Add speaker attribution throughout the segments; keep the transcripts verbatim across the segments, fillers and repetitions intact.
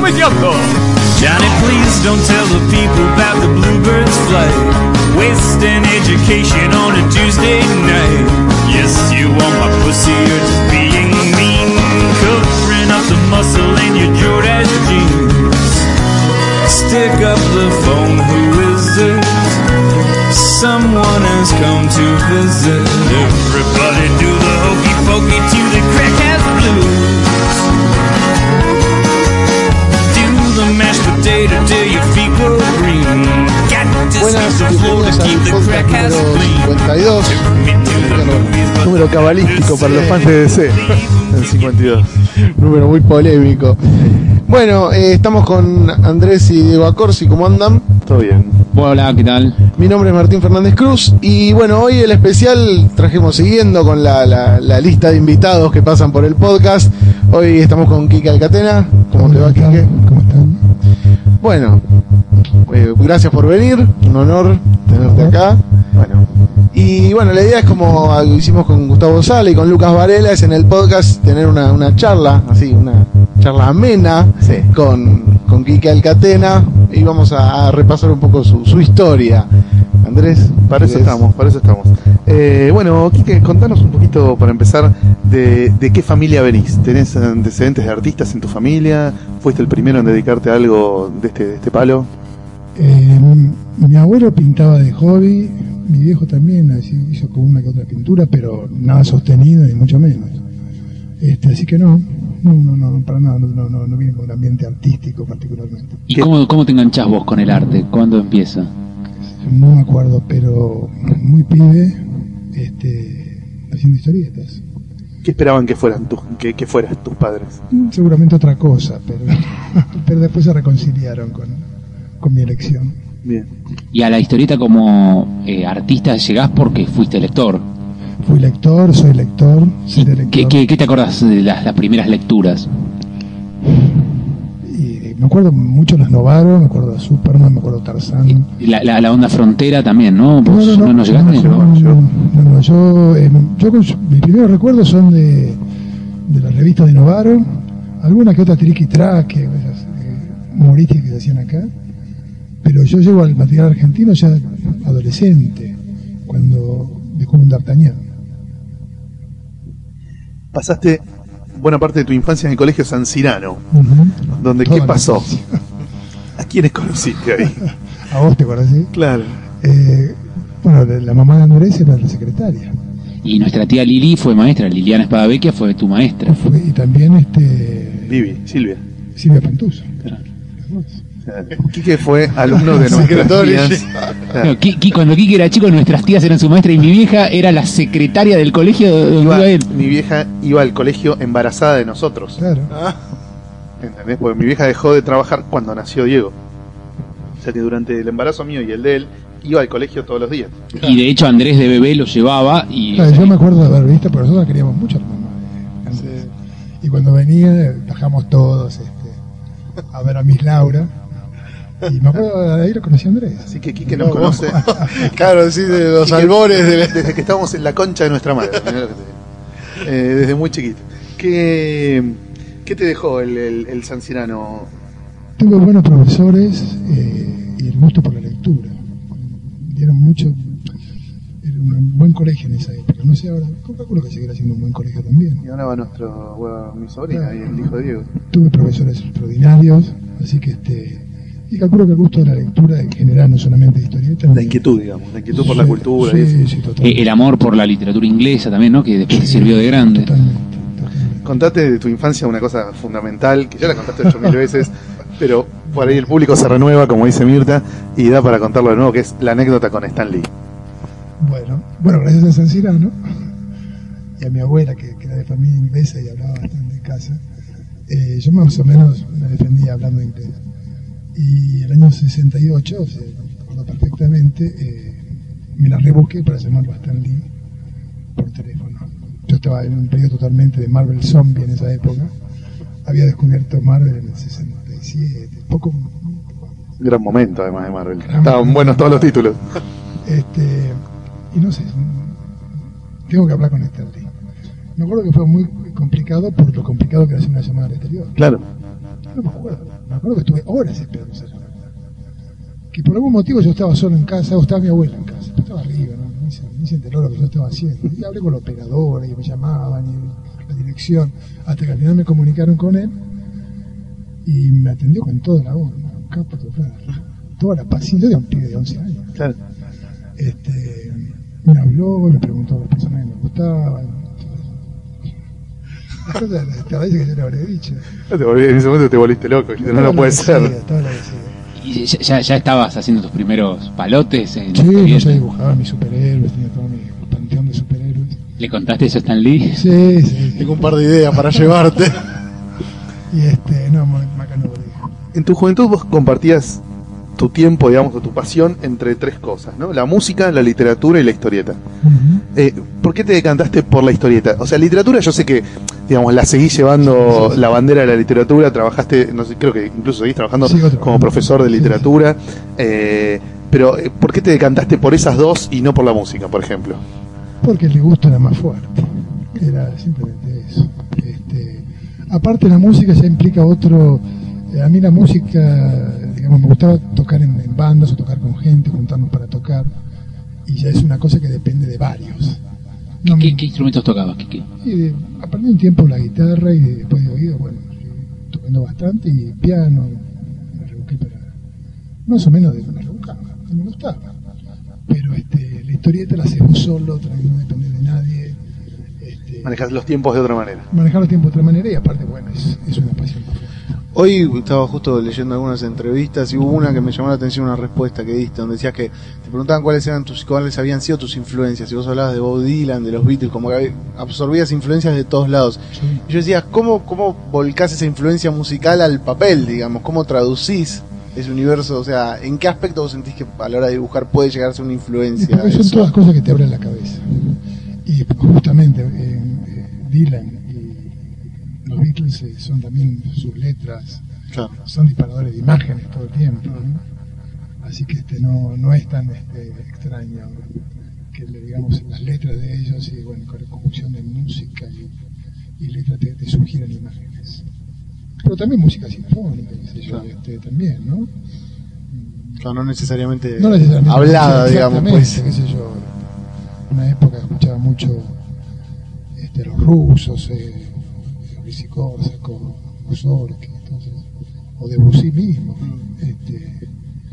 Speaker 1: aprovechando.
Speaker 2: Johnny, please don't tell the people about the bluebird's flight. Wasting education on a Tuesday night. Yes, you want my pussy, you're just being mean. Covering up the muscle in your Jordache jeans. Stick up the phone, who is it? Someone has come to visit. Everybody do the hokey pokey to the crack house blues. Do the mashed potato till your feet go green. Got to sweep the floor to keep the crack house clean.
Speaker 3: cincuenta y dos, número, número cabalístico para los fans de D C.
Speaker 4: El cincuenta y dos.
Speaker 3: Número muy polémico. Bueno, eh, estamos con Andrés y Diego Accorsi. ¿Cómo andan?
Speaker 4: Todo bien.
Speaker 5: Hola, ¿qué tal?
Speaker 3: Mi nombre es Martín Fernández Cruz. Y bueno, hoy el especial trajimos siguiendo con la, la, la lista de invitados que pasan por el podcast. Hoy estamos con Quique Alcatena. ¿Cómo te va, Quique?
Speaker 6: ¿Cómo están?
Speaker 3: Bueno, eh, gracias por venir. Un honor tenerte acá. Bueno, y bueno, la idea es como lo hicimos con Gustavo Sala y con Lucas Varela, es en el podcast tener una, una charla, así, una charla amena, sí, con, con Quique Alcatena, y vamos a, a repasar un poco su, su historia. Andrés,
Speaker 4: para eso estamos, para eso estamos. Eh, bueno, Quique, contanos un poquito para empezar de, de qué familia venís. ¿Tenés antecedentes de artistas en tu familia? ¿Fuiste el primero en dedicarte a algo de este, de este palo?
Speaker 6: Eh, mi abuelo pintaba de hobby, mi viejo también hizo como una que otra pintura, pero nada sostenido ni mucho menos. Este, así que no, no, no, no, para nada, no, no, no, no viene con un ambiente artístico particularmente.
Speaker 5: ¿Y cómo, cómo te enganchás vos con el arte? ¿Cuándo empieza?
Speaker 6: No me acuerdo, pero muy pibe, este, haciendo historietas.
Speaker 4: ¿Qué esperaban que fueran tus, que, que fueras tus padres?
Speaker 6: Seguramente otra cosa, pero, pero después se reconciliaron con, con mi elección.
Speaker 4: Bien.
Speaker 5: Y a la historieta como eh, artista llegás porque fuiste lector.
Speaker 6: Fui lector, soy lector, seré lector.
Speaker 5: ¿Qué, qué, qué te acordás de las, las primeras lecturas?
Speaker 6: Y me acuerdo mucho de los Novaro, me acuerdo de Superman, me acuerdo de Tarzán.
Speaker 5: La, la, la onda frontera también, ¿no? ¿Vos
Speaker 6: no, no, no,
Speaker 5: no, no llegaste?
Speaker 6: No, no, no, no, no, yo, eh, yo con, mis primeros recuerdos son de, de las revistas de Novaro, alguna que otra triqui track, esas eh, humorísticas que se hacían acá. Pero yo llego al material argentino ya adolescente, cuando descubro un D'Artagnan.
Speaker 4: Pasaste buena parte de tu infancia en el colegio San Cirano,
Speaker 6: uh-huh.
Speaker 4: donde ¿qué pasó? ¿A quiénes conociste ahí?
Speaker 6: ¿A vos te conocés?
Speaker 4: Claro.
Speaker 6: Eh, bueno, la mamá de Andrés era la secretaria.
Speaker 5: Y nuestra tía Lili fue maestra, Liliana Espadavecchia fue tu maestra.
Speaker 6: Fue, y también este...
Speaker 4: Vivi, Silvia.
Speaker 6: Silvia Pantuso.
Speaker 4: Claro. Quique fue alumno de nuestras tías.
Speaker 5: No, Kiki, cuando Quique era chico, nuestras tías eran su maestra y mi vieja era la secretaria del colegio donde
Speaker 4: iba,
Speaker 5: iba él.
Speaker 4: Mi vieja iba al colegio embarazada de nosotros.
Speaker 6: Claro.
Speaker 4: ¿Entendés? Porque mi vieja dejó de trabajar cuando nació Diego. O sea que durante el embarazo mío y el de él, iba al colegio todos los días.
Speaker 5: Y de hecho Andrés de bebé lo llevaba y...
Speaker 6: Claro, yo me acuerdo de haber visto, pero nosotros queríamos mucho a la mamá de Andrés. Sí. Y cuando venía, bajamos todos este, a ver a Miss Laura. Y me acuerdo de ahí lo conocí a Andrés.
Speaker 4: Así que Quique nos conoce.
Speaker 3: Claro, sí, de los
Speaker 4: Quique,
Speaker 3: albores. De...
Speaker 4: Desde que estábamos en la concha de nuestra madre. eh, desde muy chiquito. ¿Qué, qué te dejó el, el, el San Cirano?
Speaker 6: Tuve buenos profesores eh, y el gusto por la lectura. Dieron mucho. Era un buen colegio en esa época. No sé ahora, calculo que seguirá siendo un buen colegio también.
Speaker 4: Y ahora va nuestro, bueno, mi sobrina claro. Y el hijo de Diego.
Speaker 6: Tuve profesores extraordinarios, así que este. Y calculo que el gusto de la lectura en general, no solamente de historietas.
Speaker 4: La inquietud, digamos, la inquietud por
Speaker 6: sí,
Speaker 4: la cultura.
Speaker 6: Sí,
Speaker 4: y
Speaker 6: sí,
Speaker 5: eh, el amor por la literatura inglesa también, ¿no? Que después te sirvió de grande.
Speaker 6: Totalmente, totalmente.
Speaker 4: Contate de tu infancia una cosa fundamental, que ya la contaste ocho mil veces, pero por ahí el público se renueva, como dice Mirta, y da para contarlo de nuevo, que es la anécdota con Stan Lee.
Speaker 6: Bueno, bueno, gracias a San Cirano y a mi abuela, que, que era de familia inglesa y hablaba bastante en casa, eh, yo más o menos me defendía hablando inglés. Y el año sesenta y ocho, o sea, me acuerdo perfectamente, eh, me la rebusqué para llamarlo a Stan Lee por teléfono. Yo estaba en un periodo totalmente de Marvel Zombie en esa época. Había descubierto Marvel en el sesenta y siete, poco...
Speaker 4: Gran momento además de Marvel.
Speaker 6: Gran
Speaker 4: Estaban
Speaker 6: momento.
Speaker 4: buenos todos los títulos.
Speaker 6: Este, y no sé, tengo que hablar con Stan Lee. Me acuerdo que fue muy complicado por lo complicado que era hacer una llamada al exterior.
Speaker 4: Claro.
Speaker 6: No me acuerdo. me acuerdo que estuve horas esperando esa llamada. Que por algún motivo yo estaba solo en casa, o estaba mi abuela en casa, yo estaba arriba, ¿no? Ni se, ni se enteró lo que yo estaba haciendo. Y hablé con la operadora, y me llamaban, y la dirección, hasta que al final me comunicaron con él, y me atendió con toda la onda, un capo total, toda la paciencia de un pibe de once años. Claro. Este, me habló, me preguntó a las personas que me gustaban. Las cosas, te parece que yo le habré dicho.
Speaker 4: No te volví, en ese momento te volviste loco, no, no, no puede
Speaker 6: decía,
Speaker 4: ser.
Speaker 5: ¿Y ya, ya estabas haciendo tus primeros palotes? En
Speaker 6: sí, yo ya dibujaba mis superhéroes, tenía todo mi panteón de superhéroes.
Speaker 5: ¿Le contaste eso a Stan Lee?
Speaker 6: Sí, sí.
Speaker 3: Tengo un par de ideas para llevarte.
Speaker 6: Y este, no, Maca no lo dijo.
Speaker 4: En tu juventud vos compartías tu tiempo, digamos, o tu pasión entre tres cosas, ¿no? La música, la literatura y la historieta. Uh-huh. eh, ¿Por qué te decantaste por la historieta? O sea, literatura yo sé que, digamos, la seguís llevando sí, sí. la bandera de la literatura, trabajaste, no sé, creo que incluso seguís trabajando sí, como profesor de literatura, sí, sí. Eh, pero ¿por qué te decantaste por esas dos y no por la música, por ejemplo?
Speaker 6: Porque el gusto era más fuerte, era simplemente eso. Este, aparte la música ya implica otro, eh, a mí la música... Digamos, me gustaba tocar en, en bandas o tocar con gente, juntarnos para tocar, y ya es una cosa que depende de varios.
Speaker 5: No, ¿Qué, me... ¿Qué instrumentos tocabas, Quique?
Speaker 6: Y de, aprendí un tiempo la guitarra y de, después de oído, bueno, tocando bastante, y piano, me rebusqué para... Más o menos de, me rebuscaba, me gustaba. Pero este, la historieta la haces vos solo, no depende de nadie. Este,
Speaker 4: Manejas los tiempos de otra manera.
Speaker 6: Manejar los tiempos de otra manera, y aparte, bueno, es, es una pasión más fuerte.
Speaker 3: Hoy estaba justo leyendo algunas entrevistas y hubo una que me llamó la atención, una respuesta que diste, donde decías que te preguntaban cuáles eran tus, cuáles habían sido tus influencias, y vos hablabas de Bob Dylan, de los Beatles, como que absorbías influencias de todos lados. Sí. Y yo decía, ¿cómo, cómo volcás esa influencia musical al papel, digamos? ¿Cómo traducís ese universo? O sea, ¿en qué aspecto vos sentís que a la hora de dibujar puede llegar a ser una influencia?
Speaker 6: Porque son eso? Todas cosas que te abren la cabeza. Y justamente eh, eh, Dylan los Beatles eh, son también sus letras, claro. Son disparadores de imágenes todo el tiempo, ¿no? Así que este no, no es tan este, extraño que le digamos las letras de ellos y bueno, con la conjunción de música y, y letras te, te sugieren imágenes. Pero también música sinfónica, qué sé yo, claro. este, también, ¿no?
Speaker 3: Claro, no necesariamente,
Speaker 6: no necesariamente
Speaker 3: hablada, digamos, pues.
Speaker 6: Qué sé yo, una época escuchaba mucho este, los rusos, eh, Korsakov, Mussorgsky, entonces, o Debussy mismo. Este,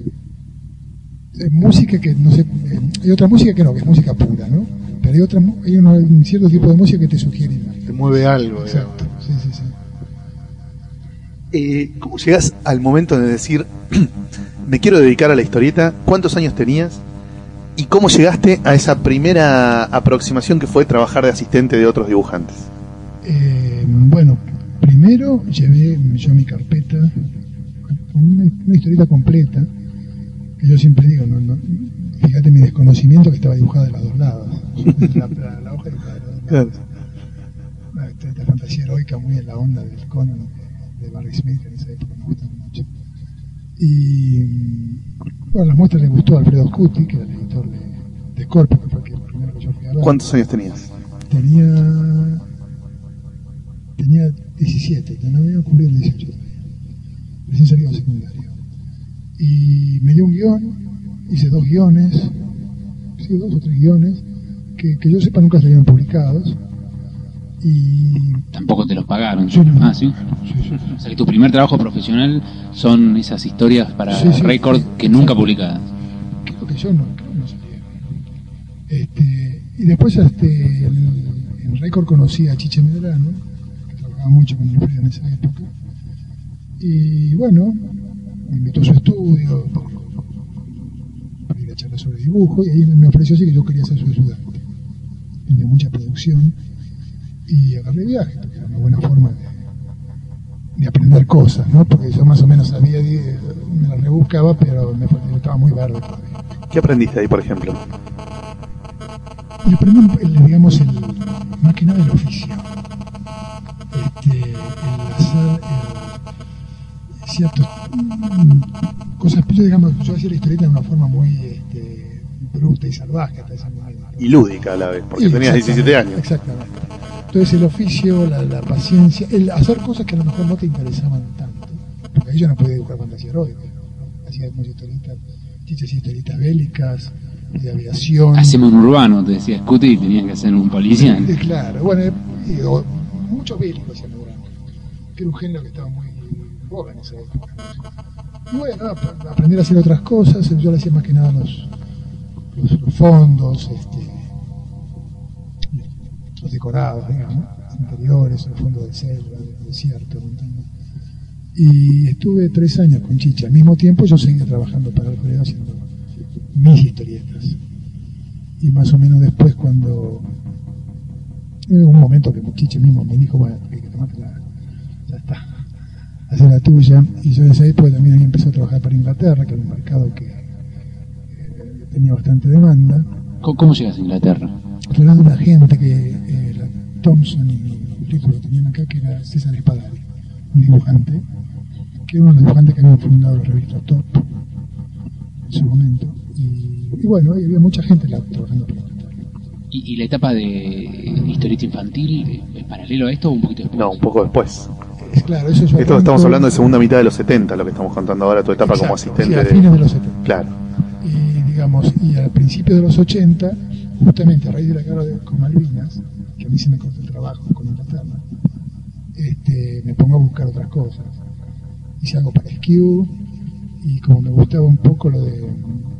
Speaker 6: es música que no sé, eh, hay otra música que no, que es música pura, ¿no? Pero hay otra, hay un, un cierto tipo de música que te sugiere,
Speaker 3: te mueve algo.
Speaker 6: Exacto, sí, sí, sí.
Speaker 4: Eh, ¿Cómo llegas al momento de decir, me quiero dedicar a la historieta? ¿Cuántos años tenías? ¿Y cómo llegaste a esa primera aproximación que fue trabajar de asistente de otros dibujantes?
Speaker 6: Eh, bueno, primero llevé yo mi carpeta con una, una historieta completa, que yo siempre digo, no, no, fíjate mi desconocimiento que estaba dibujada de los dos lados, la, la, la hoja estaba de los dos lados. Una historieta de fantasía heroica muy en la onda del Conan de, de Barry Smith, que en esa época me gustaba mucho. Y bueno, las muestras le gustó a Alfredo Scuti, que era el editor de, de Scorpio, que fue el primero que yo fui a ver.
Speaker 4: ¿Cuántos años tenías?
Speaker 6: Tenía tenía diecisiete, no había cumplido dieciocho todavía, recién salido secundario, y me dio un guión, hice dos guiones, sí, dos o tres guiones que, que yo sepa nunca salieron publicados, y
Speaker 5: tampoco te los pagaron.
Speaker 6: Sí, no,
Speaker 5: ah, ¿sí?
Speaker 6: Sí, sí, sí.
Speaker 5: O sea que tu primer trabajo profesional son esas historias para
Speaker 6: sí, sí,
Speaker 5: Record
Speaker 6: sí,
Speaker 5: que nunca publicadas.
Speaker 6: Creo que yo no, creo que no salieron. Este, y después este, en, en Record conocí a Chiche Medrano, mucho con Alfredo en esa época, y bueno, me invitó a su estudio para ir a charlar sobre dibujo, y ahí me ofreció así que yo quería ser su ayudante. Tenía mucha producción y agarré viaje porque era una buena forma de, de aprender cosas, ¿no? Porque yo más o menos sabía, me la rebuscaba, pero me estaba muy verde todavía.
Speaker 4: ¿Qué aprendiste ahí, por ejemplo?
Speaker 6: Y aprendí, el, digamos, el, más que nada el oficio. Este, el hacer el, ciertas mm, cosas, yo, digamos, yo hacía la historieta de una forma muy este, bruta y salvaje hasta ese momento.
Speaker 4: Y lúdica a la vez, porque
Speaker 6: y
Speaker 4: tenías diecisiete años.
Speaker 6: Exactamente. Entonces el oficio, la, la paciencia, el hacer cosas que a lo mejor no te interesaban tanto, porque porque ahí yo no podía dibujar fantasía heroica. Hacíamos historietas, chichas y historietas bélicas, de aviación.
Speaker 5: Hacemos un urbano, te decía Scuti, y tenías que hacer un policial.
Speaker 6: Sí, claro, bueno, y, o, muchos bélicos hacían urbano, que era un género que estaba muy boga en esa época. Y bueno, ap- aprender a hacer otras cosas, yo le hacía más que nada los, los, los fondos, este, los decorados, digamos, interiores, los fondos de selva, del desierto, montaña. Y estuve tres años con Chicha. Al mismo tiempo yo seguía trabajando para Alfredo haciendo mis historietas. Y más o menos después, cuando hubo un momento que Chicha mismo me dijo, bueno, hay que tomarte la, ya está, hacer la tuya. Y yo desde ahí pues también ahí empecé a trabajar para Inglaterra, que era un mercado que eh, tenía bastante demanda.
Speaker 5: ¿Cómo, cómo llegas a Inglaterra?
Speaker 6: A través de una gente que eh, la Thompson y Rico lo tenían acá, que era César Espadari, un dibujante, que era uno de los dibujantes que habían fundado la revista Top en su momento. Y, y bueno, había mucha gente la, trabajando para Inglaterra.
Speaker 5: ¿Y, ¿Y la etapa de historieta infantil es paralelo a esto o un poquito después?
Speaker 4: No, un poco después.
Speaker 6: Es claro, eso yo
Speaker 4: Esto
Speaker 6: arranco-
Speaker 4: estamos hablando de segunda mitad de los setenta, lo que estamos contando ahora, tu etapa como
Speaker 6: Exacto,
Speaker 4: asistente
Speaker 6: sí, a
Speaker 4: de...
Speaker 6: fines de los setenta.
Speaker 4: Claro.
Speaker 6: Y digamos, y al principio de los ochenta, justamente a raíz de la guerra de, con Malvinas, que a mí se me cortó el trabajo con Inglaterra, este, me pongo a buscar otras cosas. Hice algo para Skew, y como me gustaba un poco lo de,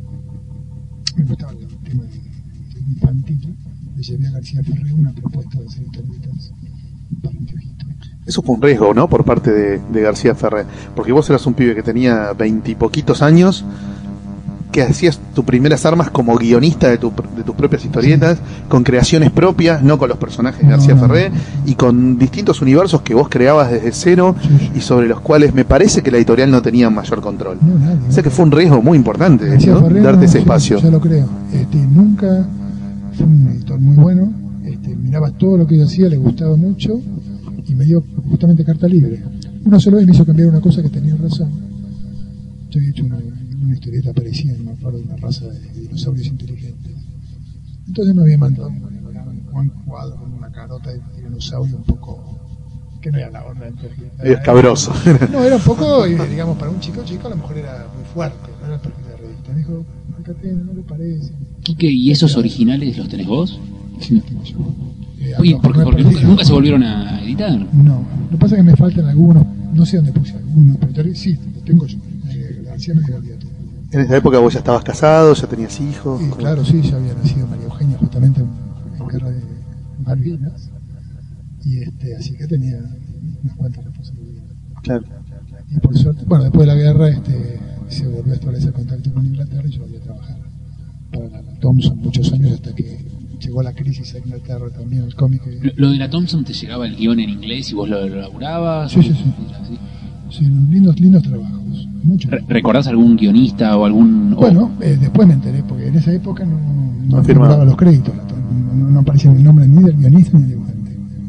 Speaker 6: me gustaba el tema de, de infantil, le llevé a García Ferré una propuesta de hacer historietas para un piojito.
Speaker 4: Eso fue un riesgo, ¿no? Por parte de, de García Ferré. Porque vos eras un pibe que tenía veintipoquitos años, que hacías tus primeras armas como guionista de, tu, de tus propias historietas, con creaciones propias, no con los personajes de García
Speaker 6: No, no,
Speaker 4: Ferré,
Speaker 6: no.
Speaker 4: y con distintos universos que vos creabas desde cero
Speaker 6: Sí, sí.
Speaker 4: y sobre los cuales me parece que la editorial no tenía mayor control.
Speaker 6: No, nadie,
Speaker 4: O sea que fue un riesgo muy importante,
Speaker 6: García
Speaker 4: ¿no?
Speaker 6: Ferré,
Speaker 4: Darte
Speaker 6: no,
Speaker 4: ese
Speaker 6: sí,
Speaker 4: espacio.
Speaker 6: Yo lo creo. Este, nunca fue un editor muy bueno. Este, miraba todo lo que yo hacía, le gustaba mucho y me dio justamente carta libre. Una sola vez me hizo cambiar una cosa que tenía razón. Yo había hecho una, una historieta parecida, no me acuerdo, de una raza de dinosaurios inteligentes. Entonces me había mandado un, un cuadro con una carota de dinosaurio un poco que no era la onda del perfil.
Speaker 4: Medio escabroso.
Speaker 6: No, era un poco, eh, digamos, para un chico chico a lo mejor era muy fuerte, no era el perfil de revista. Me dijo, fíjate, no le parece.
Speaker 5: Quique, ¿y esos originales los tenés vos?
Speaker 6: Sí, los tengo yo. Eh,
Speaker 5: Uy,
Speaker 6: no,
Speaker 5: porque,
Speaker 6: no he
Speaker 5: porque nunca,
Speaker 6: perdido.
Speaker 5: nunca se volvieron a editar.
Speaker 6: No, lo que pasa es que me faltan algunos, no sé dónde puse algunos, pero sí, los tengo yo. Eh, García me olvidó todo.
Speaker 4: En esa época vos ya estabas casado, ya tenías hijos.
Speaker 6: Y
Speaker 4: ¿cómo?
Speaker 6: claro, sí, ya había nacido María Eugenia justamente en, en guerra de Malvinas. Y este, así que tenía unas cuantas responsabilidades.
Speaker 4: Claro.
Speaker 6: Y por suerte, bueno, después de la guerra este, se volvió a establecer contacto con Inglaterra y yo volví a trabajar para la, la Thompson muchos años hasta que llegó la crisis a Inglaterra también, el cómic.
Speaker 5: Lo,
Speaker 6: Que,
Speaker 5: lo de la Thompson, ¿te llegaba el guión en inglés y vos lo, lo laburabas?
Speaker 6: Sí, sí, sí.
Speaker 5: Era así.
Speaker 6: sí, lindos, lindos trabajos, muchos.
Speaker 5: Re- ¿Recordás algún guionista o algún...? o-
Speaker 6: Bueno, eh, después me enteré, porque en esa época no, no,
Speaker 4: No firmaba.
Speaker 6: figuraba los créditos, la Thompson, no, no, no aparecía el nombre ni del guionista ni del dibujante.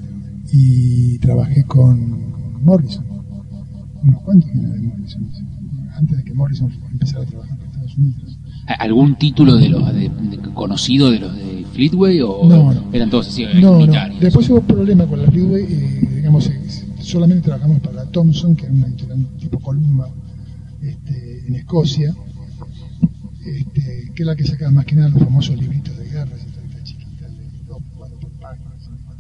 Speaker 6: Y trabajé con Morrison, unos cuantos que era de Morrison, antes de que Morrison empezara a trabajar en Estados Unidos.
Speaker 5: ¿Algún título de los de, de- conocido de los de Fleetway o
Speaker 6: No, no.
Speaker 5: eran todos así
Speaker 6: No, no.
Speaker 5: unitarios?
Speaker 6: Después hubo problema con la Fleetway, eh, digamos, eh, solamente trabajamos para la Thompson, que era una editorial tipo Columba, este, en Escocia, este, que es la que sacaba más que nada los famosos libritos de guerra, esas historietas chiquitas de dos, cuatro por páginas.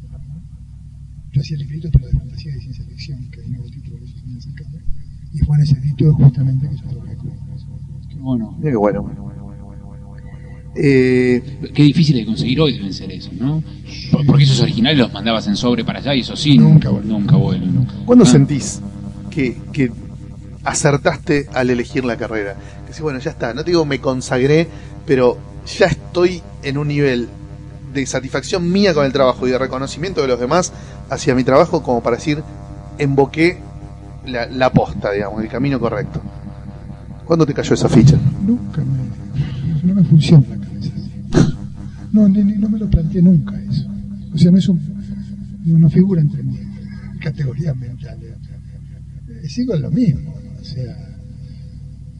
Speaker 6: Yo hacía libritos, pero de fantasía y ciencia ficción, que era un nuevo título que ellos tenían sacado, y fue en ese título justamente que yo trabajé con ellos.
Speaker 5: Qué bueno.
Speaker 4: Mira qué bueno. Eh,
Speaker 5: Qué difícil de conseguir hoy deben ser esos, ¿no? Por- Porque esos originales los mandabas en sobre para allá y eso sí,
Speaker 6: Nunca vuelven.
Speaker 5: nunca vuelven.
Speaker 6: Nunca.
Speaker 4: ¿Cuándo
Speaker 5: Ah.
Speaker 4: sentís que, que acertaste al elegir la carrera? Que decís, bueno, ya está, no te digo me consagré, pero ya estoy en un nivel de satisfacción mía con el trabajo y de reconocimiento de los demás hacia mi trabajo como para decir, emboqué la, la posta, digamos, el camino correcto. ¿Cuándo te cayó esa ficha?
Speaker 6: Nunca me, no me funciona la cabeza. No, ni, ni- no me lo planteé nunca eso. O sea, no es un, no, no figura entre mis categorías mentales. Eh, sigo en lo mismo. O sea,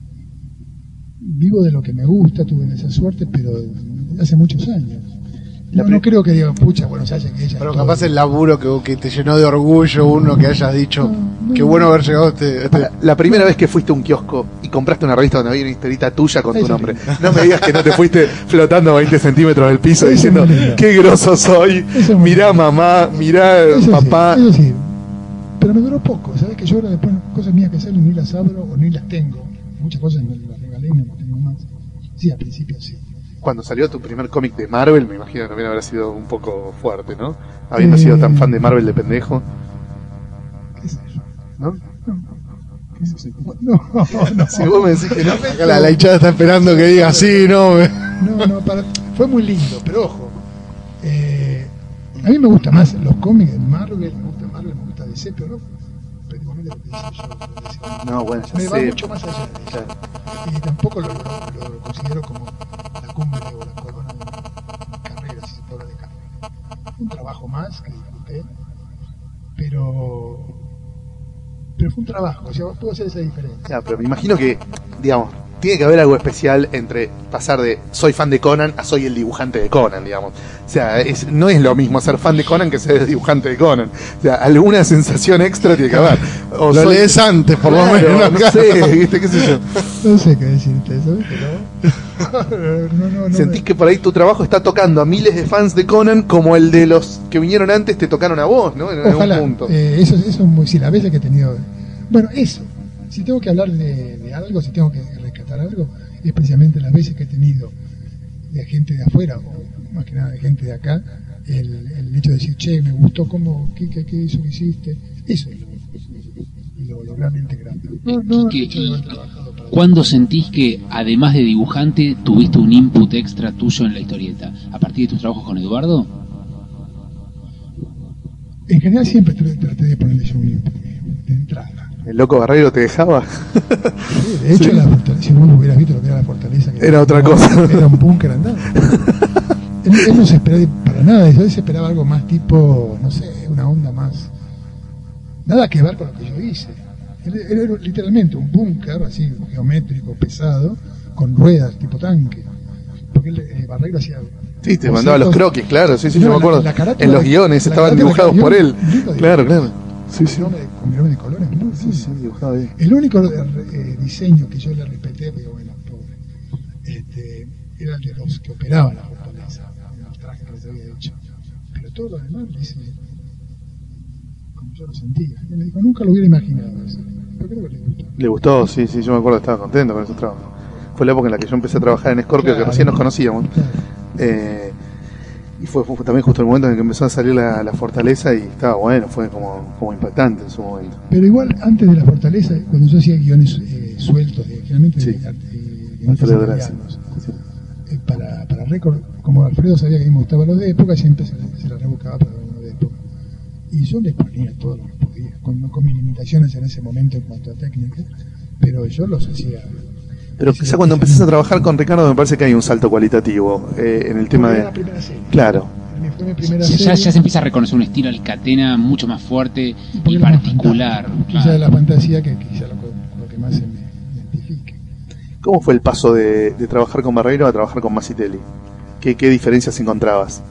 Speaker 6: vivo de lo que me gusta, tuve esa suerte, pero hace muchos años. No, no creo que digan, pucha, Buenos Aires, que ella.
Speaker 3: Pero
Speaker 6: todo.
Speaker 3: capaz el laburo que, que te llenó de orgullo, uno que hayas dicho,
Speaker 6: No, no.
Speaker 3: qué bueno haber llegado a este... a este-
Speaker 4: La, la primera vez que fuiste a un kiosco y compraste una revista donde había una historieta tuya con tu
Speaker 6: Eso
Speaker 4: nombre,
Speaker 6: sí.
Speaker 4: no me digas que no te fuiste flotando veinte centímetros del piso
Speaker 6: Eso
Speaker 4: diciendo,
Speaker 6: es muy lindo.
Speaker 4: qué groso soy,
Speaker 6: Eso es muy
Speaker 4: mirá
Speaker 6: lindo.
Speaker 4: mamá, mirá
Speaker 6: Eso
Speaker 4: papá.
Speaker 6: Sí, eso sí. Pero me duró poco, ¿sabes? Que yo ahora después cosas mías que salen ni las abro o ni las tengo. Muchas cosas me las regalé y no las tengo más. Sí, al principio sí.
Speaker 4: Cuando salió tu primer cómic de Marvel, me imagino que también habrá sido un poco fuerte, ¿no? Habiendo
Speaker 6: Eh.
Speaker 4: sido tan fan de Marvel de pendejo,
Speaker 6: ¿Qué sé yo?
Speaker 4: ¿no?
Speaker 6: ¿Qué sé yo? No, no.
Speaker 4: Si vos me decís que no.
Speaker 3: Acá la, la hinchada está esperando que diga sí, no. me-
Speaker 6: No, no, para, fue muy lindo, pero ojo. Eh, a mí me gusta más los cómics de Marvel, me gusta Marvel, me gusta D C, pero no prácticamente lo que dice yo. lo que dice.
Speaker 4: No, bueno, ya
Speaker 6: Me va
Speaker 4: sé.
Speaker 6: mucho más allá de eso. Y tampoco lo, lo, lo considero como la cumbre o la corona de mi carrera, si se puede hablar de carrera. Un trabajo más que disfruté, pero, pero fue un trabajo, o sea, puedo hacer esa diferencia.
Speaker 4: Claro, pero me imagino que, digamos, tiene que haber algo especial entre pasar de soy fan de Conan a soy el dibujante de Conan, digamos. O sea, es, no es lo mismo ser fan de Conan que ser el dibujante de Conan. O sea, alguna sensación extra tiene que haber. O
Speaker 3: Lo
Speaker 4: soy-
Speaker 3: lees antes, por lo
Speaker 4: Claro,
Speaker 3: menos.
Speaker 4: no sé, ¿viste? ¿Qué sé yo?
Speaker 6: No sé qué decirte eso, pero no, no, no
Speaker 4: Sentís
Speaker 6: me-
Speaker 4: que por ahí tu trabajo está tocando a miles de fans de Conan como el de los que vinieron antes te tocaron a vos, ¿no? En algún
Speaker 6: Ojalá,
Speaker 4: punto.
Speaker 6: eh, eso, eso es muy, sí, las veces que he tenido. Bueno, eso, si tengo que hablar de, de algo, si tengo que rescatar algo, es precisamente las veces que he tenido de gente de afuera, o más que nada de gente de acá, el, el hecho de decir, che, me gustó cómo, qué, qué, qué hizo que hiciste, eso es lo, lo, lo realmente grande. No, no, el
Speaker 5: ¿Y
Speaker 6: hecho de haber trabajado para-
Speaker 5: ¿Cuándo sentís que, además de dibujante, tuviste un input extra tuyo en la historieta? ¿A partir de tus trabajos con Eduardo?
Speaker 6: En general siempre tra- traté de ponerle yo un input de entrada.
Speaker 4: ¿El loco Barrero te dejaba?
Speaker 6: Sí, de hecho, la fortaleza, si vos hubieras visto lo que era la fortaleza, que
Speaker 4: Era otra cosa.
Speaker 6: Era un búnker andando. él, él no se esperaba para nada, él se esperaba algo más tipo, no sé, una onda más. Nada que ver con lo que yo hice. Él, él era literalmente un búnker, así, geométrico, pesado, con ruedas, tipo tanque. Porque él, eh, Barreiro hacía.
Speaker 4: Sí, te
Speaker 6: bocetos-
Speaker 4: mandaba los croquis, claro, sí, sí,
Speaker 6: No,
Speaker 4: yo me
Speaker 6: la-
Speaker 4: acuerdo.
Speaker 6: la carátula-
Speaker 4: En los guiones
Speaker 6: la
Speaker 4: estaban
Speaker 6: carátula
Speaker 4: dibujados
Speaker 6: del
Speaker 4: por él.
Speaker 6: guión, lindo
Speaker 4: Claro,
Speaker 6: dibujo.
Speaker 4: claro. Sí, sí.
Speaker 6: Con millones de colores, muy
Speaker 4: Sí,
Speaker 6: lindo.
Speaker 4: sí, dibujaba bien.
Speaker 6: El único eh, diseño que yo le respeté, pero bueno, pobre, este, era el de los que operaban la fortaleza, los trajes que les había hecho. Pero todo lo demás lo hice como yo lo sentía. Y me dijo, nunca lo hubiera imaginado eso. Pero creo que le gustó.
Speaker 4: Le gustó, sí, sí, yo me acuerdo que estaba contento con esos trabajos. Fue la época en la que yo empecé a trabajar en Scorpio,
Speaker 6: Claro.
Speaker 4: que recién nos conocíamos.
Speaker 6: Claro.
Speaker 4: Eh, y fue, fue también justo el momento en el que empezó a salir la, la fortaleza y estaba bueno, fue como, como impactante en su momento.
Speaker 6: Pero igual, antes de la fortaleza, cuando yo hacía guiones eh, sueltos, de, generalmente
Speaker 4: Sí.
Speaker 6: de, de guionistas
Speaker 4: Alfredo Gracia.
Speaker 6: italianos, eh, para, para récord, como Alfredo sabía que a mí me gustaban los de época, siempre se, se la rebuscaba para uno de época. Y yo les ponía todo lo que podía, con, con mis limitaciones en ese momento en cuanto a técnica, pero yo los hacía.
Speaker 4: Pero quizá cuando empezás a trabajar con Ricardo me parece que hay un salto cualitativo eh, en el tema
Speaker 6: Porque
Speaker 4: de...
Speaker 6: era la primera serie.
Speaker 4: Claro.
Speaker 6: Mi- Fue mi primera
Speaker 5: Ya,
Speaker 6: serie.
Speaker 5: ya se empieza a reconocer un estilo alcatena mucho más fuerte
Speaker 6: porque
Speaker 5: y
Speaker 6: era más
Speaker 5: particular.
Speaker 6: fantástico.
Speaker 5: claro.
Speaker 6: Quizá la fantasía que quizá lo, lo que más se me identifique.
Speaker 4: ¿Cómo fue el paso de, de trabajar con Barreiro a trabajar con Masitelli? ¿Qué, qué diferencias encontrabas?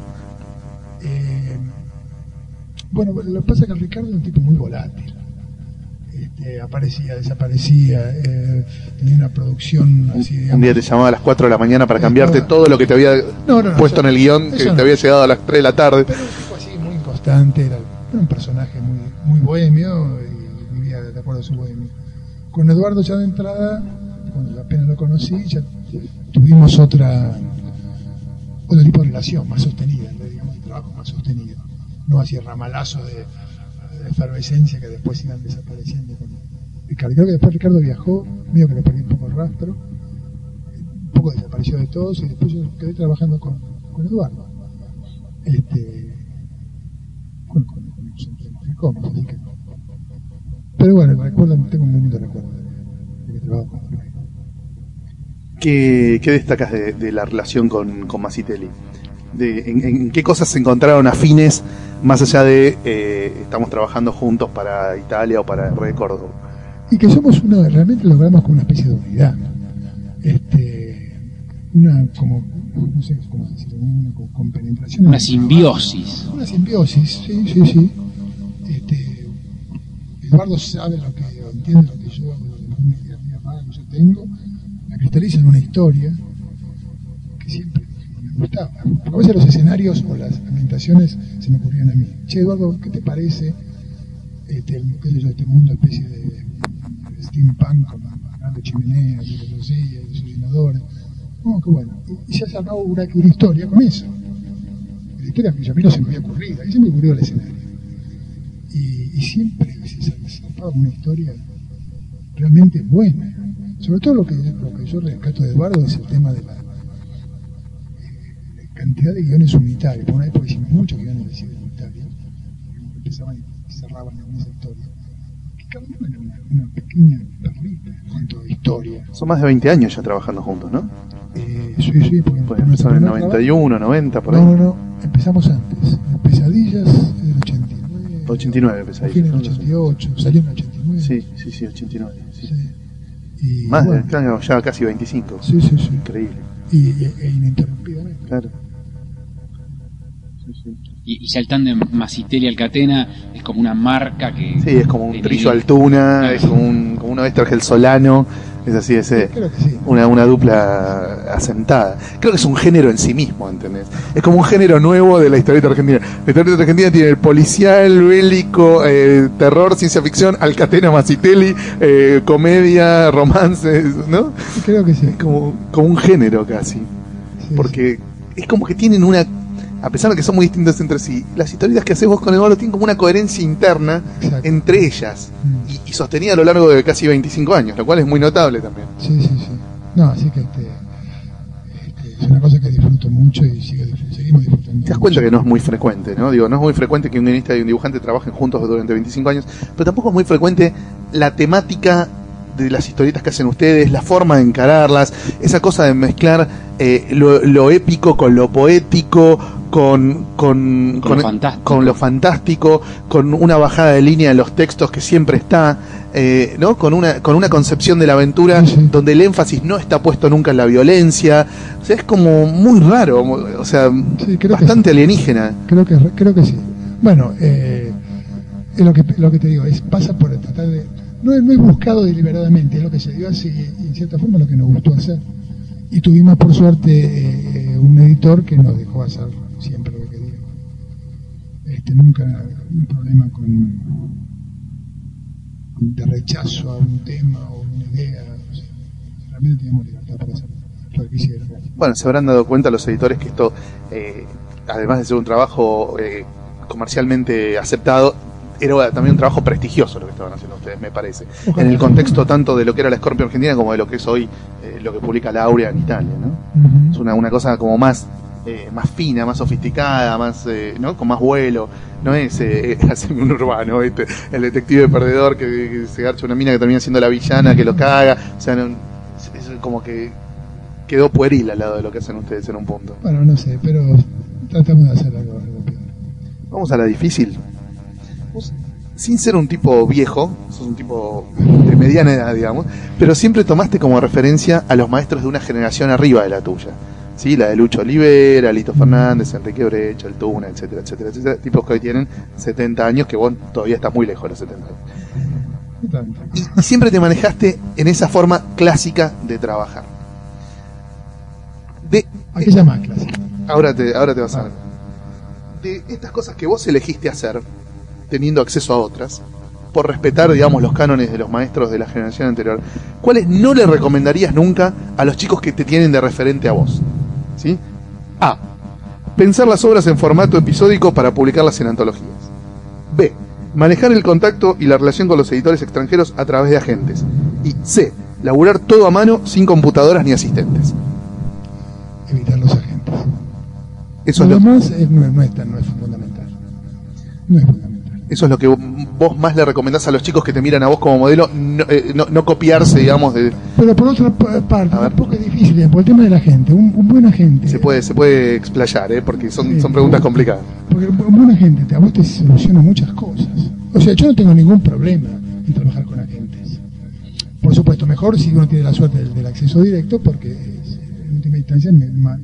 Speaker 6: Eh, bueno, lo que pasa es que Ricardo es un tipo muy volátil. Este, aparecía, desaparecía, eh, tenía una producción así, digamos.
Speaker 4: Un día te llamaba a las cuatro de la mañana para
Speaker 6: Eh,
Speaker 4: cambiarte
Speaker 6: no.
Speaker 4: todo lo que te había
Speaker 6: No, no, no,
Speaker 4: puesto
Speaker 6: eso-
Speaker 4: en el guión, que
Speaker 6: eso
Speaker 4: te
Speaker 6: no.
Speaker 4: había llegado a las tres de la tarde.
Speaker 6: Pero un tipo así muy inconstante, era, era un personaje muy, muy bohemio y vivía de acuerdo a su bohemio. Con Eduardo ya de entrada, cuando apenas lo conocí, ya tuvimos otra otro tipo de relación más sostenida, digamos, de trabajo más sostenido. No así ramalazo de, de efervescencia que después iban desapareciendo. Con Ricardo. Creo que después Ricardo viajó, medio que le perdí un poco el rastro, un poco desapareció de todos y después yo quedé trabajando con, con Eduardo. Este, con, con, con los cómics, así que. Pero bueno, recuerdo, tengo un bonito recuerdo de, de que trabajo con Barreiro.
Speaker 4: ¿Qué, qué destacas de, de la relación con, con Masitelli? De, en, ¿En qué cosas se encontraron afines más allá de eh, estamos trabajando juntos para Italia o para Record?
Speaker 6: Y que somos una, realmente logramos como una especie de unidad. Este, una, como no sé cómo decirlo, una compenetración.
Speaker 5: Una simbiosis.
Speaker 6: Una simbiosis, sí, sí, sí. Este, Eduardo sabe lo que entiende, lo que yo, la idea que yo tengo, la cristaliza en una historia que siempre me gustaba. A veces los escenarios o las ambientaciones se me ocurrían a mí. Che, Eduardo, ¿qué te parece este, el, qué sé yo, este mundo, especie de, de steampunk con las grandes chimeneas, de los sillas, de sus inodores? No, qué bueno. Y, y se ha sacado una, una historia con eso. La historia que a mí no se me había ocurrido, a mí se me ocurrió el escenario. Y, y siempre se zarpaba una historia realmente buena. Sobre todo lo que, lo que yo rescato de Eduardo es el tema de la eh, cantidad de guiones unitarios. Por una época hicimos muchos guiones de unitarios, que empezaban y cerraban en esa historia. Que cada uno era una, una pequeña perlita en cuanto a historia.
Speaker 4: Son más de veinte años ya trabajando juntos, ¿no?
Speaker 6: Eh, sí, sí, porque
Speaker 4: pues empezaron en noventa y uno, noventa, por ahí.
Speaker 6: No, no, no, empezamos antes. Pesadillas del ochenta y nueve.
Speaker 4: ochenta y nueve, Pesadillas.
Speaker 6: En el ochenta y ocho, salió en el ochenta y nueve.
Speaker 4: Sí, sí, sí, ochenta y nueve. Sí.
Speaker 6: Sí. Y,
Speaker 4: Más
Speaker 6: bueno,
Speaker 4: de años, ya casi veinticinco.
Speaker 6: Sí, sí, sí.
Speaker 4: Increíble.
Speaker 6: Y, e, e ininterrumpidamente.
Speaker 4: Claro. Sí, sí.
Speaker 5: Y, y ya el tándem Masitelli Alcatena es como una marca que...
Speaker 4: Sí, es como un
Speaker 5: el-
Speaker 4: Trillo Altuna, es como un, como un Oestergel Solano, es así, es eh,
Speaker 6: Creo que sí.
Speaker 4: una, una dupla asentada. Creo que es un género en sí mismo, ¿entendés? Es como un género nuevo de la historieta argentina. La historieta argentina tiene el policial, bélico, eh, terror, ciencia ficción, Alcatena, Masitelli, eh, comedia, romance, ¿no?
Speaker 6: Creo que sí.
Speaker 4: Es como, como un género casi.
Speaker 6: Sí,
Speaker 4: Porque es como que tienen una, a pesar de que son muy distintas entre sí, las historietas que haces vos con Eduardo tienen como una coherencia interna
Speaker 6: Exacto.
Speaker 4: entre ellas
Speaker 6: Mm.
Speaker 4: y, y sostenida a lo largo de casi veinticinco años, lo cual es muy notable también.
Speaker 6: Sí, sí, sí. No, así que este, este, es una cosa que disfruto mucho y sigo, disfr- seguimos disfrutando.
Speaker 4: Te das cuenta que no es muy frecuente, ¿no? Digo, no es muy frecuente que un guionista y un dibujante trabajen juntos durante veinticinco años, pero tampoco es muy frecuente la temática de las historietas que hacen ustedes, la forma de encararlas, esa cosa de mezclar eh, lo, lo épico con lo poético, con, con,
Speaker 5: Con lo fantástico.
Speaker 4: con lo fantástico, con una bajada de línea en los textos que siempre está, eh, ¿no? Con una, con una concepción de la aventura
Speaker 6: Sí, sí.
Speaker 4: donde el énfasis no está puesto nunca en la violencia. O sea, es como muy raro, o sea,
Speaker 6: Sí, creo que
Speaker 4: bastante alienígena.
Speaker 6: Creo que, creo que sí. Bueno, eh, es lo que, lo que te digo, es pasa por tratar de... No, es- no es buscado deliberadamente, es lo que se dio así y en cierta forma lo que nos gustó hacer. Y tuvimos por suerte eh, un editor que nos dejó hacer siempre lo que queríamos. Este, nunca un problema con, con de rechazo a un tema o una idea. O sea, realmente teníamos libertad para hacer lo que quisiéramos.
Speaker 4: Bueno, se habrán dado cuenta los editores que esto, eh, además de ser un trabajo eh, comercialmente aceptado, era también un trabajo prestigioso lo que estaban haciendo ustedes, me parece.
Speaker 6: Ojalá.
Speaker 4: En el contexto tanto de lo que era la Scorpio Argentina como de lo que es hoy eh, lo que publica la Aurea en Italia, ¿no?
Speaker 6: Ujú.
Speaker 4: Es una, una cosa como más eh, más fina, más sofisticada, más eh, ¿no? Con más vuelo. No es eh, así un urbano, ¿viste? El detective perdedor que, que se garcha una mina que termina siendo la villana, que lo caga. O sea, no, es, es como que quedó pueril al lado de lo que hacen ustedes en un punto.
Speaker 6: Bueno, no sé, pero tratamos de hacer algo, algo peor.
Speaker 4: Vamos a la difícil. Vos, sin ser un tipo viejo, sos un tipo de mediana edad, digamos, pero siempre tomaste como referencia a los maestros de una generación arriba de la tuya. ¿Sí? La de Lucho Olivera, Lito Fernández, Enrique Brecha, El Tuna, etcétera, etcétera, etcétera. Tipos que hoy tienen setenta años, que vos todavía estás muy lejos de los setenta años.
Speaker 6: No tanto.
Speaker 4: Y, y siempre te manejaste en esa forma clásica de trabajar. De,
Speaker 6: Aquella más clásica.
Speaker 4: ahora te, ahora te vas a ver. De estas cosas que vos elegiste hacer, teniendo acceso a otras, por respetar, digamos, los cánones de los maestros de la generación anterior, ¿cuáles no le recomendarías nunca a los chicos que te tienen de referente a vos? ¿Sí? A. Pensar las obras en formato episódico para publicarlas en antologías. B. Manejar el contacto y la relación con los editores extranjeros a través de agentes. Y C. Laburar todo a mano sin computadoras ni asistentes.
Speaker 6: Evitar los agentes.
Speaker 4: Eso es
Speaker 6: Lo
Speaker 4: lo,
Speaker 6: demás es- no, es, no, es tan- no es fundamental. No es fundamental.
Speaker 4: eso es lo que vos más le recomendás a los chicos que te miran a vos como modelo, no, eh, no, no copiarse, digamos, de,
Speaker 6: Pero por otra pa- parte,
Speaker 4: A ver.
Speaker 6: tampoco es difícil, por el tema de la gente. Un, un buen agente.
Speaker 4: se puede se puede explayar, ¿eh? Porque son,
Speaker 6: Sí.
Speaker 4: son preguntas complicadas.
Speaker 6: Porque un buen agente te- a vos te soluciona muchas cosas. O sea, yo no tengo ningún problema en trabajar con agentes. Por supuesto, mejor si uno tiene la suerte del, del acceso directo, porque es- en última instancia me- ma-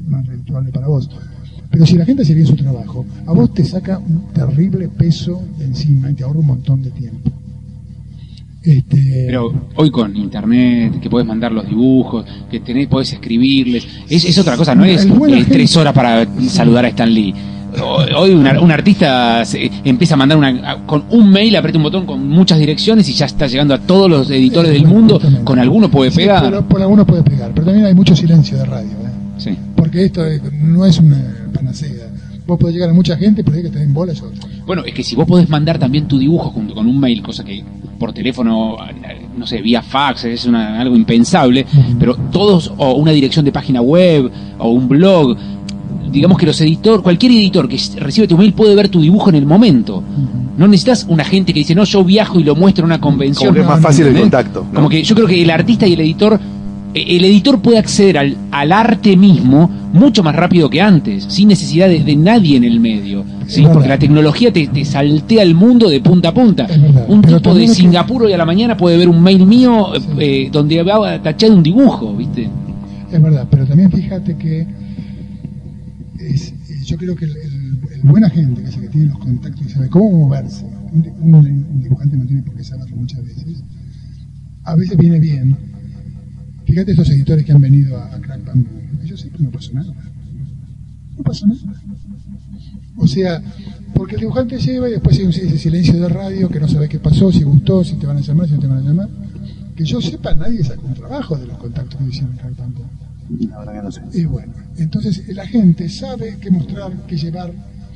Speaker 6: más redituable para vos. Pero si la gente hace bien su trabajo, a vos te saca un terrible peso de encima y te ahorra un montón de tiempo. Este...
Speaker 5: Pero hoy con internet, que podés mandar los dibujos, que tenés, podés escribirles, es, es otra cosa, no es eh, tres horas para saludar a Stan Lee. Hoy una, un artista se, empieza a mandar una, con un mail, aprieta un botón con muchas direcciones y ya está llegando a todos los editores del mundo. Con alguno puede pegar.
Speaker 6: Sí, por, por algunos puede pegar, pero también hay mucho silencio de radio, ¿eh?
Speaker 5: Sí.
Speaker 6: Porque esto es, no es una panacea. Vos podés llegar a mucha gente, pero hay que tener bola es otra.
Speaker 5: Bueno, es que si vos podés mandar también tu dibujo junto con un mail, cosa que por teléfono, no sé, vía fax, es una, algo impensable, uh-huh. Pero todos, o una dirección de página web, o un blog, digamos que los editores, cualquier editor que recibe tu mail puede ver tu dibujo en el momento. Uh-huh. No necesitas una gente que dice, no, yo viajo y lo muestro en una convención.
Speaker 4: Como que es más fácil el
Speaker 5: ¿eh?
Speaker 4: contacto, ¿no?
Speaker 5: Como que yo creo que el artista y el editor, el editor puede acceder al, al arte mismo mucho más rápido que antes, sin necesidad de, de nadie en el medio, ¿sí? Porque la tecnología te, te saltea el mundo de punta a punta. Un
Speaker 6: Pero
Speaker 5: tipo de
Speaker 6: que...
Speaker 5: Singapur hoy a la mañana puede ver un mail mío sí. eh, donde va tachado un dibujo, ¿viste?
Speaker 6: Es verdad, pero también fíjate que es, yo creo que el, el, el buen agente, que es el que tiene los contactos y sabe cómo moverse, un, un, un dibujante no tiene por qué saberlo muchas veces, a veces viene bien. Fíjate estos editores que han venido a, a Crack Bamboo. Ellos siempre no pasó nada. No pasó nada. O sea, porque el dibujante lleva y después hay un, ese silencio de radio que no sabe qué pasó, si gustó, si te van a llamar, si no te van a llamar. Que yo sepa, nadie sacó un trabajo de los contactos que hicieron en Crack Bamboo.
Speaker 4: La verdad que no sé.
Speaker 6: Y bueno, entonces la gente sabe qué mostrar, qué llevar.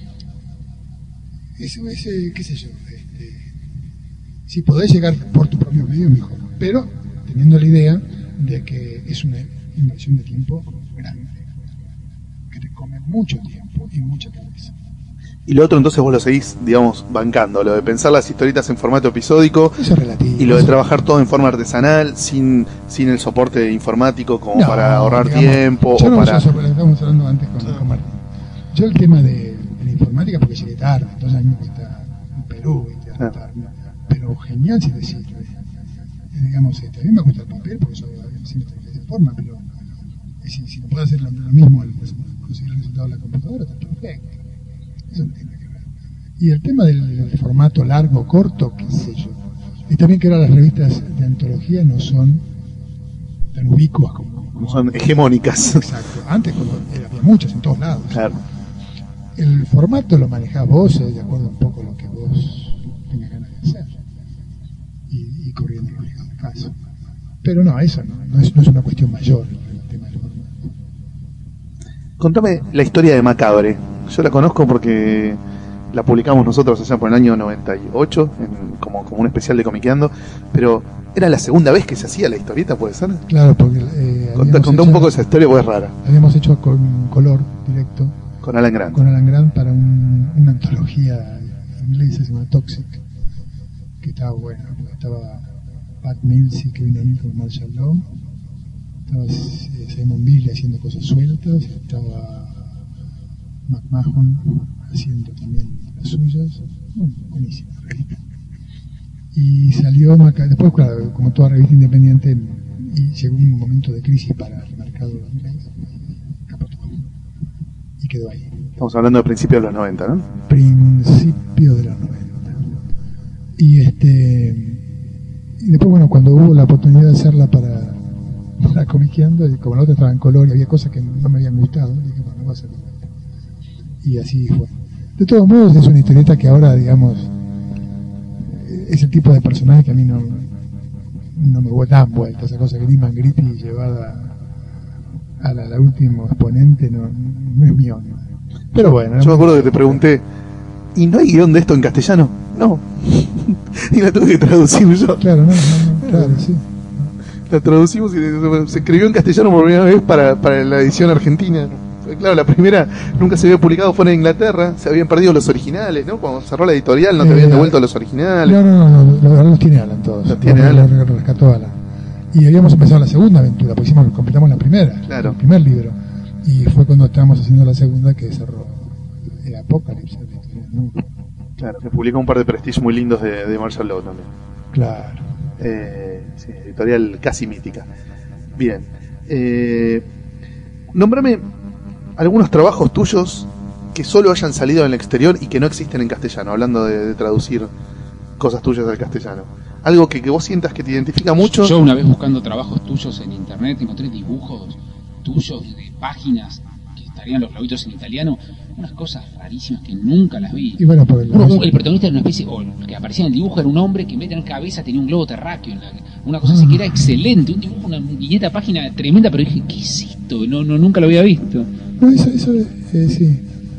Speaker 6: Ese, ese qué sé yo. Este, si podés llegar por tu propio medio, mejor. Pero teniendo la idea de que es una inversión de tiempo grande, que te come mucho tiempo y mucha cabeza.
Speaker 4: Y lo otro entonces vos lo seguís, digamos, bancando, lo de pensar las historietas en formato episódico.
Speaker 6: Eso es relativo.
Speaker 4: Y lo de trabajar todo en forma artesanal, sin sin el soporte informático como
Speaker 6: no,
Speaker 4: para ahorrar
Speaker 6: digamos,
Speaker 4: tiempo.
Speaker 6: Yo
Speaker 4: o
Speaker 6: no
Speaker 4: para...
Speaker 6: uso sobre, estábamos hablando antes con, con Martín. Yo el tema de, de la informática, porque llegué tarde, entonces a mí me cuesta en Perú, ¿viste? Adaptarme. Pero genial si te sirve. Digamos, este, a mí me gusta el papel porque yo siempre estoy de forma, pero si, si no puedo hacer lo, lo mismo al conseguir el resultado de la computadora, está perfecto. Eso no tiene que ver. Y el tema del, del formato largo, corto, qué sé yo. Y también que ahora las revistas de antología no son tan ubicuas como...
Speaker 4: No son hegemónicas.
Speaker 6: Exacto. Antes como era, había muchas en todos lados.
Speaker 4: Claro.
Speaker 6: El formato lo manejás vos, eh, de acuerdo un poco a lo que vos tengas ganas de hacer. Y, y corriendo los riesgos de caso. Pero no, eso no, no, es, no es una cuestión mayor el tema del formato.
Speaker 4: Contame la historia de Macabre. Yo la conozco porque la publicamos nosotros allá por el año noventa y ocho, en, como, como un especial de Comiqueando, pero era la segunda vez que se hacía la historieta, ¿puede ser?
Speaker 6: Claro, porque... Eh,
Speaker 4: contá contá
Speaker 6: hecho,
Speaker 4: un poco esa historia, porque es rara.
Speaker 6: Habíamos hecho con color directo.
Speaker 4: Con Alan Grant.
Speaker 6: Con Alan Grant para un, una antología inglesa, se llama Toxic, que estaba buena. Estaba Pat Mills y Kevin O'Neill con Marshall Law. Estaba eh, Simon Beasley haciendo cosas sueltas. Estaba McMahon haciendo también las suyas. Bueno, buenísima revista. Y salió Maca, después, claro, como toda revista independiente, y llegó un momento de crisis para el mercado inglés, capotó y quedó ahí.
Speaker 4: Estamos hablando de principios de los noventa, ¿no?
Speaker 6: Principio de los noventa. Y este y después, bueno, cuando hubo la oportunidad de hacerla para, para Comiqueando, como la otra estaba en color y había cosas que no me habían gustado, dije, bueno, va a ser igual. Y así fue. De todos modos, es una historieta que ahora, digamos, es el tipo de personaje que a mí no, no me dan vuelta, esa cosa gris and gritty llevada a la, la última exponente no, no es mío, ¿no? Pero bueno.
Speaker 4: Yo me acuerdo que te pregunté, ¿y no hay guión de esto en castellano? No. Y la tuve que traducir yo.
Speaker 6: Claro, no, no, no claro, sí.
Speaker 4: La traducimos y se escribió en castellano por primera vez para, para la edición argentina. Claro, la primera nunca se había publicado, fue en Inglaterra, se habían perdido los originales, ¿no? Cuando cerró la editorial no te eh, habían devuelto los originales.
Speaker 6: No, no, no, no, no los tiene Alan todos.
Speaker 4: Los tiene Alan.
Speaker 6: Los rescató Alan. Y habíamos empezado la segunda aventura, pues hicimos, completamos la primera,
Speaker 4: claro.
Speaker 6: El primer libro. Y fue cuando estábamos haciendo la segunda que cerró el Apocalipsis, ¿no?
Speaker 4: Claro, se publicó un par de Prestige muy lindos de, de Marshall Law también.
Speaker 6: Claro.
Speaker 4: Eh, sí, editorial casi mítica. Bien. Eh, nómbrame algunos trabajos tuyos que solo hayan salido en el exterior y que no existen en castellano, hablando de, de traducir cosas tuyas al castellano. Algo que, que vos sientas que te identifica mucho.
Speaker 5: Yo una vez buscando trabajos tuyos en internet encontré dibujos tuyos de páginas que estarían los globitos en italiano, unas cosas rarísimas que nunca las vi.
Speaker 6: Y bueno, porque
Speaker 5: Uno, el protagonista era una especie, o el que aparecía en el dibujo era un hombre que en vez de tener cabeza tenía un globo terráqueo, en la, una cosa así que era excelente, un dibujo, una viñeta página tremenda, pero dije, ¿qué es esto? No, no, nunca lo había visto.
Speaker 6: No, eso, eso eh, sí.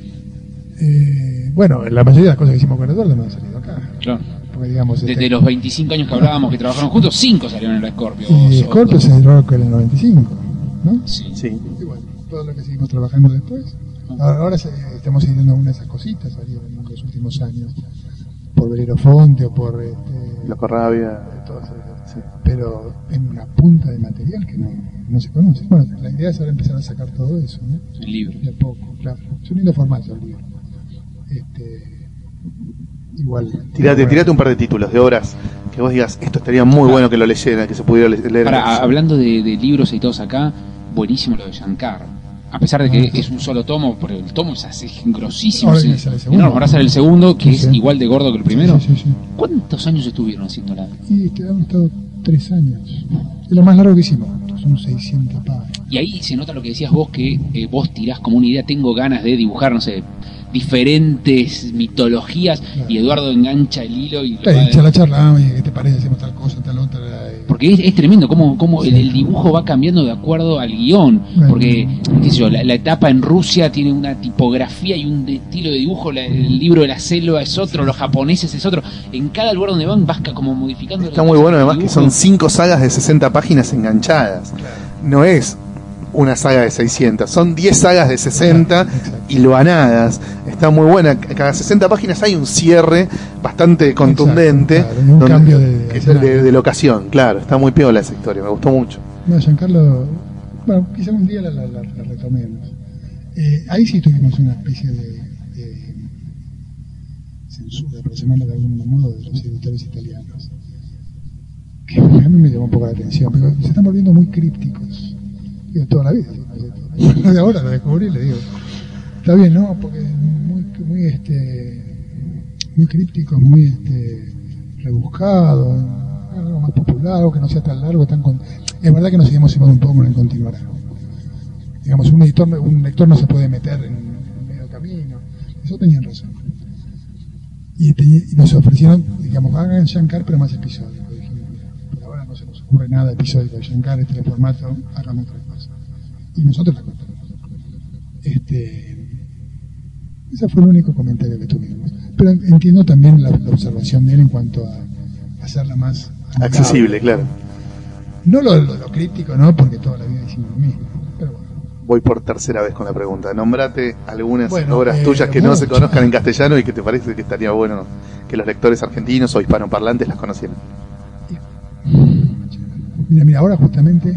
Speaker 6: Eh, bueno, la mayoría de las cosas que hicimos con Eduardo no han salido acá.
Speaker 5: Claro.
Speaker 6: Porque, digamos,
Speaker 5: Desde
Speaker 6: este,
Speaker 5: los veinticinco años que hablábamos que trabajaron juntos, cinco salieron en la Scorpio.
Speaker 6: y
Speaker 5: o-
Speaker 6: Scorpio
Speaker 5: o-
Speaker 6: se cerró en el noventa y cinco, ¿no?
Speaker 5: Sí.
Speaker 4: Sí.
Speaker 6: Y bueno, todo lo que seguimos trabajando después. Ahora, ahora se- estamos editando algunas de esas cositas, salieron en los últimos años, por Velero Fonte o por este,
Speaker 4: Loco Rabia.
Speaker 6: todas esas,
Speaker 4: Sí.
Speaker 6: pero en una punta de material que no, no se conoce. Bueno, la idea es ahora empezar a sacar todo eso, ¿no?
Speaker 5: El libro.
Speaker 6: De a poco, claro. Es un lindo formato el libro. Este, igual.
Speaker 4: Tirate,
Speaker 6: bueno,
Speaker 4: tirate un par de títulos de obras que vos digas, esto estaría muy bueno que lo leyeran, que se pudiera le- leer.
Speaker 5: Para, hablando de, de libros editados acá, buenísimo lo de Shankar. A pesar de que
Speaker 6: Ah, sí.
Speaker 5: es un solo tomo, pero el tomo es así grosísimo.
Speaker 6: Ahora
Speaker 5: sí.
Speaker 6: viene a ser el segundo.
Speaker 5: Enorme. Ahora sale el segundo, que
Speaker 6: Sí,
Speaker 5: es
Speaker 6: sí.
Speaker 5: igual de gordo que el primero.
Speaker 6: Sí, sí, sí.
Speaker 5: ¿Cuántos años estuvieron haciéndola?
Speaker 6: Y este, han estado tres años. Es lo más largo que hicimos. Son seiscientas páginas.
Speaker 5: Y ahí se nota lo que decías vos, que eh, vos tirás como una idea, tengo ganas de dibujar, no sé, diferentes mitologías,
Speaker 6: Claro.
Speaker 5: y Eduardo engancha el hilo y lo
Speaker 6: Eh,
Speaker 5: va-
Speaker 6: echa la charla, ah, oye, ¿qué te parece? Hacemos tal cosa, tal otra. eh.
Speaker 5: porque es, es tremendo cómo, cómo
Speaker 6: Sí.
Speaker 5: el, el dibujo va cambiando de acuerdo al guión.
Speaker 6: Bueno.
Speaker 5: Porque, qué sé yo, la, la etapa en Rusia tiene una tipografía y un estilo de dibujo, la- el libro de la selva es otro, los japoneses es otro. En cada lugar donde van vas ca- como modificando.
Speaker 4: Está
Speaker 5: los-
Speaker 4: muy bueno
Speaker 5: el
Speaker 4: además que
Speaker 5: dibujo.
Speaker 4: son cinco sagas de sesenta páginas enganchadas. No es una saga de seiscientas, son diez sagas de sesenta
Speaker 6: Exacto.
Speaker 4: hilvanadas. Está muy buena. Cada sesenta páginas hay un cierre bastante contundente.
Speaker 6: Exacto, claro, y un
Speaker 4: donde-
Speaker 6: cambio de-
Speaker 4: que es el de, de locación, claro. Está muy piola esa historia, me gustó mucho.
Speaker 6: No, Giancarlo, bueno, quizá un día la, la, la, la retomemos. Eh, ahí sí tuvimos una especie de, de censura, por llamarlo de algún modo, de los editores italianos. Que a mí me llamó un poco la atención, pero se están volviendo muy crípticos. Digo, toda la vida. No de ahora, lo descubrí, le digo. Está bien, ¿no? Porque muy, muy, este, muy crípticos, muy este, rebuscados, algo más popular, algo que no sea tan largo, tan con... Es verdad que nos seguimos llevando un poco en el continuará. Digamos, un editor, un lector no se puede meter en, en medio camino. Eso tenían razón. Y, te- y nos ofrecieron, digamos, hagan Shankar pero más episódicos. Dijimos, mira, por ahora no se nos ocurre nada episódico de Shankar, este formato, hagan otra cosa. Y nosotros la contamos. Este, ese fue el único comentario que tuvimos. Pero entiendo también la, la observación de él en cuanto a hacerla más amigable.
Speaker 4: Accesible, claro.
Speaker 6: No lo, lo, lo crítico, ¿no? Porque toda la vida hicimos lo mismo. Pero bueno.
Speaker 4: Voy por tercera vez con la pregunta. Nombrate algunas
Speaker 6: Bueno,
Speaker 4: obras
Speaker 6: eh,
Speaker 4: tuyas que no
Speaker 6: muchas.
Speaker 4: se conozcan en castellano y que te parece que estaría bueno que los lectores argentinos o hispanoparlantes las conocieran.
Speaker 6: Mira, mira, ahora justamente,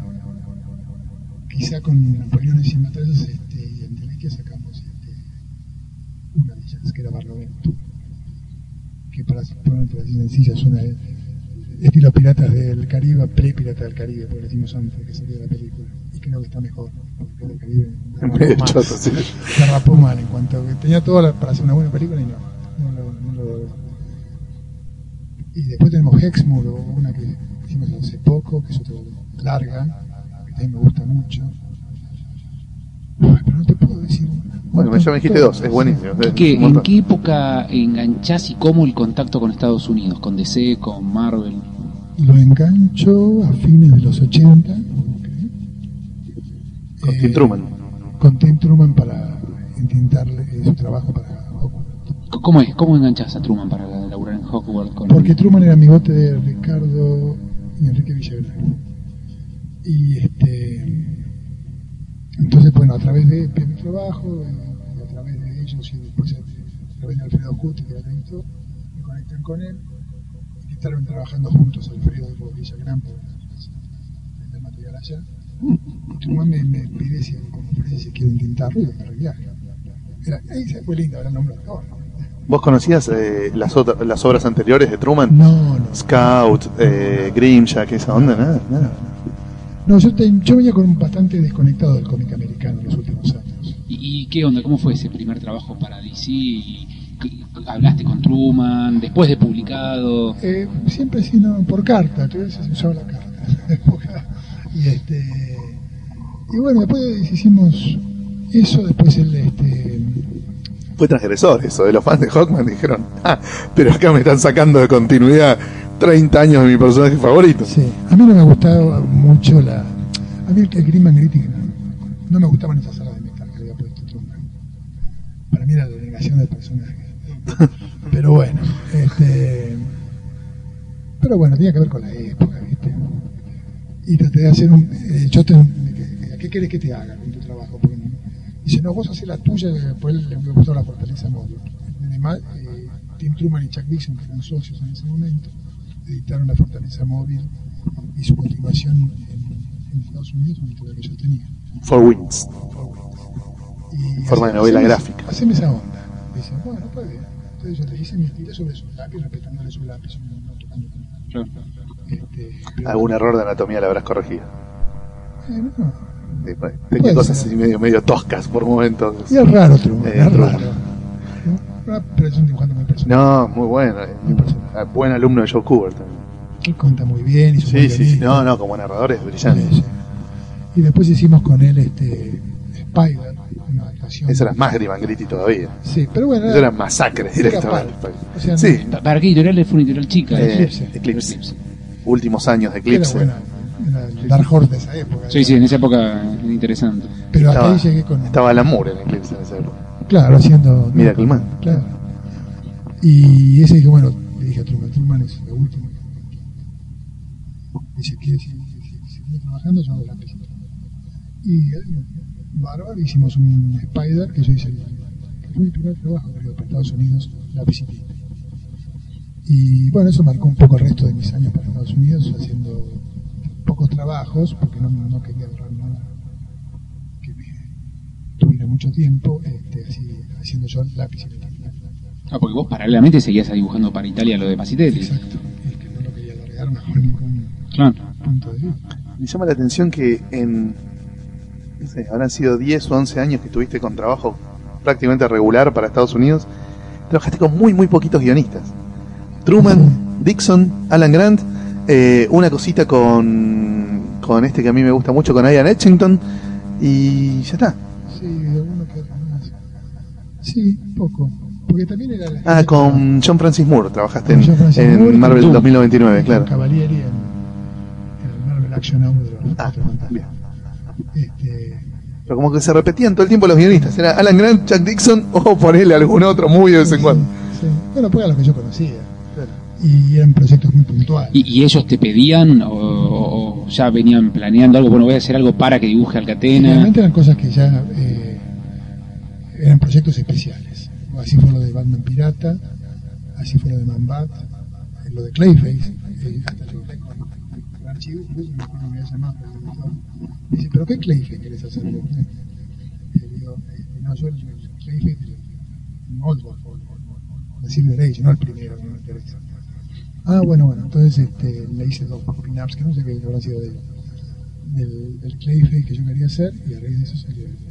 Speaker 6: quizá con Napoleón sin batallas este, y en Telequia sacamos este, una de ellas, que era Barlovento, que para ponerte así sencilla es una de estilo Piratas del Caribe, pre-Pirata del Caribe, porque lo hicimos antes de que saliera la película, y creo que está mejor, porque Pirata del Caribe derrapó
Speaker 4: Medio
Speaker 6: mal,
Speaker 4: choto, sí.
Speaker 6: derrapó mal en cuanto a que tenía todo la- para hacer una buena película y no, no lo, no lo logró. Y después tenemos Hexmoor, una que hicimos hace poco, que es otra larga, que también me gusta mucho. Ay, pero no te puedo decir.
Speaker 4: Bueno, ya me dijiste dos, es buenísimo. es
Speaker 5: ¿Qué-
Speaker 4: un
Speaker 5: ¿En
Speaker 4: montón.
Speaker 5: qué época enganchás y cómo el contacto con Estados Unidos? ¿Con D C, con Marvel?
Speaker 6: Lo engancho a fines de los ochenta.
Speaker 4: Con
Speaker 6: Eh,
Speaker 4: Tim Truman.
Speaker 6: Con Tim Truman para intentarle eh, su trabajo para Hogwarts.
Speaker 5: C- ¿Cómo es? ¿Cómo enganchás a Truman para laburar en Hogwarts? Con...
Speaker 6: Porque Truman era amigote de Ricardo y Enrique Villagrán. Y este. Entonces, bueno, a través de, de mi trabajo, y, y a través de ellos, y después a, a través de Alfredo Justi, que era el editor, me conectan con él. Y estaban trabajando juntos, Alfredo y Villagrán, por el material allá. Y Truman me, me pide si, como ofrece si quiero intentarlo, y yo para el viaje. Era, ahí se fue lindo, ahora nombre actor, ¿no?
Speaker 4: ¿Vos conocías eh, las, otra- las obras anteriores de Truman?
Speaker 6: No, no.
Speaker 4: Scout, eh, Grimjack, esa onda, nada, nada.
Speaker 6: No, yo, te- yo venía con bastante desconectado del cómic americano en los últimos años.
Speaker 5: qué onda? ¿Cómo fue ese primer trabajo para D C? Y, ¿hablaste con Truman después de publicado?
Speaker 6: Eh, siempre sino por carta, entonces se usaba la carta. y este y bueno, después hicimos eso, después el este
Speaker 4: Fue transgresor eso, de los fans de Hawkman dijeron, ah, pero acá me están sacando de continuidad treinta años de mi personaje favorito.
Speaker 6: Sí, a mí no me gustaba mucho la... A mí el, el Grim and Gritty no, no me gustaban esas salas de metal que había puesto Truman. Para mí era la negación del personaje. Pero bueno, este... Pero bueno, tenía que ver con la época, ¿viste? Y traté de hacer un... Eh, yo te, ¿qué querés que te haga con tu trabajo? Porque no, dice, no, vos hacés la tuya, y después le gustó la fortaleza móvil. Además, eh, Tim Truman y Chuck Dixon, que eran socios en ese momento, editaron la fortaleza móvil y su continuación en, en Estados Unidos, un editorial que yo tenía.
Speaker 4: Four Winds.
Speaker 6: Y
Speaker 4: forma de novela gráfica.
Speaker 6: Haceme esa onda. Dice, bueno, pues bien. Entonces yo le hice mi estilo sobre su lápiz, respetándole su lápiz, no tocando con
Speaker 5: Claro.
Speaker 6: este, pero,
Speaker 4: Algún error de anatomía la habrás corregido.
Speaker 6: eh, no.
Speaker 4: Eh, Tenía
Speaker 6: Puede
Speaker 4: cosas
Speaker 6: ser.
Speaker 4: así medio, medio toscas por momentos.
Speaker 6: Y es raro, Truman,
Speaker 4: Eh,
Speaker 6: es
Speaker 4: Truman.
Speaker 6: raro. ¿No? Pero es un dibujante muy personal.
Speaker 4: No, muy bueno. eh, ah, Buen alumno de Joe Kubert también.
Speaker 6: Él cuenta muy bien. Y su
Speaker 4: Sí, sí, sí. No, no, como narrador es brillante.
Speaker 6: Sí, sí. Y después hicimos con él este Spider, una adaptación.
Speaker 4: Eso era más Grim and Gritty todavía.
Speaker 6: Sí, pero bueno.
Speaker 4: Eso eran masacres
Speaker 6: era
Speaker 4: directamente.
Speaker 6: aparte. O sea,
Speaker 4: Sí.
Speaker 6: no-
Speaker 5: ¿Para qué editorial fue una editorial chica?
Speaker 4: Eh,
Speaker 6: Eclipse.
Speaker 4: Eclipse. Últimos años de Eclipse.
Speaker 6: Era buena, era el Dark Horse de esa época.
Speaker 5: Sí, sí, en esa época interesante.
Speaker 6: Pero
Speaker 4: Estaba,
Speaker 6: acá llegué con.
Speaker 4: estaba Alan Moore en Eclipse en esa época.
Speaker 6: Claro, haciendo.
Speaker 4: Miracle Man.
Speaker 6: Claro. Y ese dije, bueno, le dije a Truman, Truman es lo último. Dice, ¿qué? Si, si, si, si sigue trabajando, yo hago la pesita. Y eh, bárbaro, hicimos un Spider que yo hice, que fue mi primer trabajo, creo, para Estados Unidos, la pesita. Y bueno, eso marcó un poco el resto de mis años para Estados Unidos, haciendo pocos trabajos, porque no, no quería ahorrar nada que me tuviera mucho tiempo, este, así, haciendo yo lápiz y metal.
Speaker 5: Ah, porque vos paralelamente seguías dibujando para Italia lo de Pasitetti.
Speaker 6: Exacto, es que no lo quería alargar bajo ningún
Speaker 5: Claro.
Speaker 6: punto de vista.
Speaker 4: Me llama la atención que en, no sé, habrán sido diez o once años que estuviste con trabajo prácticamente regular para Estados Unidos. Trabajaste con muy, muy poquitos guionistas. Truman, Dixon, Alan Grant, eh, una cosita con, con este que a mí me gusta mucho, con Ian Etchington, y ya está.
Speaker 6: Sí, alguno que otro más. Sí, poco. Porque también era la
Speaker 4: Ah,
Speaker 6: gente
Speaker 4: con John Francis Moore, trabajaste en,
Speaker 6: John Francis
Speaker 4: en
Speaker 6: Moore,
Speaker 4: Marvel
Speaker 5: con
Speaker 4: dos mil noventa y nueve,
Speaker 6: con
Speaker 4: claro.
Speaker 6: Cavalieri en, en el Marvel Action Hour de los
Speaker 4: Ah,
Speaker 6: Cuatro Fantásticos.
Speaker 4: bien.
Speaker 6: Este,
Speaker 4: Pero como que se repetían todo el tiempo los guionistas. Era Alan Grant, Chuck Dixon, o ponerle algún otro muy de vez en cuando.
Speaker 6: sí. Bueno, pues era lo que yo conocía. Y eran proyectos muy puntuales.
Speaker 5: ¿Y, y ellos te pedían o, o- o ya venían planeando algo? Bueno, voy a hacer algo para que dibuje Alcatena.
Speaker 6: Realmente eran cosas que ya eh, eran proyectos especiales. Así fue lo de Batman Pirata, así fue lo de Man Bat, eh, lo de Clayface. Eh, hasta yo hablé con el archivo, incluso me acuerdo que me había llamado por el editor. Me dice, ¿pero qué Clayface querés hacer? Y le digo, eh, no, yo el, el Clayface de Oldboy, de Silver Age, no el primero, no me interesa. Ah, bueno, bueno, entonces este, le hice dos pin-ups que no sé qué habrá sido de ellos. Del, del Clayface que yo quería hacer y a raíz de eso salió el-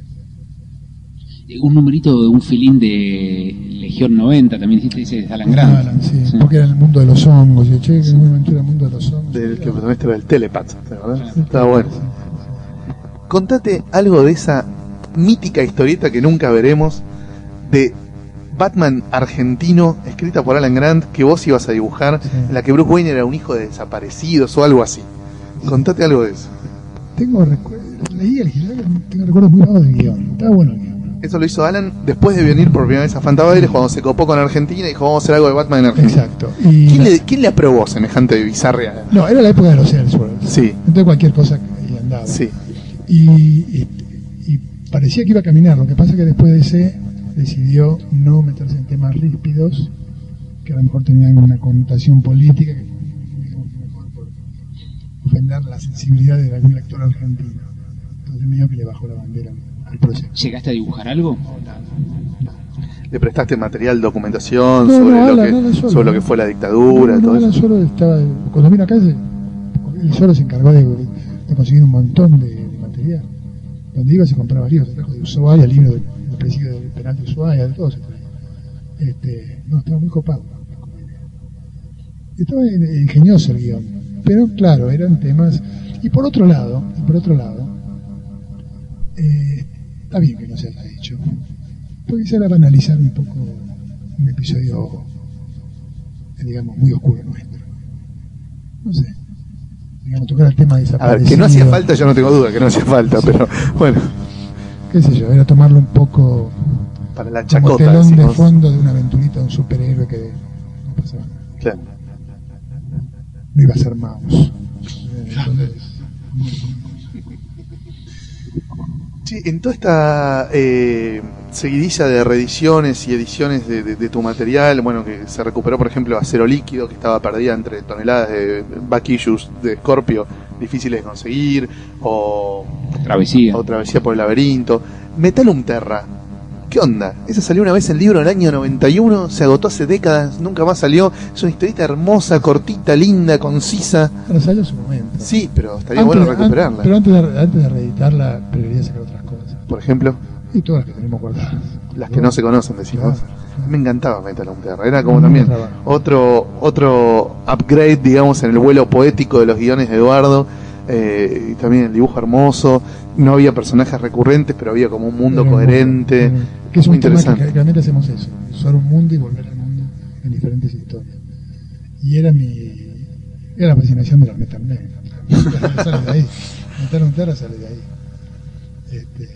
Speaker 5: Un numerito de un filín de Legión noventa, también dijiste, dice de Alan Grant.
Speaker 6: Alan, sí,
Speaker 5: Sí.
Speaker 6: porque era el mundo de los hongos. Y che, que una aventura el mundo de los hongos.
Speaker 4: Del
Speaker 6: Sí,
Speaker 4: que protagonista era el Telepath, ¿verdad?
Speaker 6: sí,
Speaker 4: Estaba bueno.
Speaker 6: sí, sí.
Speaker 4: Contate algo de esa mítica historieta que nunca veremos, de Batman argentino, escrita por Alan Grant, que vos ibas a dibujar,
Speaker 6: Sí.
Speaker 4: en la que Bruce Wayne era un hijo de desaparecidos o algo así. Contate algo de eso.
Speaker 6: Tengo recuerdos, leí el guión, tengo recuerdos muy vagos del guión. Estaba bueno el guión.
Speaker 4: Eso lo hizo Alan después de venir por primera vez a Fantabaires, cuando se copó con Argentina y dijo, vamos a hacer algo de Batman en Argentina.
Speaker 6: Exacto. Y
Speaker 4: ¿Quién
Speaker 6: la-
Speaker 4: le, quién le aprobó semejante bizarrea?
Speaker 6: No, era la época de los Elseworlds.
Speaker 4: Sí,
Speaker 6: Entonces cualquier cosa que ahí andaba.
Speaker 4: sí.
Speaker 6: Y, y, y parecía que iba a caminar. Lo que pasa es que después de ese decidió no meterse en temas ríspidos, que a lo mejor tenían una connotación política, que digamos, mejor por ofender la sensibilidad de algún lector argentino. Entonces medio que le bajó la bandera al proyecto.
Speaker 5: ¿Llegaste a dibujar algo?
Speaker 4: ¿Le prestaste material, documentación
Speaker 6: No,
Speaker 4: sobre,
Speaker 6: no,
Speaker 4: lo,
Speaker 6: Alan,
Speaker 4: que,
Speaker 6: Alan solo,
Speaker 4: sobre lo
Speaker 6: ¿no?
Speaker 4: que fue la dictadura,
Speaker 6: No, no,
Speaker 4: todo
Speaker 6: Alan
Speaker 4: eso?
Speaker 6: solo estaba, cuando vino acá, se- él solo se encargó de, de conseguir un montón de, de material. Donde iba se compraba libros, se trajo de Ushuaia libros de, de presidio del penal de Ushuaia, de todo se traía. Este, no, estaba muy copado. Estaba ingenioso el guión, pero claro, eran temas. Y por otro lado, y por otro lado, eh, está bien que no se haya hecho, porque se era banalizar un poco un episodio, digamos, muy oscuro nuestro. No sé, digamos, tocar el tema de
Speaker 4: A ver, que no hacía
Speaker 6: desaparecido.
Speaker 4: falta, yo no tengo duda que no hacía falta, pero bueno,
Speaker 6: Qué sé yo, era tomarlo un poco
Speaker 4: para la
Speaker 6: como
Speaker 4: chacota,
Speaker 6: telón de
Speaker 4: decimos.
Speaker 6: fondo de una aventurita de un superhéroe que no pasaba nada.
Speaker 4: Claro.
Speaker 6: No iba a ser mouse. Entonces,
Speaker 4: Sí, en toda esta eh, seguidilla de reediciones y ediciones de, de, de tu material, bueno, que se recuperó, por ejemplo, Acero Líquido, que estaba perdida entre toneladas de back issues de Scorpio, difíciles de conseguir, o,
Speaker 5: Travesía.
Speaker 4: o Travesía por el Laberinto. Metalum Terra, ¿qué onda? Esa salió una vez en libro en el año noventa y uno, se agotó hace décadas, nunca más salió. Es una historieta hermosa, cortita, linda, concisa.
Speaker 6: pero salió en su momento.
Speaker 4: Sí, pero estaría
Speaker 6: Antes-
Speaker 4: bueno
Speaker 6: an-
Speaker 4: recuperarla.
Speaker 6: pero antes de, antes de reeditarla, preferiría sacar otras cosas.
Speaker 4: Por ejemplo,
Speaker 6: Y todas las que tenemos guardadas.
Speaker 4: las que no se conocen, decimos.
Speaker 6: Claro.
Speaker 4: Me encantaba Metalum Terra, era como
Speaker 6: Un
Speaker 4: también
Speaker 6: trabajo.
Speaker 4: otro otro upgrade, digamos, en el vuelo poético de los guiones de Eduardo. Eh, y también el dibujo hermoso, no había personajes recurrentes, pero había como un mundo
Speaker 6: Era un
Speaker 4: coherente,
Speaker 6: mundo, que es
Speaker 4: muy
Speaker 6: un tema que
Speaker 4: interesante.
Speaker 6: que realmente hacemos eso, usar un mundo y volver al mundo en diferentes historias. Y era mi era la fascinación de los metal negros. Sale de ahí. Metal un terra sale de ahí. Este,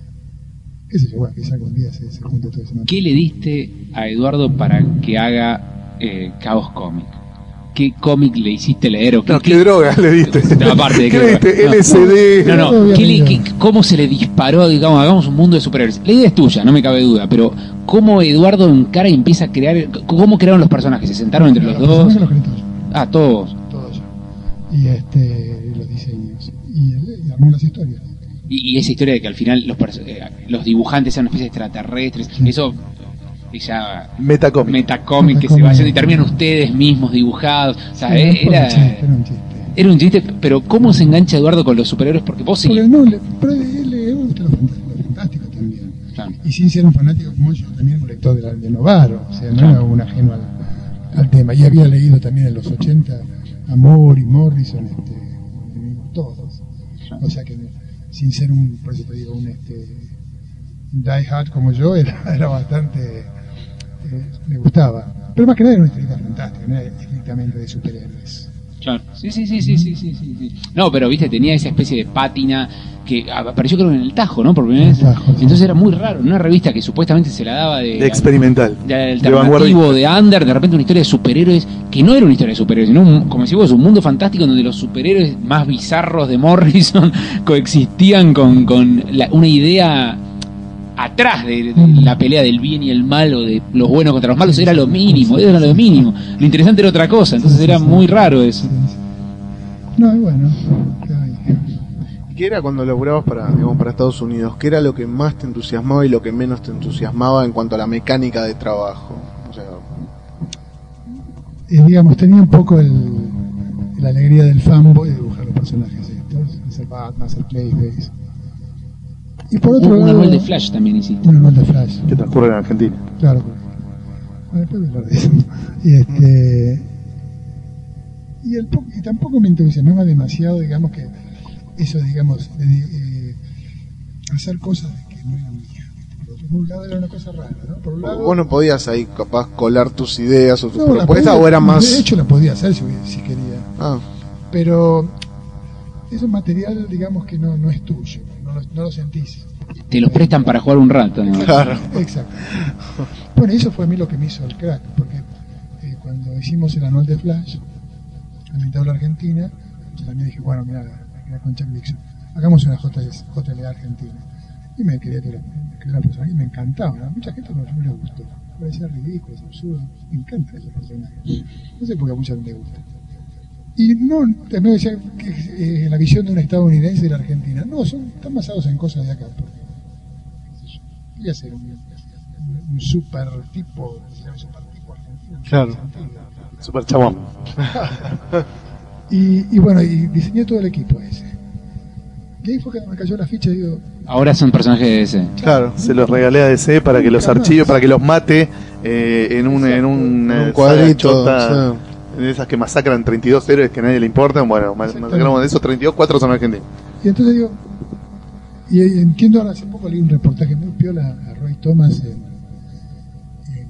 Speaker 6: qué sé yo, bueno, quizá algún día se, se junte todo ese material.
Speaker 5: ¿Qué le diste a Eduardo para que haga eh, Caos Comic? ¿Qué cómic le hiciste leer? ¿O qué,
Speaker 4: No, qué droga le diste.
Speaker 5: No, aparte de
Speaker 4: ¿Qué
Speaker 5: que-
Speaker 4: le diste?
Speaker 5: no.
Speaker 4: L S D.
Speaker 5: No, no,
Speaker 6: Obviamente.
Speaker 5: ¿qué le- qué- ¿cómo se le disparó, digamos, hagamos un mundo de superhéroes? La idea es tuya, no me cabe duda, pero ¿cómo Eduardo encara y empieza a crear, cómo crearon los personajes? ¿Se sentaron entre los dos?
Speaker 6: personajes los creé todos yo,
Speaker 5: Ah, todos.
Speaker 6: todos yo. Y este, los diseños. Y, y armé las historias.
Speaker 5: Y, y esa historia de que al final los, perso- eh, los dibujantes sean una especie de extraterrestres, eso es ya
Speaker 4: Metacómic.
Speaker 5: metacómic que se va haciendo y terminan ustedes mismos dibujados. O sea,
Speaker 6: Sí,
Speaker 5: eh,
Speaker 6: era,
Speaker 5: era,
Speaker 6: un chiste, era un chiste.
Speaker 5: era un chiste, pero ¿cómo se engancha Eduardo con los superhéroes? Porque vos sí.
Speaker 6: Porque no, le, pero a él le gusta lo fantástico, lo fantástico también.
Speaker 5: Claro.
Speaker 6: Y sin ser un fanático como yo, también un lector de, la, de Novaro, o sea, no
Speaker 5: Claro.
Speaker 6: era un ajeno al, al tema. Y había leído también en los ochenta a Moore y Morrison, este, todos.
Speaker 5: Claro.
Speaker 6: O sea que sin ser un, por eso te digo, un este, die hard como yo, era, era bastante, eh, me gustaba. Pero más que nada era una historieta fantástica, no era estrictamente de superhéroes.
Speaker 5: Claro. Sí, sí, sí, sí, sí, sí, sí, sí. No, pero viste, tenía esa especie de pátina que apareció creo en el Tajo, ¿no? Por primera
Speaker 6: En el
Speaker 5: vez.
Speaker 6: Tajo, sí.
Speaker 5: Entonces era muy raro, una revista que supuestamente se la daba de,
Speaker 4: De experimental.
Speaker 5: de
Speaker 4: De
Speaker 5: alternativo,
Speaker 4: vanguardista.
Speaker 5: de under, de repente una historia de superhéroes que no era una historia de superhéroes, sino un- como decís vos, un mundo fantástico donde los superhéroes más bizarros de Morrison coexistían con, con la- una idea atrás de, de
Speaker 6: Mm.
Speaker 5: la pelea del bien y el mal o de los buenos contra los malos. Era lo mínimo, era lo mínimo. Lo interesante era otra cosa, entonces
Speaker 6: Sí, sí,
Speaker 5: era
Speaker 6: sí.
Speaker 5: muy raro eso.
Speaker 6: Sí, sí. No, y bueno, quedó ahí.
Speaker 3: ¿Qué era cuando laburabas para, digamos, para Estados Unidos? ¿Qué era lo que más te entusiasmaba y lo que menos te entusiasmaba en cuanto a la mecánica de trabajo? O sea,
Speaker 6: Eh, digamos, tenía un poco el, la alegría del fanboy de dibujar los personajes estos, hacer Batman, hacer Clayface. Y por otro
Speaker 5: Un, un
Speaker 6: lado,
Speaker 5: anual de Flash también hiciste.
Speaker 6: un anual de Flash,
Speaker 4: Que transcurre en Argentina.
Speaker 6: claro. Bueno, después voy a hablar de eso. Y, este, y, el, po- y tampoco me entusiasmaba demasiado, digamos, que eso, digamos, de, eh, hacer cosas que no eran mías. Por un lado era una cosa rara, ¿no? Por un lado,
Speaker 3: vos no podías ahí capaz colar tus ideas o tus
Speaker 6: no, la
Speaker 3: propuestas,
Speaker 6: podía-
Speaker 3: o era más...
Speaker 6: De hecho, la podía hacer si, hubiera- si quería.
Speaker 3: Ah,
Speaker 6: Pero es un material, digamos, que no, no es tuyo, no lo, no lo sentís.
Speaker 5: Te los prestan para jugar un rato, ¿no?
Speaker 3: claro.
Speaker 6: Exacto. Bueno, eso fue a mí lo que me hizo el crack, porque eh, cuando hicimos el anual de Flash, a la mitad de la Argentina, yo también dije, bueno, mira, la con Chuck Dixon, hagamos una J L A Argentina. Y me quería tirar, me quería la persona, y me encantaba, ¿no? Mucha gente no, no le gustó, me parecía ridículo, es absurdo, me encanta ese personaje. No sé por qué a mucha gente le gusta. Y no, también decía que eh, la visión de un estadounidense de la Argentina, no, son, están basados en cosas de acá, porque, qué sé yo, voy a ser un, un super tipo, un super tipo argentino.
Speaker 3: Claro.
Speaker 4: Super chabón.
Speaker 6: Y, y bueno, y diseñé todo el equipo ese. Y ahí fue que me cayó la ficha y digo,
Speaker 5: Ahora son personajes de D C.
Speaker 3: Claro.
Speaker 4: Se los regalé a D C para que los archive, para que los mate eh, en un, en un,
Speaker 3: Un cuadrito,
Speaker 4: chota,
Speaker 3: sí.
Speaker 4: de esas que masacran treinta y dos héroes que a nadie le importan. Bueno, ma- masacramos de esos treinta y dos, cuatro son argentinos.
Speaker 6: Y entonces digo, y y entiendo ahora, hace poco leí un reportaje muy piola a Roy Thomas en, en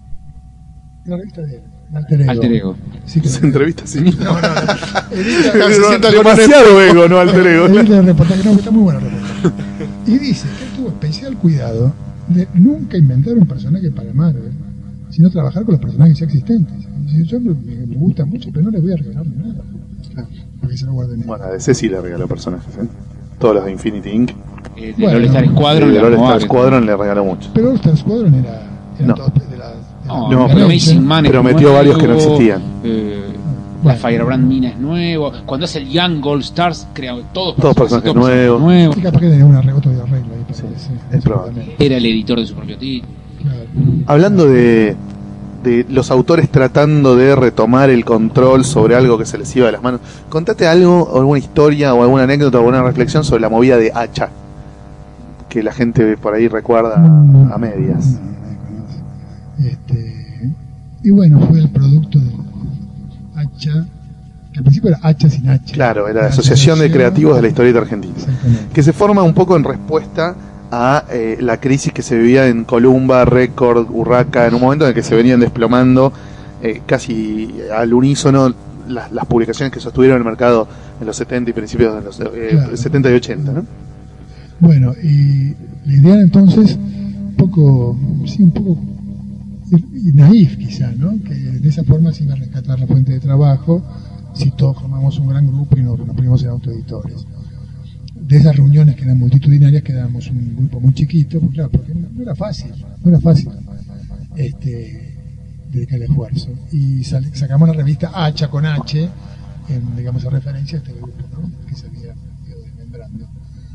Speaker 6: la revista de él, Alter Ego.
Speaker 5: Alter Ego.
Speaker 6: Sí, que
Speaker 4: Se entrevista así.
Speaker 6: No, no, no. Edita,
Speaker 3: Se sienta con
Speaker 4: demasiado ego, ¿no? Alter ego.
Speaker 6: edita el reportaje, no, está muy bueno el reportaje. Y dice que él tuvo especial cuidado de nunca inventar un personaje para Marvel, sino trabajar con los personajes ya existentes. Dice, yo me, me gusta mucho, pero no les voy a regalar nada. Porque se lo guarden en
Speaker 4: Bueno, a D C sí le regaló personajes, ¿eh? Todos los de Infinity Incorporated.
Speaker 5: Eh, de
Speaker 6: Bueno,
Speaker 5: All Star Squadron.
Speaker 4: Y de
Speaker 5: la
Speaker 4: All Star
Speaker 5: renovaba,
Speaker 4: Squadron le regaló mucho.
Speaker 6: Pero All Star Squadron era, era
Speaker 4: No.
Speaker 6: todo de la, de
Speaker 5: No,
Speaker 6: la-
Speaker 4: No,
Speaker 6: de
Speaker 5: pero
Speaker 6: la-
Speaker 5: Amazing Man es
Speaker 4: pero metió
Speaker 5: nuevo,
Speaker 4: varios que no existían.
Speaker 5: eh,
Speaker 6: Bueno.
Speaker 5: La Firebrand Mina es nuevo. Cuando hace el Young All Stars, crea todos,
Speaker 4: Todos personajes nuevos.
Speaker 6: Y capaz que tenía una rebota de arreglo ahí para que se-
Speaker 4: es probable.
Speaker 6: seguramente.
Speaker 5: Era el editor de su propio título.
Speaker 6: Claro.
Speaker 4: Hablando de, de los autores tratando de retomar el control sobre algo que se les iba de las manos, contate algo, o alguna historia, o alguna anécdota, o alguna reflexión sobre la movida de Hacha, que la gente por ahí recuerda
Speaker 6: No,
Speaker 4: a medias.
Speaker 6: no, no conoce. Este, y bueno, fue el producto de Hacha, que al principio era Hacha sin H.
Speaker 4: Claro, era la Asociación de Creativos de la Historieta Argentina,
Speaker 6: Exactamente.
Speaker 4: que se forma un poco en respuesta a eh, la crisis que se vivía en Columba, Record, Urraca, en un momento en el que se venían desplomando eh, casi al unísono las, las publicaciones que sostuvieron el mercado en los setenta y principios de los eh,
Speaker 6: Claro.
Speaker 4: setenta y ochenta, ¿no?
Speaker 6: Bueno, y la idea era entonces un poco, sí, un poco y naif quizá, ¿no? Que de esa forma se iba a rescatar la fuente de trabajo si todos formamos un gran grupo y nos, nos ponemos en autoeditores. De esas reuniones que eran multitudinarias quedábamos un grupo muy chiquito, pues claro, porque no, no era fácil, no era fácil este, dedicarle esfuerzo. Y sal, sacamos la revista Hacha con H, en, digamos, en referencia a este grupo, ¿no? Que se había ido desmembrando.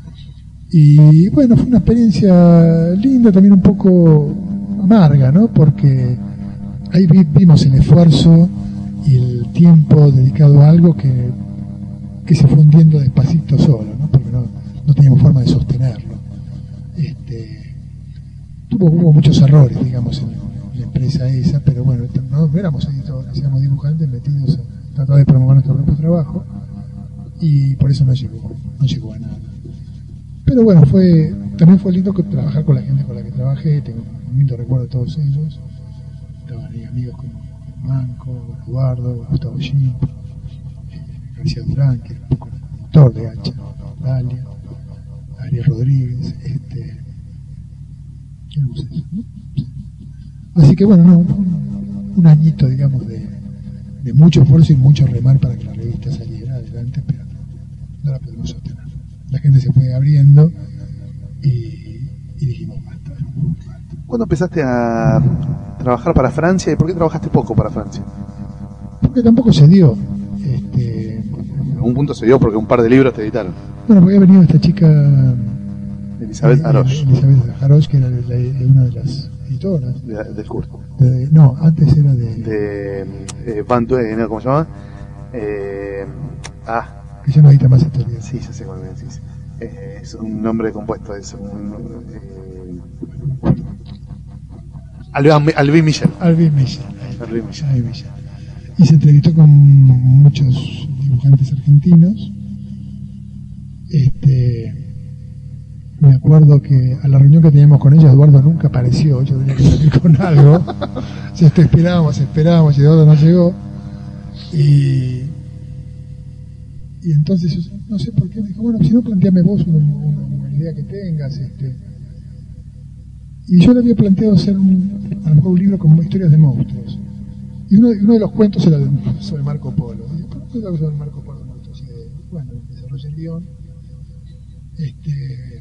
Speaker 6: Y bueno, fue una experiencia linda, también un poco amarga, ¿no? Porque ahí vi, vimos el esfuerzo y el tiempo dedicado a algo que, que se fue hundiendo despacito solo, ¿no? Porque no, no teníamos forma de sostenerlo. Este, tuvo, hubo muchos errores, digamos, en la empresa esa, pero bueno, no éramos editores, éramos dibujantes metidos a tratar de promover nuestro propio trabajo y por eso no llegó, no llegó a nada. Pero bueno, fue también fue lindo trabajar con la gente con la que trabajé, tengo un lindo recuerdo de todos ellos. Estaban ahí amigos como Manco, Eduardo, Gustavo Gin, eh, García Durán, que era un poco el editor de Hacha, Dalia, Ariel Rodríguez, este, éramos eso, ¿no? Así que bueno, no, un, un añito, digamos, de, de mucho esfuerzo y mucho remar para que la revista saliera adelante, pero no la pudimos sostener. La gente se fue abriendo y, y dijimos basta, basta.
Speaker 4: ¿Cuándo empezaste a trabajar para Francia y por qué trabajaste poco para Francia?
Speaker 6: Porque tampoco se dio. Este,
Speaker 4: En algún punto se dio porque un par de libros te editaron.
Speaker 6: bueno, porque había venido esta chica
Speaker 4: Elizabeth
Speaker 6: eh,
Speaker 4: Arosh,
Speaker 6: Elizabeth Arosh, que era de, la- de una de las editoras.
Speaker 4: de, del curso.
Speaker 6: De- no, antes era de,
Speaker 4: De eh, Van Duen, ¿no? ¿Cómo se llama? Eh, ah,
Speaker 6: que ya no edita más historias.
Speaker 4: sí, ya sé cuál me decís. Eh, es un nombre compuesto, es un... Eh, Alvin, Alvin Michel.
Speaker 6: Alvin Michel.
Speaker 4: Alvin Michel.
Speaker 6: Alvin Michel. Y se entrevistó con muchos dibujantes argentinos. Este, me acuerdo que a la reunión que teníamos con ella, Eduardo nunca apareció. Yo tenía que salir con algo. Si esto esperábamos, esperábamos y Eduardo no llegó. Y, y entonces yo no sé por qué me dijo, bueno, si no, planteame vos una, una, una idea que tengas. Este. Y yo le había planteado hacer un, a lo mejor un libro con historias de monstruos. Y uno, uno de los cuentos era de, sobre Marco Polo. Y yo, ¿por qué no sobre Marco Polo? Entonces, bueno, desarrollé el guión. Este,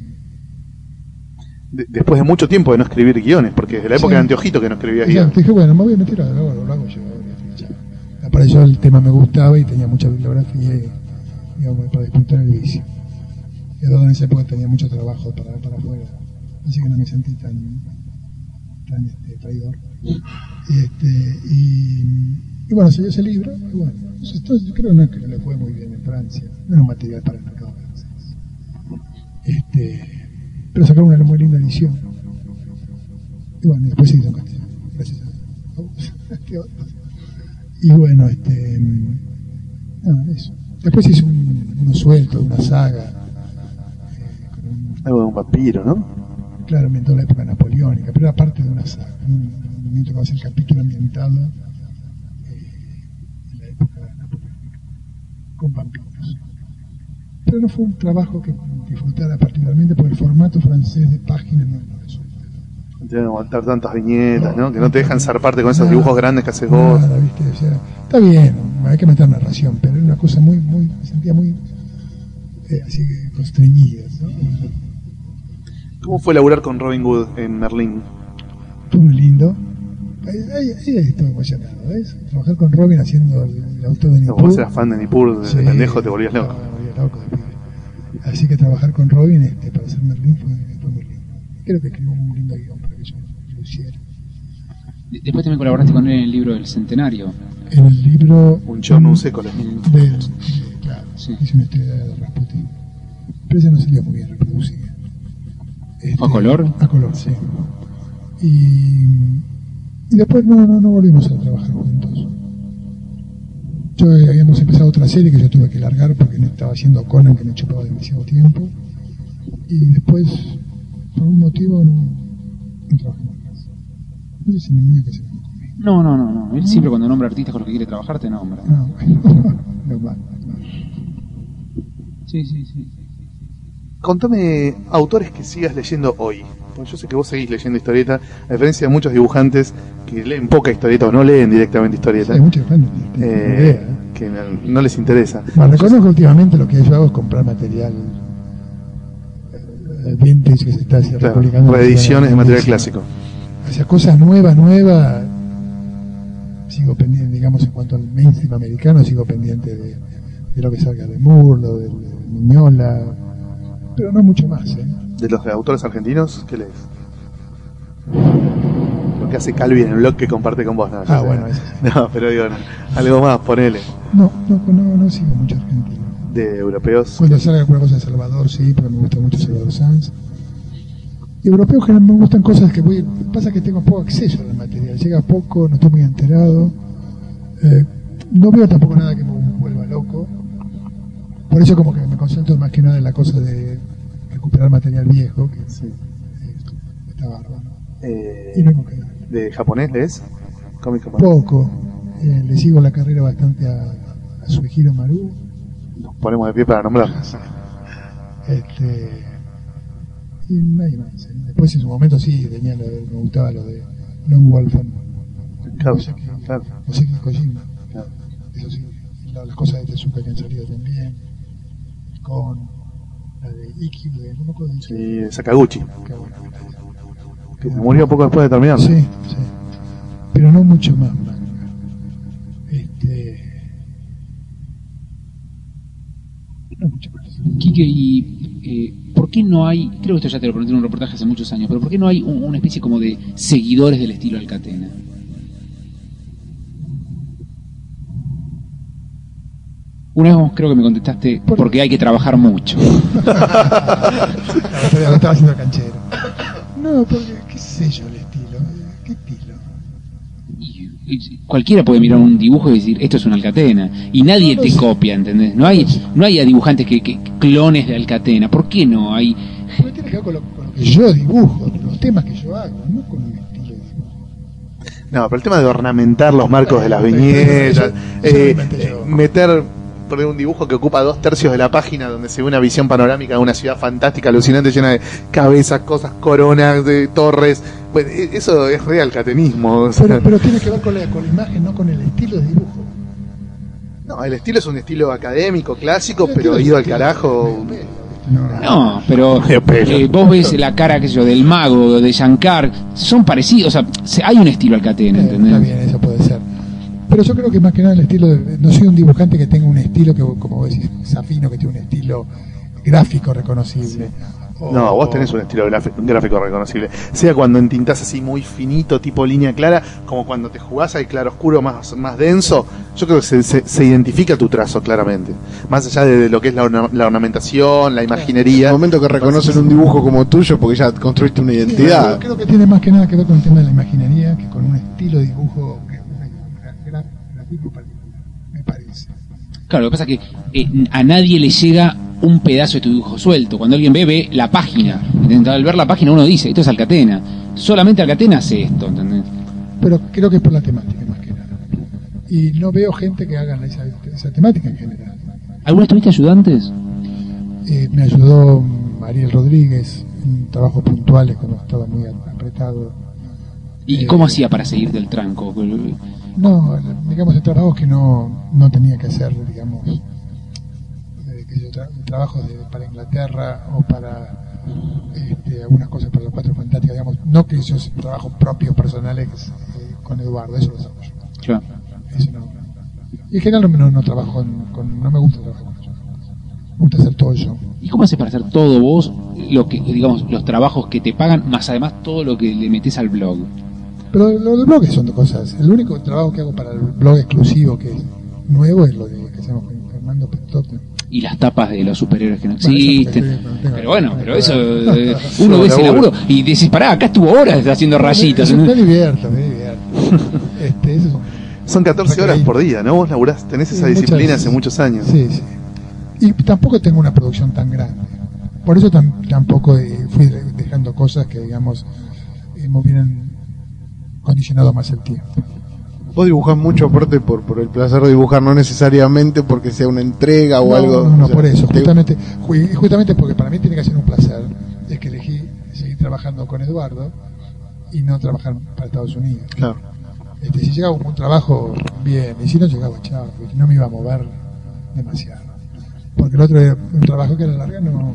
Speaker 4: De- después de mucho tiempo de no escribir guiones, porque desde la época
Speaker 6: Sí.
Speaker 4: de Anteojito que no escribía
Speaker 6: exacto,
Speaker 4: guiones.
Speaker 6: dije, bueno, me voy a meter a lo, lo hago yo. Ya. Para eso el tema me gustaba y tenía mucha bibliografía y, digamos, para disfrutar el vicio. Y Eduardo en esa época tenía mucho trabajo para para afuera. Así que no me sentí tan, tan este, traidor. Este, y, y bueno, salió ese libro. Y bueno, entonces, yo creo no, que no le fue muy bien en Francia. No era un material para el mercado francés. Este, pero sacaron una muy linda edición. Y bueno, después se hizo en castellano, gracias a vos. Y bueno, este, no, eso. Después hizo un, uno suelto, una saga. Eh, con un,
Speaker 4: Algo de un vampiro, ¿no?
Speaker 6: Claro, ambientado en la época napoleónica, pero era parte de una saga. Un momento que va a ser el capítulo ambientado eh, en la época napoleónica, con vampiros. Pero no fue un trabajo que disfrutara particularmente porque el formato francés de páginas no lo resulta.
Speaker 4: Deben aguantar tantas viñetas, ¿no? Que no te dejan zarparte con esos dibujos grandes que haces vos.
Speaker 6: Nada, ¿viste? O sea, está bien, hay que meter narración, pero era una cosa muy, muy, me sentía muy eh, así que constreñida, ¿no?
Speaker 4: ¿Cómo fue laburar con Robin Hood en Merlín?
Speaker 6: Fue muy lindo. Ahí, ahí, ahí estoy emocionado, ¿ves? Trabajar con Robin haciendo el, el autor de
Speaker 4: No,
Speaker 6: Nippur.
Speaker 4: vos eras fan de Nippur, de
Speaker 6: Sí,
Speaker 4: pendejo te volvías loco.
Speaker 6: no, me volvía loco de pibe. Así que trabajar con Robin este, para hacer Merlín fue, fue muy lindo. Creo que escribió un lindo guión para que yo lo hiciera.
Speaker 5: Después también colaboraste con él en el libro del Centenario.
Speaker 6: En el libro...
Speaker 4: Un chorno, un seco. Lo...
Speaker 6: De, de, claro,
Speaker 5: Sí.
Speaker 6: hice una historia de Rasputin. Pero esa no salió muy bien reproducida. Este,
Speaker 5: ¿Fue a color?
Speaker 6: A color, sí. Y, y después no, no, no volvimos a trabajar juntos. Yo eh, habíamos empezado otra serie que yo tuve que largar porque no estaba haciendo Conan, que me chupaba demasiado tiempo. Y después, por algún motivo, no, no trabajamos más. No sé si me mío que se me conmigo.
Speaker 5: No, no, no, no. Él siempre cuando nombra artistas con los que quiere trabajar te nombra.
Speaker 6: No, bueno, no va.
Speaker 5: Sí, sí, sí.
Speaker 4: Contame autores que sigas leyendo hoy. Porque yo sé que vos seguís leyendo historieta, a diferencia de muchos dibujantes que leen poca historieta o no leen directamente historieta.
Speaker 6: Hay mucha gente que
Speaker 4: eh,
Speaker 6: tiene idea, ¿eh?
Speaker 4: que no, no les interesa.
Speaker 6: Bueno, reconozco que últimamente lo que yo hago es comprar material eh, vintage que se está haciendo,
Speaker 4: Claro,
Speaker 6: republicando.
Speaker 4: reediciones de material clásico.
Speaker 6: O sea, cosas nuevas, nuevas. Sigo pendiente, digamos, en cuanto al mainstream americano, sigo pendiente de, de lo que salga de Murlo, de, de Miñola, pero no mucho más, ¿eh?
Speaker 4: De los autores argentinos, ¿qué lees? Lo que hace Calvi en el blog que comparte con vos, ¿no?
Speaker 6: Ah, bueno, eso sí.
Speaker 4: No, pero digo, no, algo más, ponele.
Speaker 6: No, no, no, no sigo mucho argentino.
Speaker 4: De europeos.
Speaker 6: Cuando salga alguna cosa de Salvador, sí, porque me gusta mucho Salvador Sanz. Y europeos generalmente me gustan cosas que voy... Pasa que tengo poco acceso al material, llega poco, no estoy muy enterado. Eh, no veo tampoco nada que me vuelva loco. Por eso como que me concentro más que nada en la cosa de recuperar material viejo, que
Speaker 4: Sí.
Speaker 6: eh, está bárbaro.
Speaker 4: Eh,
Speaker 6: Y no hay con qué darle.
Speaker 4: ¿De japonés lees? Cómic japonés.
Speaker 6: Poco. Eh, le sigo la carrera bastante a, a Suihiro Maru.
Speaker 4: Nos ponemos de pie para nombrarlos.
Speaker 6: Este, y nadie más. ¿eh? Después en su momento sí tenía lo de- me gustaba lo de Lone Wolf and
Speaker 4: Claro,
Speaker 6: Oseki,
Speaker 4: claro.
Speaker 6: Oseki Kojima.
Speaker 4: Claro.
Speaker 6: Eso sí, la- las cosas de Tezuka que han salido también. Con la de Iki, de, no me acuerdo de Iki.
Speaker 4: Y de Sakaguchi,
Speaker 6: Qué bueno.
Speaker 4: que se murió poco después de terminar.
Speaker 6: Sí, sí. Pero no mucho más manga. Este. No mucho más.
Speaker 5: Quique, y eh, ¿por qué no hay, creo que esto ya te lo pregunté en un reportaje hace muchos años, pero ¿por qué no hay un- una especie como de seguidores del estilo Alcatena? Una vez creo que me contestaste,
Speaker 6: ¿Por qué?
Speaker 5: porque hay que trabajar mucho.
Speaker 6: Pero lo estaba haciendo canchero. No, porque, qué sé yo, el estilo. ¿Qué estilo?
Speaker 5: Y- y cualquiera puede mirar un dibujo y decir, esto es una Alcatena, y nadie
Speaker 6: No
Speaker 5: te
Speaker 6: sé.
Speaker 5: copia, ¿entendés? No hay, no hay a dibujantes que, que clones de Alcatena. ¿Por qué no hay?
Speaker 6: Porque tiene que ver con lo, con lo que yo dibujo, los temas que yo hago, no con un estilo de dibujo.
Speaker 4: No, pero el tema de ornamentar los marcos de las
Speaker 6: Pero-
Speaker 4: viñetas,
Speaker 6: pero-
Speaker 4: eh,
Speaker 6: solamente yo.
Speaker 4: eh, meter poner un dibujo que ocupa dos tercios de la página donde se ve una visión panorámica de una ciudad fantástica, alucinante, llena de cabezas, cosas, coronas, de torres. Bueno, e- eso es real catenismo. O sea,
Speaker 6: Pero, pero tiene que ver con la, con la imagen, no con el estilo de dibujo.
Speaker 4: no, el estilo es un estilo académico, clásico,
Speaker 6: El
Speaker 4: pero
Speaker 6: estilo es
Speaker 4: ido
Speaker 6: un
Speaker 4: al
Speaker 6: estilo
Speaker 4: carajo.
Speaker 6: medio pelo, ¿viste? No,
Speaker 5: No, pero
Speaker 4: Medio pelo.
Speaker 5: eh, vos ves la cara, qué sé yo, del mago, de Shankar, son parecidos, o sea, se- hay un estilo Alcatena,
Speaker 6: Eh,
Speaker 5: ¿entendés?
Speaker 6: Está bien, eso puede ser. Pero yo creo que más que nada el estilo, de- no soy un dibujante que tenga un estilo que, como vos decís, Safino, que tiene un estilo gráfico reconocible. O,
Speaker 4: No, vos tenés un estilo gráfico, gráfico reconocible. Sea cuando entintás así muy finito, tipo línea clara, como cuando te jugás al claroscuro más, más denso. Yo creo que se, se, se identifica tu trazo claramente. Más allá de, de lo que es la, orna, la ornamentación, la imaginería.
Speaker 3: En el momento que reconocen un dibujo como tuyo, porque ya construiste una identidad.
Speaker 6: Sí, creo que tiene más que nada que ver con el tema de la imaginería que con un estilo de dibujo, que un grafismo particular, me parece.
Speaker 5: Claro, lo que pasa es que eh, a nadie le llega un pedazo de tu dibujo suelto. Cuando alguien ve, ve la página. Entonces, al ver la página uno dice, esto es Alcatena. Solamente Alcatena hace esto, ¿entendés?
Speaker 6: Pero creo que es por la temática más que nada. Y no veo gente que haga esa, esa temática en general.
Speaker 5: ¿Alguna vez tuviste ayudantes?
Speaker 6: Eh, me ayudó Ariel Rodríguez en trabajos puntuales cuando estaba muy apretado.
Speaker 5: ¿Y
Speaker 6: Eh,
Speaker 5: cómo hacía para seguir del tranco?
Speaker 6: No, digamos, en trabajos que no, no tenía que hacer, digamos, eh, que yo tra trabajos de, para Inglaterra o para este, algunas cosas para los Cuatro Fantásticos, digamos, no que esos trabajos propios, personales eh, con Eduardo, eso lo hacemos.
Speaker 5: Claro.
Speaker 6: Eso no. Y en general no, no, no trabajo en, con, no me gusta trabajar con ellos. Me gusta hacer todo yo.
Speaker 5: ¿Y cómo haces para hacer todo vos, lo que, digamos, los trabajos que te pagan, más además todo lo que le metés al blog?
Speaker 6: Pero lo del blog son dos cosas. El único trabajo que hago para el blog exclusivo que es nuevo es lo de que hacemos con Fernando Pentote.
Speaker 5: Y las tapas de los superhéroes que no
Speaker 6: Bueno, eso
Speaker 5: existen.
Speaker 6: no tengo- no tengo-
Speaker 5: Pero bueno,
Speaker 6: no
Speaker 5: pero
Speaker 6: tengo-
Speaker 5: eso,
Speaker 6: no,
Speaker 5: eh,
Speaker 6: no,
Speaker 5: uno
Speaker 6: no,
Speaker 5: ve ese
Speaker 6: laburo.
Speaker 5: laburo y decís, pará, acá estuvo horas haciendo rayitas.
Speaker 6: Me divierto, me divierto. Este, eso es un-
Speaker 4: Son catorce horas por día, ¿no? Vos laburás, tenés esa
Speaker 6: Sí,
Speaker 4: disciplina
Speaker 6: muchas-
Speaker 4: hace muchos años.
Speaker 6: Sí, sí. Y tampoco tengo una producción tan grande. Por eso tam tampoco eh, fui de dejando cosas que, digamos, eh, me hubieran condicionado más el tiempo.
Speaker 3: Vos dibujás mucho aparte por, por el placer de dibujar, no necesariamente porque sea una entrega o
Speaker 6: no,
Speaker 3: algo.
Speaker 6: No, no,
Speaker 3: o sea,
Speaker 6: por eso.
Speaker 3: te-
Speaker 6: Justamente, ju- justamente porque para mí tiene que ser un placer. Es que elegí seguir trabajando con Eduardo y no trabajar para Estados Unidos.
Speaker 3: Claro.
Speaker 6: Este, si llegaba un trabajo, bien. Y si no llegaba, chao. Porque no me iba a mover demasiado. Porque el otro era un trabajo que a la larga no,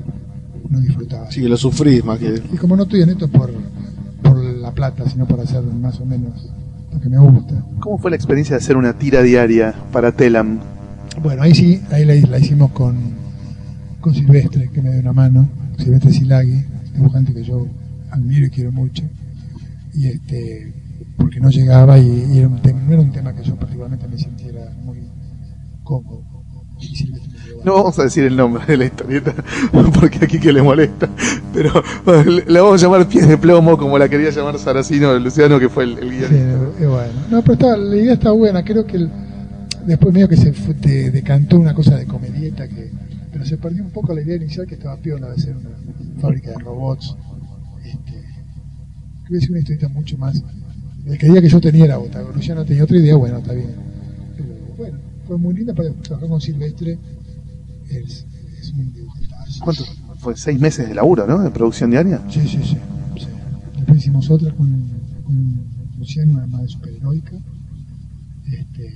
Speaker 6: no disfrutaba.
Speaker 3: Así que lo sufrís más que.
Speaker 6: Y como no estoy en esto por, por la plata, sino por hacer más o menos lo que me gusta.
Speaker 4: ¿Cómo fue la experiencia de hacer una tira diaria para Telam?
Speaker 6: Bueno, ahí sí, ahí la, la hicimos con, con Silvestre, que me dio una mano. Silvestre Silagui, dibujante que yo admiro y quiero mucho. Y este, porque no llegaba y, y era un tema, no era un tema que yo particularmente me sintiera muy cómodo. Y Silvestre me dio
Speaker 4: No vamos a decir el nombre de la historieta, porque aquí que le molesta, pero bueno, le le vamos a llamar Pies de Plomo, como la quería llamar Saracino Luciano, que fue el, el
Speaker 6: Sí,
Speaker 4: guionista.
Speaker 6: eh, bueno. No, pero está, la idea está buena. Creo que el, después medio que se fue- te decantó una cosa de comedieta, que, pero se perdió un poco la idea inicial que estaba piola de ser una fábrica de robots. Este, creo que es una historieta mucho más. La idea que yo tenía era otra. Luciano tenía otra idea, bueno, está bien. Pero bueno, fue muy linda para trabajar con Silvestre. Es, es un dibujetazo.
Speaker 4: ¿Cuánto? Fue seis meses de laburo, ¿no? De producción diaria.
Speaker 6: Sí, sí, sí, sí. Después hicimos otra con, con Luciano, una más de superheroica. Este,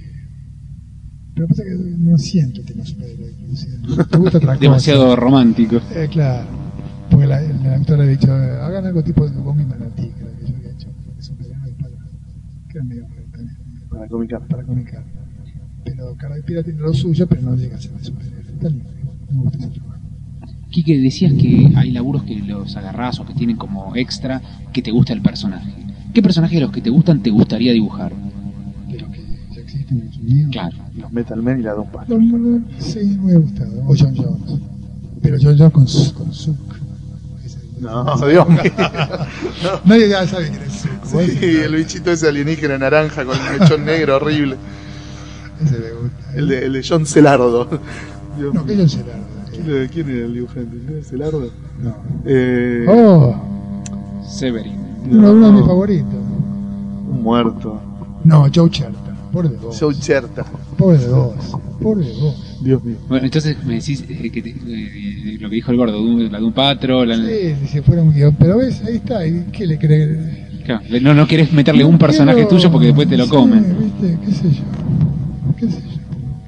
Speaker 6: pero pasa que no siento el tema superheroico, Luciano. Te gusta otra cosa.
Speaker 5: Demasiado romántico.
Speaker 6: Eh, claro. Porque la, la actora había dicho, eh, hagan algo tipo de Gómez Manatí, que era lo que yo había hecho. De superhéroes para, que era medio también,
Speaker 4: Para comicar.
Speaker 6: para comunicar. Pero Cara de Pira tiene lo suyo, pero no llega a ser de superhéroe. Está lindo. Me gusta ese trabajo.
Speaker 5: Quique, decías que hay laburos que los agarrás o que tienen como extra que te gusta el personaje. ¿Qué personajes de los que te gustan te gustaría dibujar?
Speaker 6: De los que ya existen en su vida.
Speaker 5: Claro.
Speaker 4: Los Metal Men y la Don Pato.
Speaker 6: No, no, no, sí, me ha gustado. O John Jones. Pero John Jones con, su- con Zuck. Ese-
Speaker 4: No, Dios mío.
Speaker 6: Nadie ya sabe quién es Zuck. Vos
Speaker 4: Sí,
Speaker 6: sí,
Speaker 4: el bichito ese alienígena naranja con el mechón negro horrible.
Speaker 6: ese me gusta.
Speaker 4: El de, el de John Celardo. Dios
Speaker 6: No, que
Speaker 4: mío.
Speaker 6: John Celardo.
Speaker 4: ¿Quién, ¿Quién era el dibujante? ¿No era Celardo?
Speaker 6: No.
Speaker 4: Eh,
Speaker 6: Oh,
Speaker 5: Severin.
Speaker 6: uno, uno de mis favoritos.
Speaker 4: Un muerto.
Speaker 6: No, Joe Cherta. Pobre de vos.
Speaker 4: Joe Cherta.
Speaker 6: Pobre de vos. Pobre de vos.
Speaker 4: Dios mío.
Speaker 5: Bueno, entonces me decís eh, que te- eh, lo que dijo el gordo, Doom- la de un patro, la,
Speaker 6: Sí, si fuera un guión. Pero ves, ahí está. ¿Y qué le cree?
Speaker 5: claro, le- no, no querés meterle un personaje
Speaker 6: Quiero-
Speaker 5: tuyo porque después te lo
Speaker 6: sí,
Speaker 5: comen.
Speaker 6: ¿viste? ¿Qué sé yo? ¿Qué sé yo?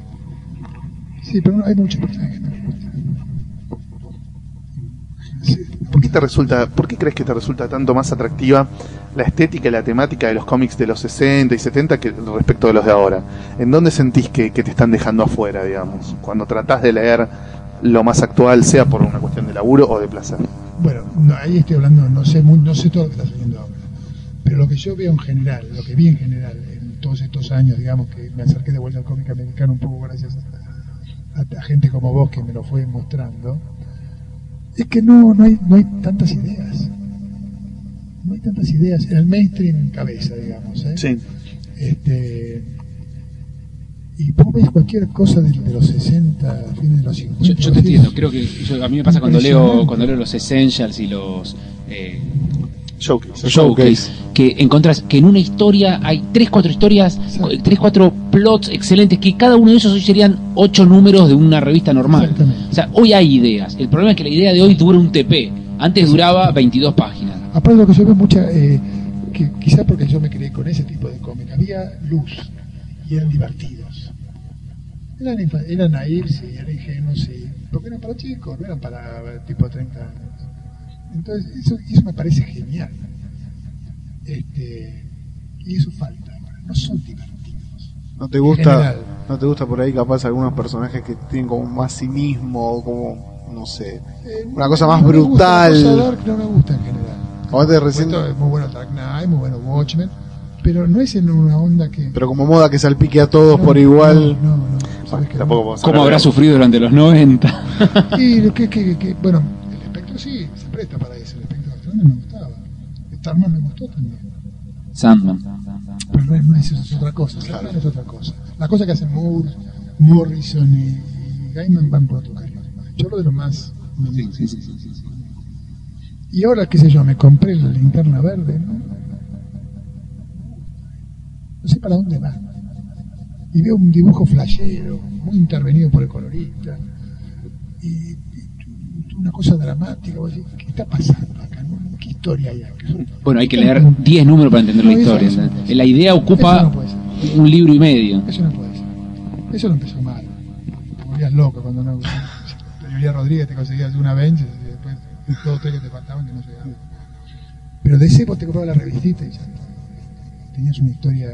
Speaker 6: Sí, pero no, hay muchos personajes que no me gustan. Sí.
Speaker 4: ¿Por qué te resulta, por qué crees que te resulta tanto más atractiva la estética y la temática de los cómics de los sesenta y setenta que respecto de los de ahora? ¿En dónde sentís que, que te están dejando afuera, digamos? Cuando tratás de leer lo más actual, sea por una cuestión de laburo o de placer?
Speaker 6: Bueno, no, ahí estoy hablando, no sé muy, no sé todo lo que está sucediendo ahora. Pero lo que yo veo en general, lo que vi en general, en todos estos años, digamos, que me acerqué de vuelta al cómic americano un poco gracias a, a, a gente como vos que me lo fue mostrando, es que no, no hay, no hay tantas ideas. No hay tantas ideas. En el mainstream en cabeza, digamos, ¿eh?
Speaker 4: Sí.
Speaker 6: Este, y vos ves cualquier cosa de, de los sesenta, fines de los cincuenta.
Speaker 5: Yo, yo te entiendo, creo que yo, a mí me pasa cuando leo cuando leo los Essentials y los eh,
Speaker 4: Showcase.
Speaker 5: Showcase, que encontrás que en una historia hay tres, cuatro historias,
Speaker 6: Exacto.
Speaker 5: tres, cuatro plots excelentes, que cada uno de esos hoy serían ocho números de una revista normal.
Speaker 6: Exactamente.
Speaker 5: O sea, hoy hay ideas. El problema es que la idea de hoy dura un T P. Antes duraba veintidós páginas.
Speaker 6: Aparte de lo que yo veo mucha, eh, que quizás porque yo me crié con ese tipo de cómic, había luz y eran divertidos. Eran, infa- eran naivos y eran ingenuos, y, porque eran para chicos, no eran para eh, tipo treinta años. Entonces, eso, eso me parece genial. Este, y eso falta ahora, no son divertidos.
Speaker 3: ¿No te gusta,
Speaker 6: General.
Speaker 3: no te gusta por ahí capaz algunos personajes que tienen como más cinismo, como, no sé,
Speaker 6: Eh,
Speaker 3: una cosa más
Speaker 6: no me gusta,
Speaker 3: brutal?
Speaker 6: la cosa dark no me gusta en general.
Speaker 3: Como te recién,
Speaker 6: Esto es muy bueno Dark Knight, muy bueno Watchmen, pero no es en una onda que...
Speaker 3: pero como moda que salpique a todos
Speaker 6: no,
Speaker 3: por igual.
Speaker 6: No, no, no, sabes que
Speaker 4: Tampoco
Speaker 6: no.
Speaker 4: podemos
Speaker 5: ¿Cómo
Speaker 4: hablar
Speaker 5: habrá
Speaker 4: de-
Speaker 5: sufrido durante los noventa?
Speaker 6: Y lo que, que, que, bueno, el espectro sí, se presta para eso. El espectro de Starman me gustaba. Starman me gustó también.
Speaker 5: Sandman.
Speaker 6: Pero no es, no es, eso es otra cosa. Starman es otra cosa. La cosa que hacen Moore, Morrison y, y Gaiman van por otro camino. Yo lo de lo más.
Speaker 5: Sí, sí, sí, sí, sí, sí.
Speaker 6: Y ahora, qué sé yo, me compré la linterna verde, ¿no? No sé para dónde va. Y veo un dibujo flashero, muy intervenido por el colorista. Y, y una cosa dramática. Vos decís, ¿qué está pasando acá? ¿No? ¿Qué historia hay acá?
Speaker 5: Bueno, hay que leer diez números para entender la
Speaker 6: No, eso-
Speaker 5: historia.
Speaker 6: eso no
Speaker 5: ¿entendés?
Speaker 6: puede ser.
Speaker 5: La idea
Speaker 6: Eso
Speaker 5: ocupa
Speaker 6: no puede ser.
Speaker 5: un libro y medio.
Speaker 6: Eso no puede ser. Eso lo empezó mal. Te volvías loco cuando no. Te Julia Rodríguez te conseguías una Avengers y después dos o tres que te faltaban que no llegaban. Pero de ese vos te comprabas la revistita y ya tenías una historia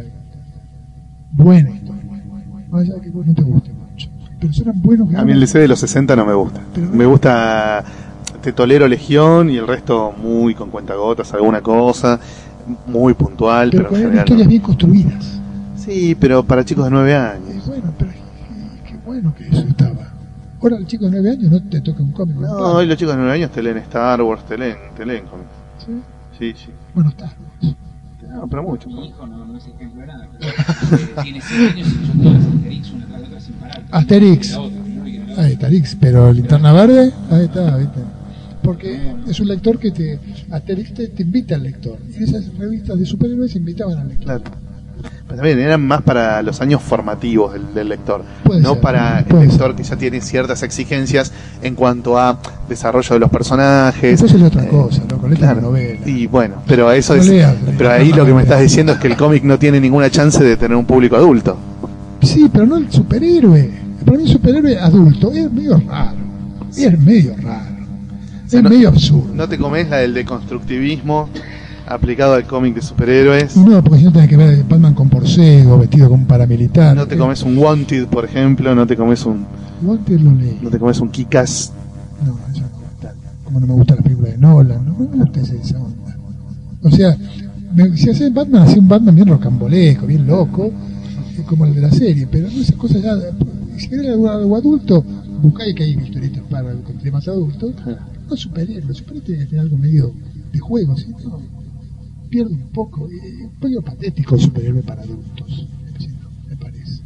Speaker 6: buena historia. Más allá de que vos no te guste mucho. Pero eran buenos.
Speaker 4: A mí el D C de los sesenta no me gusta.
Speaker 6: Pero-
Speaker 4: Me gusta Te Tolero Legión y el resto muy con cuentagotas, alguna cosa, muy puntual,
Speaker 6: Pero
Speaker 4: pero,
Speaker 6: con
Speaker 4: en
Speaker 6: eran
Speaker 4: general
Speaker 6: historias
Speaker 4: no.
Speaker 6: bien construidas.
Speaker 4: Sí, pero para chicos de nueve
Speaker 6: Y
Speaker 4: años.
Speaker 6: bueno, pero qué, qué bueno que eso estaba. Ahora el chico de nueve años no te toca un cómic.
Speaker 4: No,
Speaker 6: ¿no?
Speaker 4: hoy los chicos de nueve años te leen Star Wars, te leen, te leen cómics.
Speaker 6: ¿Sí?
Speaker 4: Sí, sí.
Speaker 6: Bueno, está.
Speaker 4: No, pero mucho.
Speaker 5: Mi hijo no, no es ejemplo de nada. Pero, eh, tiene seis años y yo tengo las Asterix una tras de otra sin parar.
Speaker 6: Asterix.
Speaker 5: La otra, ¿no? Y la otra.
Speaker 6: Ahí está, Asterix, pero Linterna Verde, ahí está, ¿viste? Porque es un lector que te. Asterix te, te invita al lector. En esas revistas de superhéroes invitaban al lector.
Speaker 4: Claro. Pero también eran más para los años formativos del, del lector,
Speaker 6: Puede
Speaker 4: no
Speaker 6: ser,
Speaker 4: para
Speaker 6: puede
Speaker 4: el lector
Speaker 6: ser.
Speaker 4: que ya tiene ciertas exigencias en cuanto a desarrollo de los personajes.
Speaker 6: Eso es otra
Speaker 4: Eh,
Speaker 6: cosa, loco, léete
Speaker 4: claro.
Speaker 6: una novela.
Speaker 4: Y bueno, pero eso
Speaker 6: No
Speaker 4: es.
Speaker 6: leas,
Speaker 4: pero
Speaker 6: leas.
Speaker 4: ahí lo que me estás diciendo es que el cómic no tiene ninguna chance de tener un público adulto.
Speaker 6: Sí, pero no el superhéroe. Para mí el superhéroe adulto es medio raro. Es medio raro. Es
Speaker 4: sea, no-
Speaker 6: medio absurdo.
Speaker 4: No te comes la del deconstructivismo aplicado al cómic de superhéroes.
Speaker 6: Y no, porque si no tenés que ver a Batman con Porcego, vestido como un paramilitar.
Speaker 4: No te comes un Wanted, por ejemplo, no te comes un
Speaker 6: Wanted lo leí.
Speaker 4: no te comes un Kick-Ass.
Speaker 6: No, eso no me gusta. Como no me gusta la película de Nolan, no me gusta esa esa onda. O sea, me, si hace Batman, hacía un Batman bien rocambolesco, bien loco, eh, como el de la serie, pero no esas cosas ya. Si querés algo, algo adulto, buscáis que hay historietas para con temas adultos. No superhéroe, el superhéroe tiene que tener algo medio de juego, ¿sí? No, pierde un poco, eh, un poco patético el superhéroe para adultos, me parece.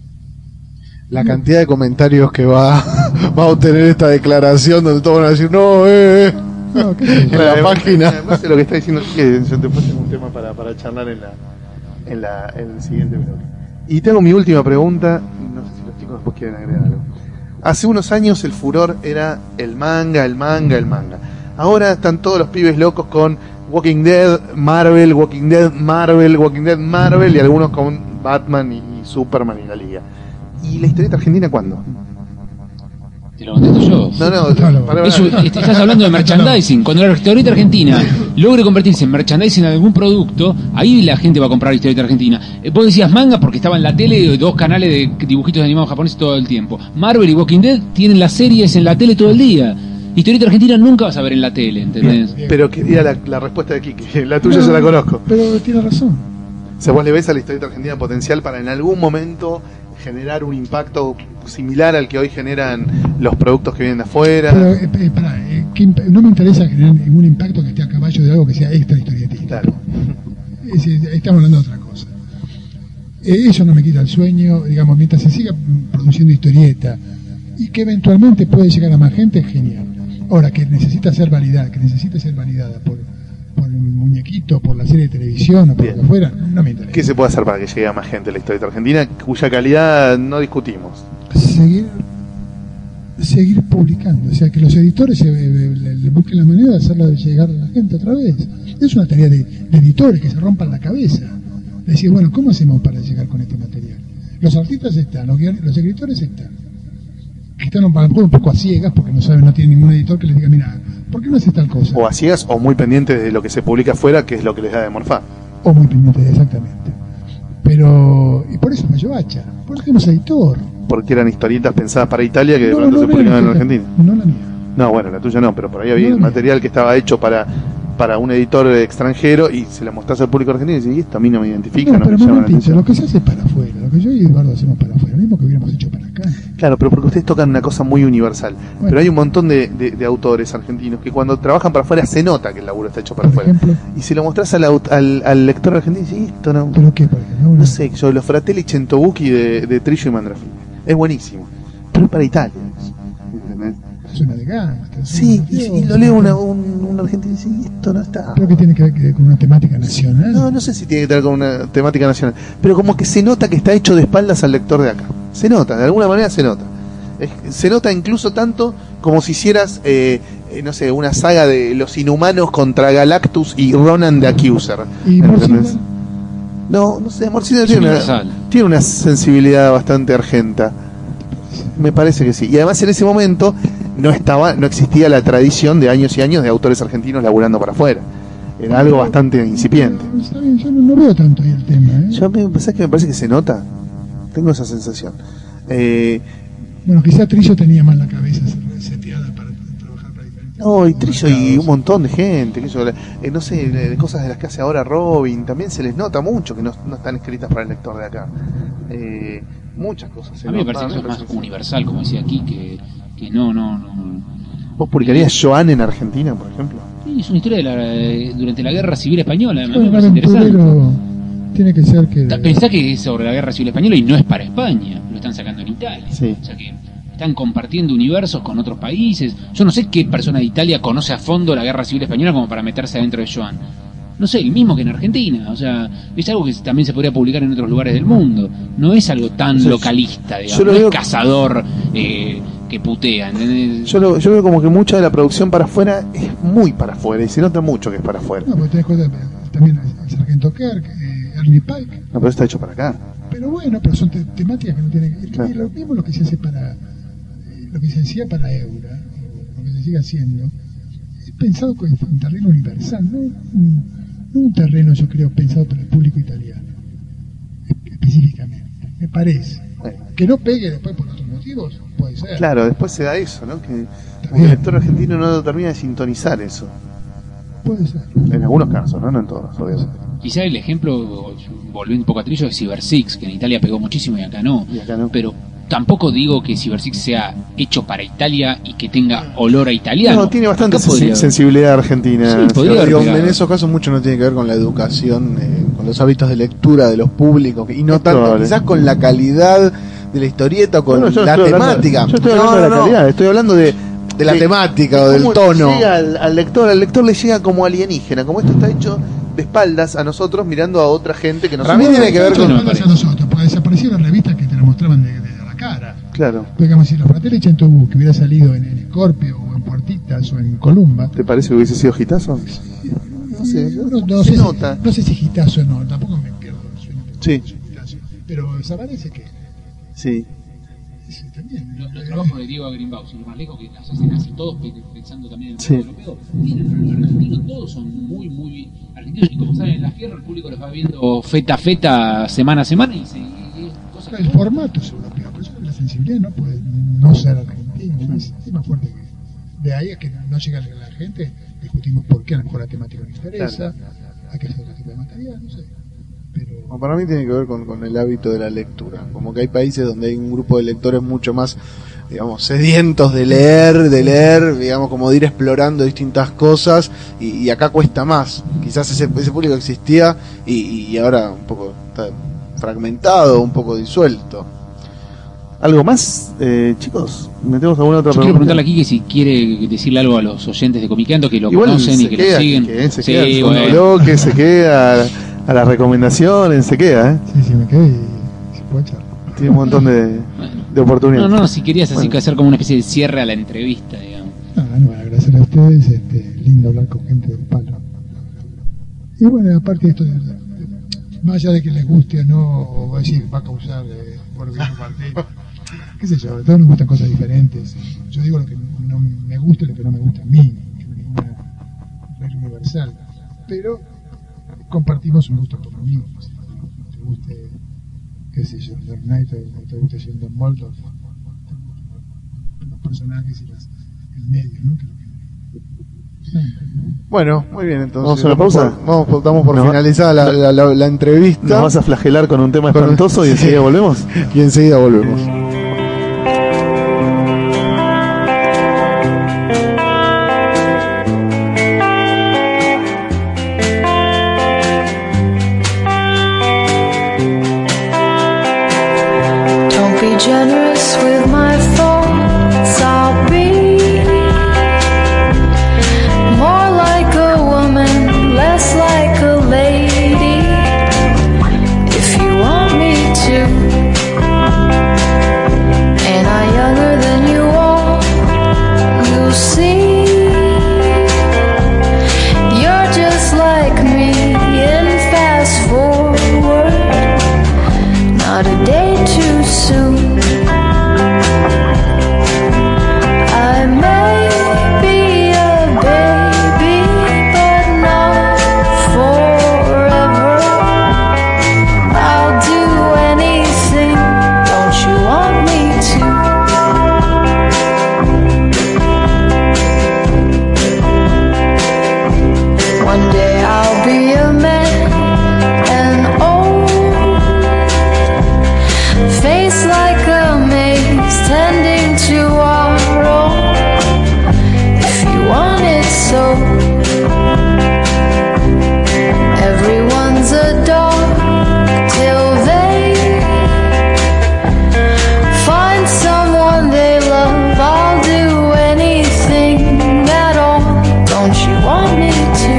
Speaker 3: La cantidad de comentarios que va, va a obtener esta declaración donde todos van a decir, no, eh, eh.
Speaker 6: No, qué sé yo.
Speaker 3: En la
Speaker 4: Además-
Speaker 3: página.
Speaker 4: Además de lo que está diciendo que yo te puse un tema para, para charlar en la, en la en el siguiente bloque. Y tengo mi última pregunta, no sé si los chicos después quieren agregar algo. Hace unos años el furor era el manga, el manga, el manga. Ahora están todos los pibes locos con Walking Dead, Marvel, Walking Dead, Marvel, Walking Dead, Marvel y algunos con Batman y, y Superman y la Liga. ¿Y la historieta argentina cuándo?
Speaker 5: Te lo contesto yo.
Speaker 4: No, no,
Speaker 6: No, no.
Speaker 4: para,
Speaker 5: Eso,
Speaker 4: para.
Speaker 5: est- estás hablando de merchandising. Cuando la historieta argentina logre convertirse en merchandising de algún producto, ahí la gente va a comprar historieta argentina. Eh, vos decías manga porque estaba en la tele, dos canales de dibujitos animados japoneses todo el tiempo. Marvel y Walking Dead tienen las series en la tele todo el día. Historieta argentina nunca vas a ver en la tele, ¿entendés?
Speaker 6: Bien.
Speaker 4: Pero quería la, la respuesta de Quique. La tuya ya la conozco.
Speaker 6: Pero tiene razón.
Speaker 4: O sea, vos le ves a la historieta argentina potencial para en algún momento generar un impacto similar al que hoy generan los productos que vienen de afuera.
Speaker 6: Pero, eh, eh, pará, eh, ¿qué imp- no me interesa generar ningún impacto que esté a caballo de algo que sea extra historietístico.
Speaker 4: Claro.
Speaker 6: Es decir, estamos hablando de otra cosa. Eh, eso no me quita el sueño, digamos, mientras se siga produciendo historieta y que eventualmente puede llegar a más gente, es genial. Ahora, que necesita ser validada, que necesita ser validada por, por el muñequito, por la serie de televisión o por
Speaker 4: Bien.
Speaker 6: lo que fuera, no me interesa.
Speaker 4: ¿Qué se puede hacer para que llegue a más gente la historieta argentina, cuya calidad no discutimos?
Speaker 6: Seguir seguir publicando, o sea, que los editores se, le, le busquen la manera de hacerla llegar a la gente otra vez. Es una tarea de, de editores que se rompan la cabeza. Decir, bueno, ¿cómo hacemos para llegar con este material? Los artistas están, los, guion- los escritores están. Que están a lo mejor un poco a ciegas porque no saben, no tienen ningún editor que les diga, mira, ¿por qué no haces tal cosa?
Speaker 4: O a ciegas o muy pendientes de lo que se publica afuera, que es lo que les da de morfar.
Speaker 6: O muy pendientes, exactamente. Pero, y por eso falló Hacha, por eso tenemos editor.
Speaker 4: Porque eran historietas pensadas para Italia que de
Speaker 6: No,
Speaker 4: pronto
Speaker 6: no,
Speaker 4: se
Speaker 6: no,
Speaker 4: publicaban en
Speaker 6: no,
Speaker 4: Argentina.
Speaker 6: no la mía.
Speaker 4: No, bueno, la tuya no, pero por ahí había
Speaker 6: No, no.
Speaker 4: material que estaba hecho para para un editor extranjero y se lo mostrás al público argentino y dices, y esto a mí no me identifica,
Speaker 6: No,
Speaker 4: no,
Speaker 6: pero
Speaker 4: me llama la
Speaker 6: momentito,
Speaker 4: atención.
Speaker 6: lo que se hace para afuera, lo que yo y Eduardo hacemos para afuera, lo mismo que hubiéramos hecho para acá.
Speaker 4: Claro, pero porque ustedes tocan una cosa muy universal.
Speaker 6: Bueno.
Speaker 4: Pero hay un montón de, de, de autores argentinos que cuando trabajan para afuera se nota que el laburo está hecho para
Speaker 6: Por
Speaker 4: afuera.
Speaker 6: ejemplo,
Speaker 4: Y si lo mostrás al, aut- al, al lector argentino y dices, esto no,
Speaker 6: ¿pero qué? Por ejemplo, una-
Speaker 4: no sé, yo, los Fratelli Centobuchi de, de Trillo y Mandrafini. Es buenísimo. Pero es para Italia. ¿Entendés?
Speaker 6: es una de gangster. es
Speaker 4: Sí,
Speaker 6: una
Speaker 4: y,
Speaker 6: mafiosa,
Speaker 4: y lo leo una, un, un argentino y dice, "Y esto no está.
Speaker 6: Creo que tiene que ver que- con una temática nacional.
Speaker 4: No, no sé si tiene que ver con una temática nacional, pero como que se nota que está hecho de espaldas al lector de acá. Se nota, de alguna manera se nota. Es- se nota incluso tanto como si hicieras, eh, eh, no sé, una saga de los Inhumanos contra Galactus y Ronan the Accuser.
Speaker 6: ¿Y
Speaker 4: ¿Entendés?
Speaker 6: Morcilla?
Speaker 4: No, no sé, Morcilla
Speaker 5: Es
Speaker 4: tiene una,
Speaker 5: universal.
Speaker 4: tiene una sensibilidad bastante argenta. Me parece que sí. Y además en ese momento no estaba, no existía la tradición de años y años de autores argentinos laburando para afuera. Era algo bastante incipiente.
Speaker 6: No, está bien, yo no, no veo tanto ahí el tema. ¿eh?
Speaker 4: Yo me, ¿sabes que me parece que se nota? Tengo esa sensación. Eh,
Speaker 6: Bueno, quizá Trillo tenía más la cabeza seteada para trabajar para diferentes.
Speaker 4: no, y Trillo y
Speaker 6: mercados.
Speaker 4: un montón de gente, que yo, eh, no sé, de de cosas de las que hace ahora Robin, también se les nota mucho que no, no están escritas para el lector de acá. Eh, muchas cosas se
Speaker 5: A mí me
Speaker 4: notan,
Speaker 5: parece que eso es más
Speaker 4: parece que sí.
Speaker 5: universal, como decía aquí, que, que no, no, no.
Speaker 4: ¿Vos publicarías Joan en Argentina, por ejemplo?
Speaker 5: Sí, es una historia de la, de- durante la Guerra Civil Española, a mí
Speaker 6: Bueno,
Speaker 5: me
Speaker 6: un
Speaker 5: parece interesante.
Speaker 6: aventurero tiene que ser que.
Speaker 5: Ta- Pensá que es sobre la Guerra Civil Española y no es para España, lo están sacando en Italia.
Speaker 4: Sí.
Speaker 5: O sea que están compartiendo universos con otros países. Yo no sé qué persona de Italia conoce a fondo la Guerra Civil Española como para meterse adentro de Joan. No sé, el mismo que en Argentina. O sea, es algo que también se podría publicar en otros lugares del mundo. No es algo tan
Speaker 4: O sea,
Speaker 5: localista, digamos.
Speaker 4: yo lo
Speaker 5: No
Speaker 4: veo-
Speaker 5: es cazador eh, que putea, ¿entendés?
Speaker 4: Yo, lo, yo veo como que mucha de la producción para afuera es muy para afuera y se nota mucho que es para afuera.
Speaker 6: No, porque tenés cuenta eh, también el Sargento Kirk, eh, Ernie Pike.
Speaker 4: No, pero está hecho para acá.
Speaker 6: Pero bueno, pero son te- temáticas que no tienen que
Speaker 4: Claro.
Speaker 6: y lo mismo lo que se hace para. eh, lo que se hacía para Eura, lo que se sigue haciendo, es pensado con un terreno universal, no un, no un terreno, yo creo, pensado para el público italiano. Específicamente, me parece.
Speaker 4: Bueno.
Speaker 6: Que no pegue después por otros motivos, puede ser.
Speaker 4: Claro, después se da eso, ¿no? Que
Speaker 6: Está
Speaker 4: el
Speaker 6: bien.
Speaker 4: lector argentino no termina de sintonizar eso.
Speaker 6: Puede ser.
Speaker 4: En algunos casos, ¿no? No en todos, obviamente.
Speaker 5: Quizá el ejemplo, volviendo un poco a Trillo, es Cyber Six, que en Italia pegó muchísimo y acá no.
Speaker 4: Y acá no.
Speaker 5: Pero tampoco digo que Cyber Six sea hecho para Italia y que tenga olor a italiano.
Speaker 4: No, tiene bastante
Speaker 5: Acá podría-
Speaker 4: sensi- sensibilidad argentina.
Speaker 5: Sí, podría
Speaker 3: Pero
Speaker 5: haber
Speaker 3: digo,
Speaker 5: pegado.
Speaker 3: en esos casos mucho no tiene que ver con la educación, eh, con los hábitos de lectura de los públicos, y no
Speaker 4: Es
Speaker 3: tanto
Speaker 4: probable.
Speaker 3: quizás con la calidad de la historieta o con
Speaker 4: Bueno, yo no
Speaker 3: la
Speaker 4: estoy hablando-
Speaker 3: temática.
Speaker 4: yo estoy hablando
Speaker 3: No,
Speaker 4: de la
Speaker 3: no, no.
Speaker 4: calidad, estoy hablando de,
Speaker 3: De la temática o del
Speaker 4: cómo
Speaker 3: tono.
Speaker 4: llega al, al lector, al lector le llega como alienígena, como esto está hecho de espaldas a nosotros mirando a otra gente que no
Speaker 3: Para mí
Speaker 4: somos-
Speaker 3: tiene que ver
Speaker 6: Mucho
Speaker 3: con-
Speaker 6: no pasa a nosotros, porque desaparecieron revistas que te la mostraban de, de la cara.
Speaker 4: Claro.
Speaker 6: Porque digamos, si los Fratelli Centobu que hubiera salido en, en Scorpio o en Puertitas o en Columba,
Speaker 4: ¿Te parece que hubiese sido gitazo? No sé,
Speaker 6: no, no
Speaker 4: se
Speaker 6: sé,
Speaker 4: nota.
Speaker 6: Si, no sé si gitazo o no, tampoco me pierdo el sueño.
Speaker 4: Sí.
Speaker 6: Gitazo. Pero Zabalese que
Speaker 4: Sí.
Speaker 6: Sí, también.
Speaker 5: Los, los trabajos de Diego Greenbaum, sin ir más lejos, que las hacen casi todos pensando también en el
Speaker 4: Sí.
Speaker 5: mundo europeo. Miren, los argentinos todos son muy, muy argentinos, y como saben, en la Fierro el público los va viendo feta a feta, semana a semana, y se... Y cosas
Speaker 6: El formato es europeo, por eso la sensibilidad no puede no ser argentina, es más, es más fuerte que. De ahí a que no llega a la gente, discutimos por qué a lo mejor la temática no interesa, hay que hacer otro tipo de material, no sé. Pero
Speaker 3: Bueno, para mí tiene que ver con, con el hábito de la lectura. Como que hay países donde hay un grupo de lectores mucho más, digamos, sedientos de leer, de leer, digamos, como de ir explorando distintas cosas, y, y acá cuesta más. Quizás ese, ese público existía y, y ahora un poco está fragmentado, un poco disuelto.
Speaker 4: ¿Algo más, eh, chicos? ¿Metemos alguna otra
Speaker 5: Yo quiero
Speaker 4: pregunta?
Speaker 5: preguntarle aquí que si quiere decirle algo a los oyentes de Comiqueando, que lo
Speaker 4: Igual
Speaker 5: conocen y
Speaker 4: se
Speaker 5: que
Speaker 4: queda,
Speaker 5: lo siguen.
Speaker 4: que se
Speaker 5: Sí,
Speaker 4: queda el
Speaker 5: bueno.
Speaker 4: bloque, se queda a, a las recomendaciones, se queda, ¿eh?
Speaker 6: sí, sí me quedé y se puede echar.
Speaker 4: Tiene un montón de, de oportunidades.
Speaker 5: No, no, si querías así
Speaker 4: Bueno.
Speaker 5: que hacer como una especie de cierre a la entrevista, digamos.
Speaker 6: No, no, bueno, agradecer a ustedes, este, lindo hablar con gente del palo. Y bueno, aparte de esto, de- de- más allá de que les guste o no, o decir, va a causar eh, por bien o partido, qué sé yo, a todos nos gustan cosas diferentes. Yo digo lo que no me gusta y lo que no me gusta a mí, que no hay ninguna regla universal. Pero compartimos un gusto por lo mismo. Si no te guste, qué sé yo, Dark Knight, o no te guste Sheldon Moldoff, los personajes y las, el medio, ¿no? Que lo que-
Speaker 3: Bueno, muy bien, entonces.
Speaker 4: ¿Vamos a una pausa?
Speaker 3: por- vamos, por- damos por
Speaker 4: Nos va-
Speaker 3: finalizada la, la, la, la entrevista.
Speaker 4: Nos vas a flagelar con un tema
Speaker 3: Con-
Speaker 4: espantoso y
Speaker 3: sí.
Speaker 4: enseguida volvemos.
Speaker 3: Y enseguida volvemos.
Speaker 1: Don't be generous with my faults. I'll be more like a woman, less like a lady. If you want me to, and I younger than you are, you'll see. You're just like me in fast forward. Not a day too soon. I may be a baby, but not forever. I'll do anything. Don't you want me to? One day I'll be a man and old. Face like a maze tending to our own. If you want it so, everyone's a dog till they find someone they love. I'll do anything at all. Don't you want me to?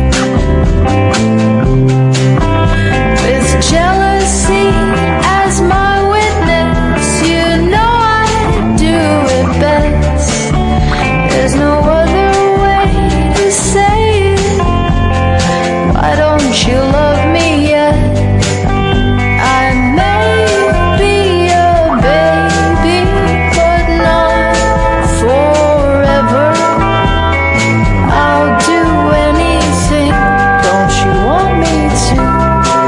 Speaker 1: With jealousy as my witness, you know I do it best. There's no other way to say it. Why don't you love me yet? I may be a baby, but not forever. I'll do anything. Don't you want me to?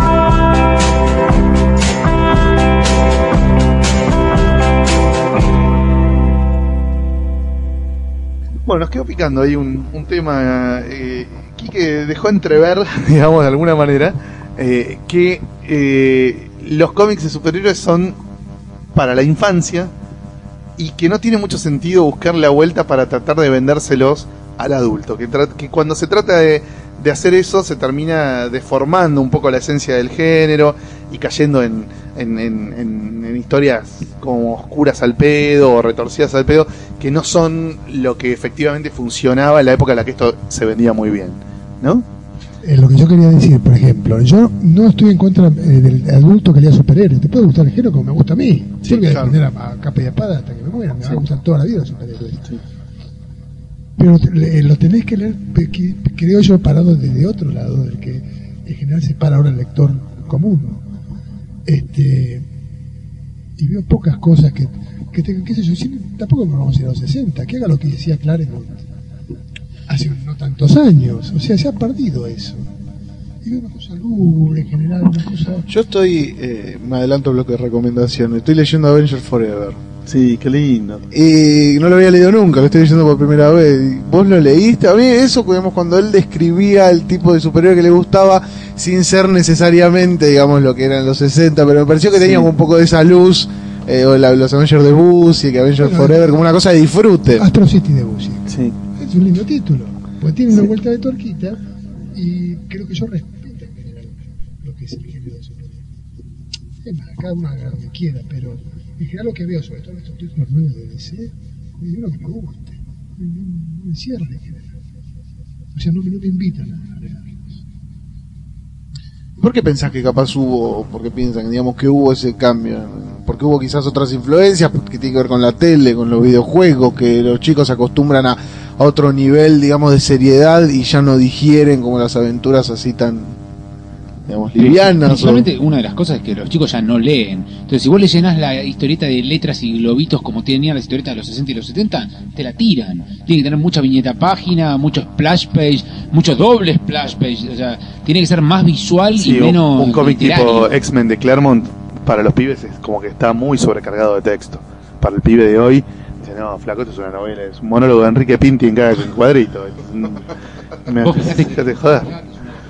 Speaker 4: Bueno, nos quedó picando ahí un, un tema. Eh, Quique dejó entrever, digamos, de alguna manera, eh, que eh, los cómics de superhéroes son para la infancia y que no tiene mucho sentido buscar la vuelta para tratar de vendérselos al adulto. Que, tra- que cuando se trata de, de hacer eso se termina deformando un poco la esencia del género y cayendo en, en, en, en, en historias como oscuras al pedo o retorcidas al pedo, que no son lo que efectivamente funcionaba en la época en la que esto se vendía muy bien, ¿no?
Speaker 6: Eh, lo que yo quería decir, por ejemplo, yo no estoy en contra eh, del adulto que lea superhéroes. Te puede gustar el género como me gusta a mí.
Speaker 4: Sí,
Speaker 6: yo voy a
Speaker 4: claro.
Speaker 6: defender a, a capa y espada hasta que me muera. Me
Speaker 4: Sí.
Speaker 6: va a gustar toda la vida los superhéroes. Pero te- eh, lo tenés que leer, pe- que- creo yo, parado desde otro lado, del que en general se para ahora el lector común. Este, y veo pocas cosas que, que tengan, qué sé yo, si, tampoco nos vamos a ir a los sesenta, que haga lo que decía Claremont hace no tantos años, o sea, se ha perdido eso. Y veo una cosa lúgubre en general, una cosa...
Speaker 3: Yo estoy, eh, me adelanto bloque de recomendaciones, estoy leyendo Avengers Forever.
Speaker 4: Sí, qué lindo.
Speaker 3: Y no lo había leído nunca, lo estoy leyendo por primera vez. ¿Vos lo leíste? A mí eso, digamos, cuando él describía el tipo de superhéroe que le gustaba, sin ser necesariamente, digamos, lo que eran los sesenta, pero me pareció que teníamos
Speaker 4: Sí.
Speaker 3: un poco de esa luz, eh, o la, los Avengers de Busiek, que Avengers
Speaker 6: Bueno,
Speaker 3: Forever, como una cosa de disfrute.
Speaker 6: Astro City de Busiek.
Speaker 4: Sí.
Speaker 6: Es un lindo título, porque tiene una vuelta de tuerquita y creo que yo respeto en general lo que es el género de superhéroe. Es más, cada uno haga lo que quiera, pero en general lo que veo, sobre todo en estos títulos nuevos de D C, es uno que me guste, no me cierre en general. O sea, no, me- no me invitan a leerlos.
Speaker 3: ¿Por qué pensás que capaz hubo, por qué piensan, digamos, que hubo ese cambio? Porque hubo quizás otras influencias que tienen que ver con la tele, con los videojuegos, que los chicos se acostumbran a, a otro nivel, digamos, de seriedad y ya no digieren como las aventuras así tan, digamos, livianas.
Speaker 5: Principalmente
Speaker 3: o-
Speaker 5: una de las cosas es que los chicos ya no leen. Entonces, si vos le llenás la historieta de letras y globitos como tenían las historietas de los sesenta y los setenta, te la tiran. Tiene que tener mucha viñeta página, muchos splash page, muchos dobles splash page. O sea, tiene que ser más visual
Speaker 4: Sí,
Speaker 5: y
Speaker 4: un,
Speaker 5: menos
Speaker 4: un cómic
Speaker 5: literario.
Speaker 4: tipo X-Men de Claremont para los pibes es como que está muy sobrecargado de texto. Para el pibe de hoy, dice, no, flaco, esto es una novela, es un monólogo de Enrique Pinti en cada cuadrito. Es un- me
Speaker 5: Vos
Speaker 4: hace-
Speaker 5: fijate que
Speaker 4: fíjate, joder.
Speaker 5: que es una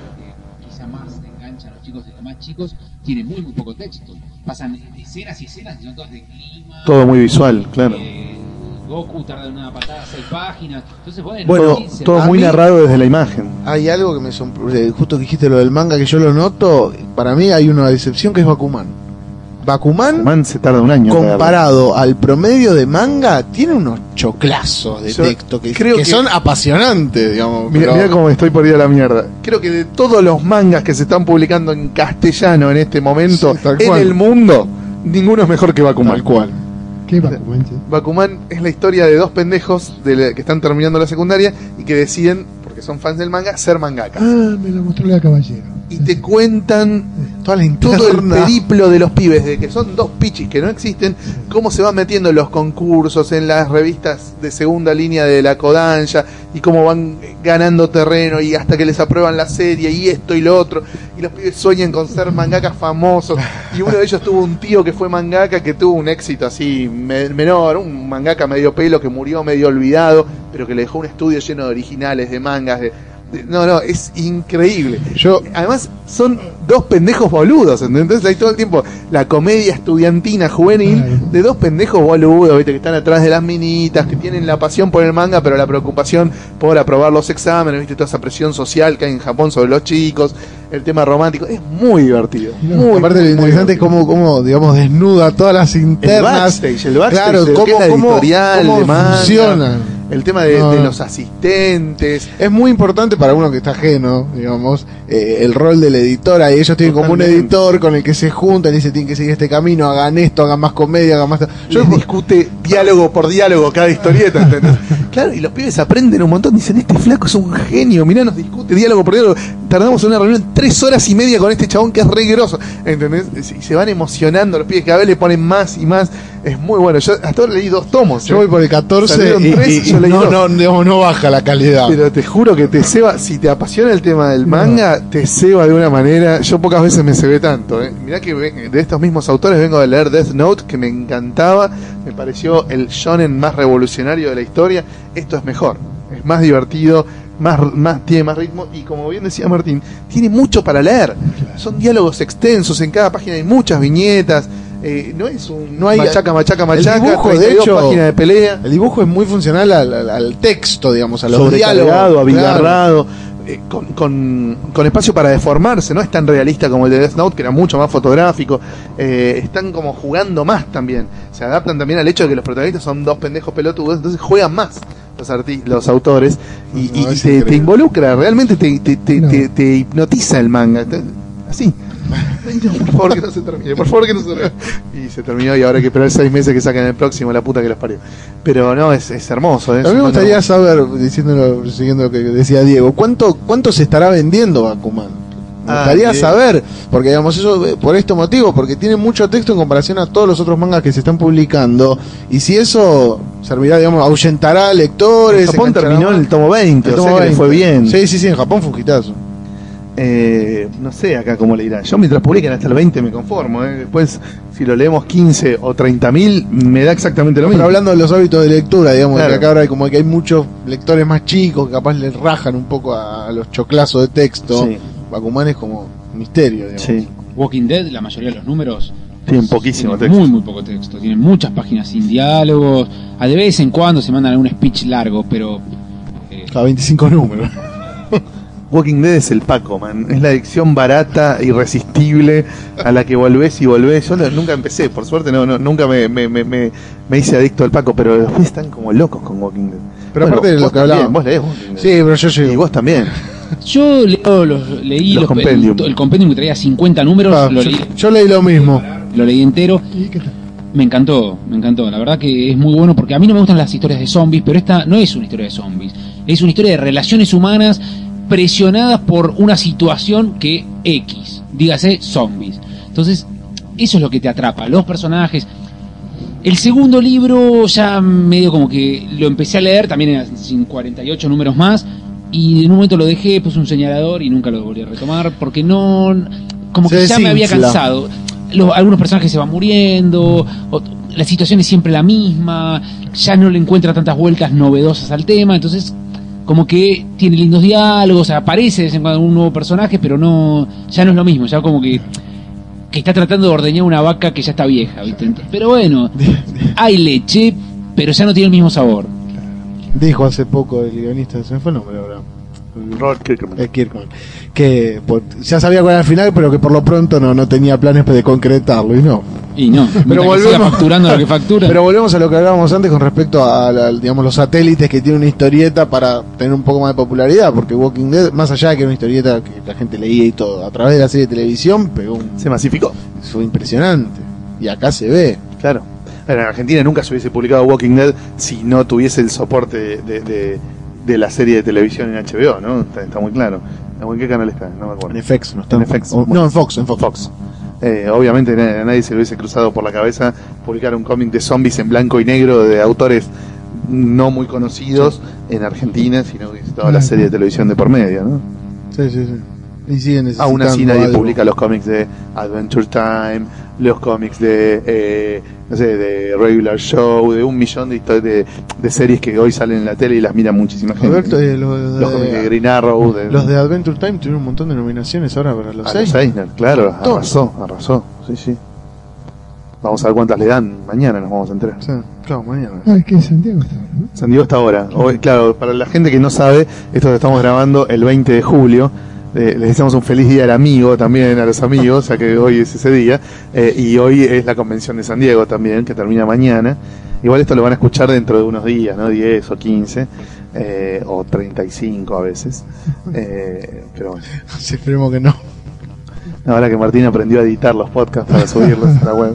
Speaker 5: que quizá más engancha a los chicos de los más chicos, tiene muy muy poco texto. Pasan escenas y escenas y son todas de clima.
Speaker 4: Todo muy visual, claro.
Speaker 5: eh, Goku tarda en una patada seis páginas. Entonces, bueno,
Speaker 3: Bueno,
Speaker 5: quince,
Speaker 4: Todo
Speaker 3: a
Speaker 4: muy
Speaker 3: mí-
Speaker 4: narrado desde la imagen.
Speaker 3: Hay algo que me sorprende, justo que dijiste lo del manga, que yo lo noto, para mí hay una decepción que es Bakuman. Bakuman,
Speaker 4: Man se tarda un año en leerlo.
Speaker 3: comparado al promedio de manga, tiene unos choclazos de
Speaker 4: Yo
Speaker 3: texto que,
Speaker 4: creo
Speaker 3: que
Speaker 4: que-
Speaker 3: son apasionantes, digamos.
Speaker 4: Mira,
Speaker 3: pero-
Speaker 4: mira cómo estoy por ir a la mierda. Creo que de todos los mangas que se están publicando en castellano en este momento
Speaker 3: Sí, tal
Speaker 4: en
Speaker 3: cual.
Speaker 4: el mundo, ninguno es mejor que Bakuman.
Speaker 3: Tal cual.
Speaker 6: ¿Qué Bakuman? che?
Speaker 4: Bakuman es la historia de dos pendejos de la- que están terminando la secundaria y que deciden, porque son fans del manga, ser mangakas.
Speaker 6: Ah, me lo mostró Lea Caballero.
Speaker 4: Y te cuentan
Speaker 3: Toda la
Speaker 4: todo el
Speaker 3: interna.
Speaker 4: periplo de los pibes, de que son dos pichis que no existen, cómo se van metiendo en los concursos, en las revistas de segunda línea de la Kodansha, y cómo van ganando terreno, y hasta que les aprueban la serie, y esto y lo otro, y los pibes sueñan con ser mangakas famosos, y uno de ellos tuvo un tío que fue mangaka, que tuvo un éxito así me- menor, un mangaka medio pelo que murió medio olvidado, pero que le dejó un estudio lleno de originales, de mangas, de... de- no, no, es increíble.
Speaker 3: Yo,
Speaker 4: Además, son dos pendejos boludos, ¿entendés? Entonces hay todo el tiempo la comedia estudiantina juvenil
Speaker 6: Claro.
Speaker 4: de dos pendejos boludos, ¿viste? Que están atrás de las minitas, que tienen la pasión por el manga, pero la preocupación por aprobar los exámenes, ¿viste? Toda esa presión social que hay en Japón sobre los chicos, el tema romántico. Es muy divertido. Muy,
Speaker 3: aparte,
Speaker 4: muy,
Speaker 3: lo
Speaker 4: muy
Speaker 3: interesante es
Speaker 4: divertido.
Speaker 3: cómo, cómo, digamos, desnuda todas las
Speaker 4: El
Speaker 3: internas.
Speaker 4: backstage, el backstage
Speaker 3: Claro,
Speaker 4: de lo que
Speaker 3: cómo,
Speaker 4: es la
Speaker 3: cómo,
Speaker 4: editorial
Speaker 3: cómo
Speaker 4: de manga,
Speaker 3: funcionan.
Speaker 4: el tema de,
Speaker 3: No,
Speaker 4: de
Speaker 3: no.
Speaker 4: los asistentes.
Speaker 3: Es muy importante para uno que está ajeno, digamos, eh, el rol del editor. Ahí ellos tienen como un
Speaker 4: Totalmente.
Speaker 3: editor con el que se juntan y dicen, tienen que seguir este camino, hagan esto, hagan más comedia, hagan más...
Speaker 4: Yo discute diálogo por diálogo cada historieta, ¿entendés? Claro, y los pibes aprenden un montón, dicen, este flaco es un genio, mirá, nos discute diálogo por diálogo, tardamos en una reunión tres horas y media con este chabón que es re groso, ¿entendés? Y se van emocionando los pibes, cada vez le ponen más y más, es muy bueno. Yo hasta ahora leí dos tomos.
Speaker 3: Yo
Speaker 4: ¿eh?
Speaker 3: voy por el catorce
Speaker 4: Salieron
Speaker 3: y,
Speaker 4: tres,
Speaker 3: y- y
Speaker 4: yo leí
Speaker 3: no,
Speaker 4: dos.
Speaker 3: no, digamos, no baja la calidad.
Speaker 4: Pero te juro que te ceba, si te apasiona el tema del manga, te ceba de una manera. Yo pocas veces me cebé tanto. ¿eh? Mirá que ve- de estos mismos autores vengo de leer Death Note, que me encantaba, me pareció el shonen más revolucionario de la historia. Esto es mejor, es más divertido, más, más tiene más ritmo y, como bien decía Martín, tiene mucho para leer. Son diálogos extensos, en cada página hay muchas viñetas. Eh, no es un
Speaker 3: No hay-
Speaker 4: machaca, machaca,
Speaker 3: el
Speaker 4: machaca,
Speaker 3: dibujo, de
Speaker 4: treinta y dos
Speaker 3: hecho,
Speaker 4: páginas de pelea.
Speaker 3: El dibujo es muy funcional al, al- al texto, digamos, a los
Speaker 4: Sobrecargado,
Speaker 3: diálogos.
Speaker 4: abigarrado, eh, con, con, con espacio para deformarse, no es tan realista como el de Death Note, que era mucho más fotográfico. Eh, están como jugando más también, se adaptan también al hecho de que los protagonistas son dos pendejos pelotudos, entonces juegan más los, arti- los autores y,
Speaker 3: No,
Speaker 4: y- y
Speaker 3: es
Speaker 4: te, te
Speaker 3: increíble.
Speaker 4: involucra, realmente te, te, te,
Speaker 6: No.
Speaker 4: te- te hipnotiza el manga, te- así. Ay, no, por favor que no se termine, por favor que no se termine. Y se terminó y ahora hay que esperar seis meses que saquen el próximo, la puta que los parió. Pero no, es, es hermoso. ¿eh?
Speaker 3: A mí me
Speaker 4: Es un
Speaker 3: gustaría
Speaker 4: manga
Speaker 3: saber, diciéndolo, siguiendo lo que decía Diego, ¿cuánto, cuánto se estará vendiendo Bakuman? Me
Speaker 4: Ah,
Speaker 3: gustaría
Speaker 4: bien.
Speaker 3: saber, porque digamos eso eh, por este motivo, porque tiene mucho texto en comparación a todos los otros mangas que se están publicando, y si eso servirá, digamos, ahuyentará a lectores.
Speaker 4: En Japón
Speaker 3: enganchará
Speaker 4: terminó
Speaker 3: más.
Speaker 4: en el tomo veinte,
Speaker 3: El
Speaker 4: o
Speaker 3: tomo
Speaker 4: sea que le
Speaker 3: veinte.
Speaker 4: fue bien.
Speaker 3: Sí, sí, sí, en Japón fue un hitazo.
Speaker 4: Eh, no sé acá cómo le irán. Yo mientras publiquen hasta el veinte me conformo. ¿eh? Después, si lo leemos quince o treinta mil, me da exactamente lo
Speaker 3: Pero
Speaker 4: mismo.
Speaker 3: hablando de los hábitos de lectura, digamos,
Speaker 4: Claro.
Speaker 3: que acá ahora hay como que hay muchos lectores más chicos que capaz le rajan un poco a, a los choclazos de texto.
Speaker 4: Sí.
Speaker 3: Bakuman es como misterio, digamos.
Speaker 4: Sí,
Speaker 5: Walking Dead, la mayoría de los números
Speaker 4: tienen poquísimo
Speaker 5: tienen
Speaker 4: texto.
Speaker 5: muy muy poco texto, tienen muchas páginas sin diálogos, a de vez en cuando se mandan algún speech largo, pero eh,
Speaker 3: Cada veinticinco números.
Speaker 4: Walking Dead es el Paco, man. Es la adicción barata, irresistible, a la que volvés y volvés. Yo no- nunca empecé, por suerte, no, no nunca me, me, me, me, me hice adicto al Paco, pero después están como locos con Walking Dead.
Speaker 3: Pero aparte de lo
Speaker 4: vos
Speaker 3: que
Speaker 4: también,
Speaker 3: hablábamos.
Speaker 4: Vos leés Walking Dead.
Speaker 3: Sí, pero yo
Speaker 4: Y
Speaker 3: llego.
Speaker 4: vos también.
Speaker 5: yo leo los, leí
Speaker 4: Los
Speaker 5: los-
Speaker 4: compendium.
Speaker 5: el, el compendium que traía cincuenta números,
Speaker 3: Ah,
Speaker 5: lo,
Speaker 3: yo,
Speaker 5: leí,
Speaker 3: yo leí lo mismo.
Speaker 5: lo leí entero.
Speaker 6: ¿Y qué tal?
Speaker 5: Me encantó, me encantó. La verdad que es muy bueno porque a mí no me gustan las historias de zombies, pero esta no es una historia de zombies. Es una historia de relaciones humanas presionadas por una situación que X, dígase zombies. Entonces, eso es lo que te atrapa, los personajes. El segundo libro ya medio como que lo empecé a leer, también eran sin cuarenta y ocho números más, y en un momento lo dejé, puse un señalador y nunca lo volví a retomar porque no, como
Speaker 3: Se
Speaker 5: que ya me había
Speaker 3: desinfla.
Speaker 5: cansado. Los, algunos personajes se van muriendo, o- la situación es siempre la misma, ya no le encuentra tantas vueltas novedosas al tema, entonces como que tiene lindos diálogos, aparece de vez en cuando un nuevo personaje, pero no, ya no es lo mismo, ya como que, que está tratando de ordeñar una vaca que ya está vieja, ¿viste? Ent- Pero bueno, hay leche, pero ya no tiene el mismo sabor.
Speaker 3: Dijo hace poco el guionista, se me fue el nombre ahora.
Speaker 4: Robert Kirkman.
Speaker 3: Eh, Kirkman, que por- ya sabía cuál era el final, pero que por lo pronto no, no tenía planes de concretarlo, y no.
Speaker 5: Y no,
Speaker 3: Pero
Speaker 5: mientras que siga
Speaker 3: volvemos-
Speaker 5: facturando lo que factura.
Speaker 3: Pero volvemos a lo que hablábamos antes con respecto a, la- digamos, los satélites que tienen una historieta para tener un poco más de popularidad, porque Walking Dead, más allá de que era una historieta que la gente leía y todo, a través de la serie de televisión, pegó un,
Speaker 4: Se masificó.
Speaker 3: fue impresionante. Y acá se ve.
Speaker 4: Claro. En Argentina nunca se hubiese publicado Walking Dead si no tuviese el soporte de, de, de, de la serie de televisión en H B O, ¿no? Está, está muy claro. ¿En qué canal está? No me acuerdo.
Speaker 3: En F X, no está
Speaker 4: En F X.
Speaker 3: o- no, en Fox, en Fox.
Speaker 4: Fox. Eh, obviamente na- a nadie se le hubiese cruzado por la cabeza publicar un cómic de zombies en blanco y negro de autores no muy conocidos en Argentina, si no hubiese estado la serie de televisión de por medio, ¿no?
Speaker 3: Sí, sí, sí. Y siguen necesitando
Speaker 4: Aún así nadie
Speaker 3: algo.
Speaker 4: publica los cómics de Adventure Time, los cómics de, eh, no sé, de Regular Show, de un millón de, histo- de, de series que hoy salen en la tele y las mira muchísima gente.
Speaker 3: Roberto, eh, los, de,
Speaker 4: los cómics de Green Arrow, de,
Speaker 3: los de Adventure Time tuvieron un montón de nominaciones ahora para los
Speaker 4: a
Speaker 3: seis.
Speaker 4: los Eisner, claro,
Speaker 3: Todo.
Speaker 4: arrasó, arrasó, sí, sí. Vamos a ver cuántas le dan, mañana nos vamos a enterar.
Speaker 3: Sí, claro, mañana.
Speaker 6: Ah, es que en Santiago está ahora, ¿no?
Speaker 4: San Diego está ahora. Hoy, claro, para la gente que no sabe, esto lo estamos grabando el veinte de julio. Eh, les deseamos un feliz día al amigo también, a los amigos, ya que hoy es ese día. Eh, y hoy es la convención de San Diego también, que termina mañana. Igual esto lo van a escuchar dentro de unos días, ¿no? diez o quince, eh, o treinta y cinco a veces. Eh, pero bueno,
Speaker 3: Sí, esperemos que no.
Speaker 4: ahora que Martín aprendió a editar los podcasts para subirlos a la web.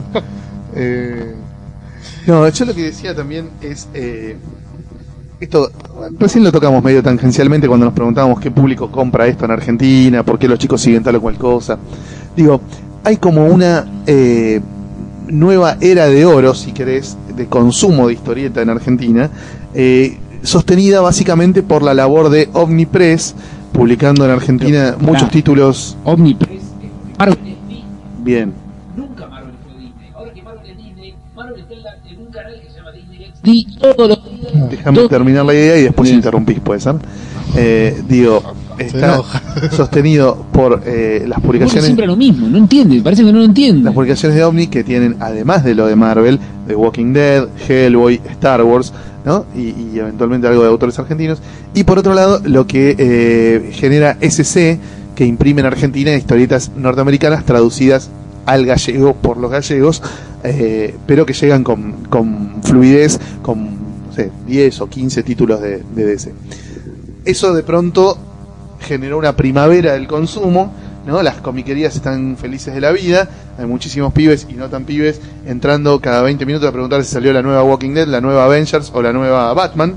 Speaker 4: Eh, no, yo lo que decía también es... Eh, esto recién lo tocamos medio tangencialmente cuando nos preguntábamos qué público compra esto en Argentina, por qué los chicos siguen tal o cual cosa. Digo, hay como una eh, nueva era de oro, si querés, de consumo de historieta en Argentina, eh, sostenida básicamente por la labor de Omnipress, publicando en Argentina
Speaker 5: Pero,
Speaker 4: muchos
Speaker 5: pará.
Speaker 4: títulos.
Speaker 5: Omnipress, Marvel es Disney.
Speaker 4: Bien,
Speaker 5: Nunca Marvel fue Disney. Ahora que Marvel es Disney, Marvel está en, la- en un canal que se llama Disney X D todos los días.
Speaker 4: déjame
Speaker 5: Todo-
Speaker 4: terminar la idea y después
Speaker 5: Bien.
Speaker 4: interrumpís, ¿puede ser? Eh, digo,
Speaker 3: Se
Speaker 4: está
Speaker 3: enoja.
Speaker 4: sostenido por eh, las
Speaker 5: Porque
Speaker 4: publicaciones.
Speaker 5: siempre lo mismo, no entiende, parece que no lo entiende.
Speaker 4: Las publicaciones de Omni que tienen, además de lo de Marvel, de Walking Dead, Hellboy, Star Wars, ¿no? Y, y eventualmente algo de autores argentinos. Y por otro lado, lo que eh, genera S C, que imprime en Argentina historietas norteamericanas traducidas al gallego por los gallegos, eh, pero que llegan con, con fluidez, con, no sé, diez o quince títulos de, de D C. Eso de pronto generó una primavera del consumo, ¿no? Las comiquerías están felices de la vida, hay muchísimos pibes y no tan pibes entrando cada veinte minutos a preguntar si salió la nueva Walking Dead, la nueva Avengers o la nueva Batman.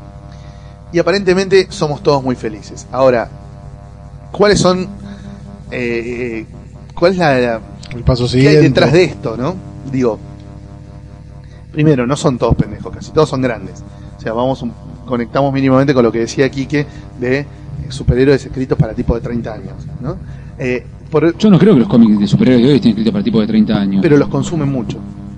Speaker 4: Y aparentemente somos todos muy felices. Ahora, ¿cuáles son eh, ¿cuál es la, la
Speaker 3: El paso
Speaker 4: qué
Speaker 3: siguiente.
Speaker 4: hay detrás de esto, no? Digo, primero, no son todos pendejos, casi todos son grandes. O sea, vamos, un, conectamos mínimamente con lo que decía Quique de superhéroes escritos para tipos de treinta años, ¿no? Eh, por,
Speaker 5: Yo no creo que los cómics de superhéroes de hoy estén escritos para tipos de treinta años.
Speaker 4: pero los consumen mucho.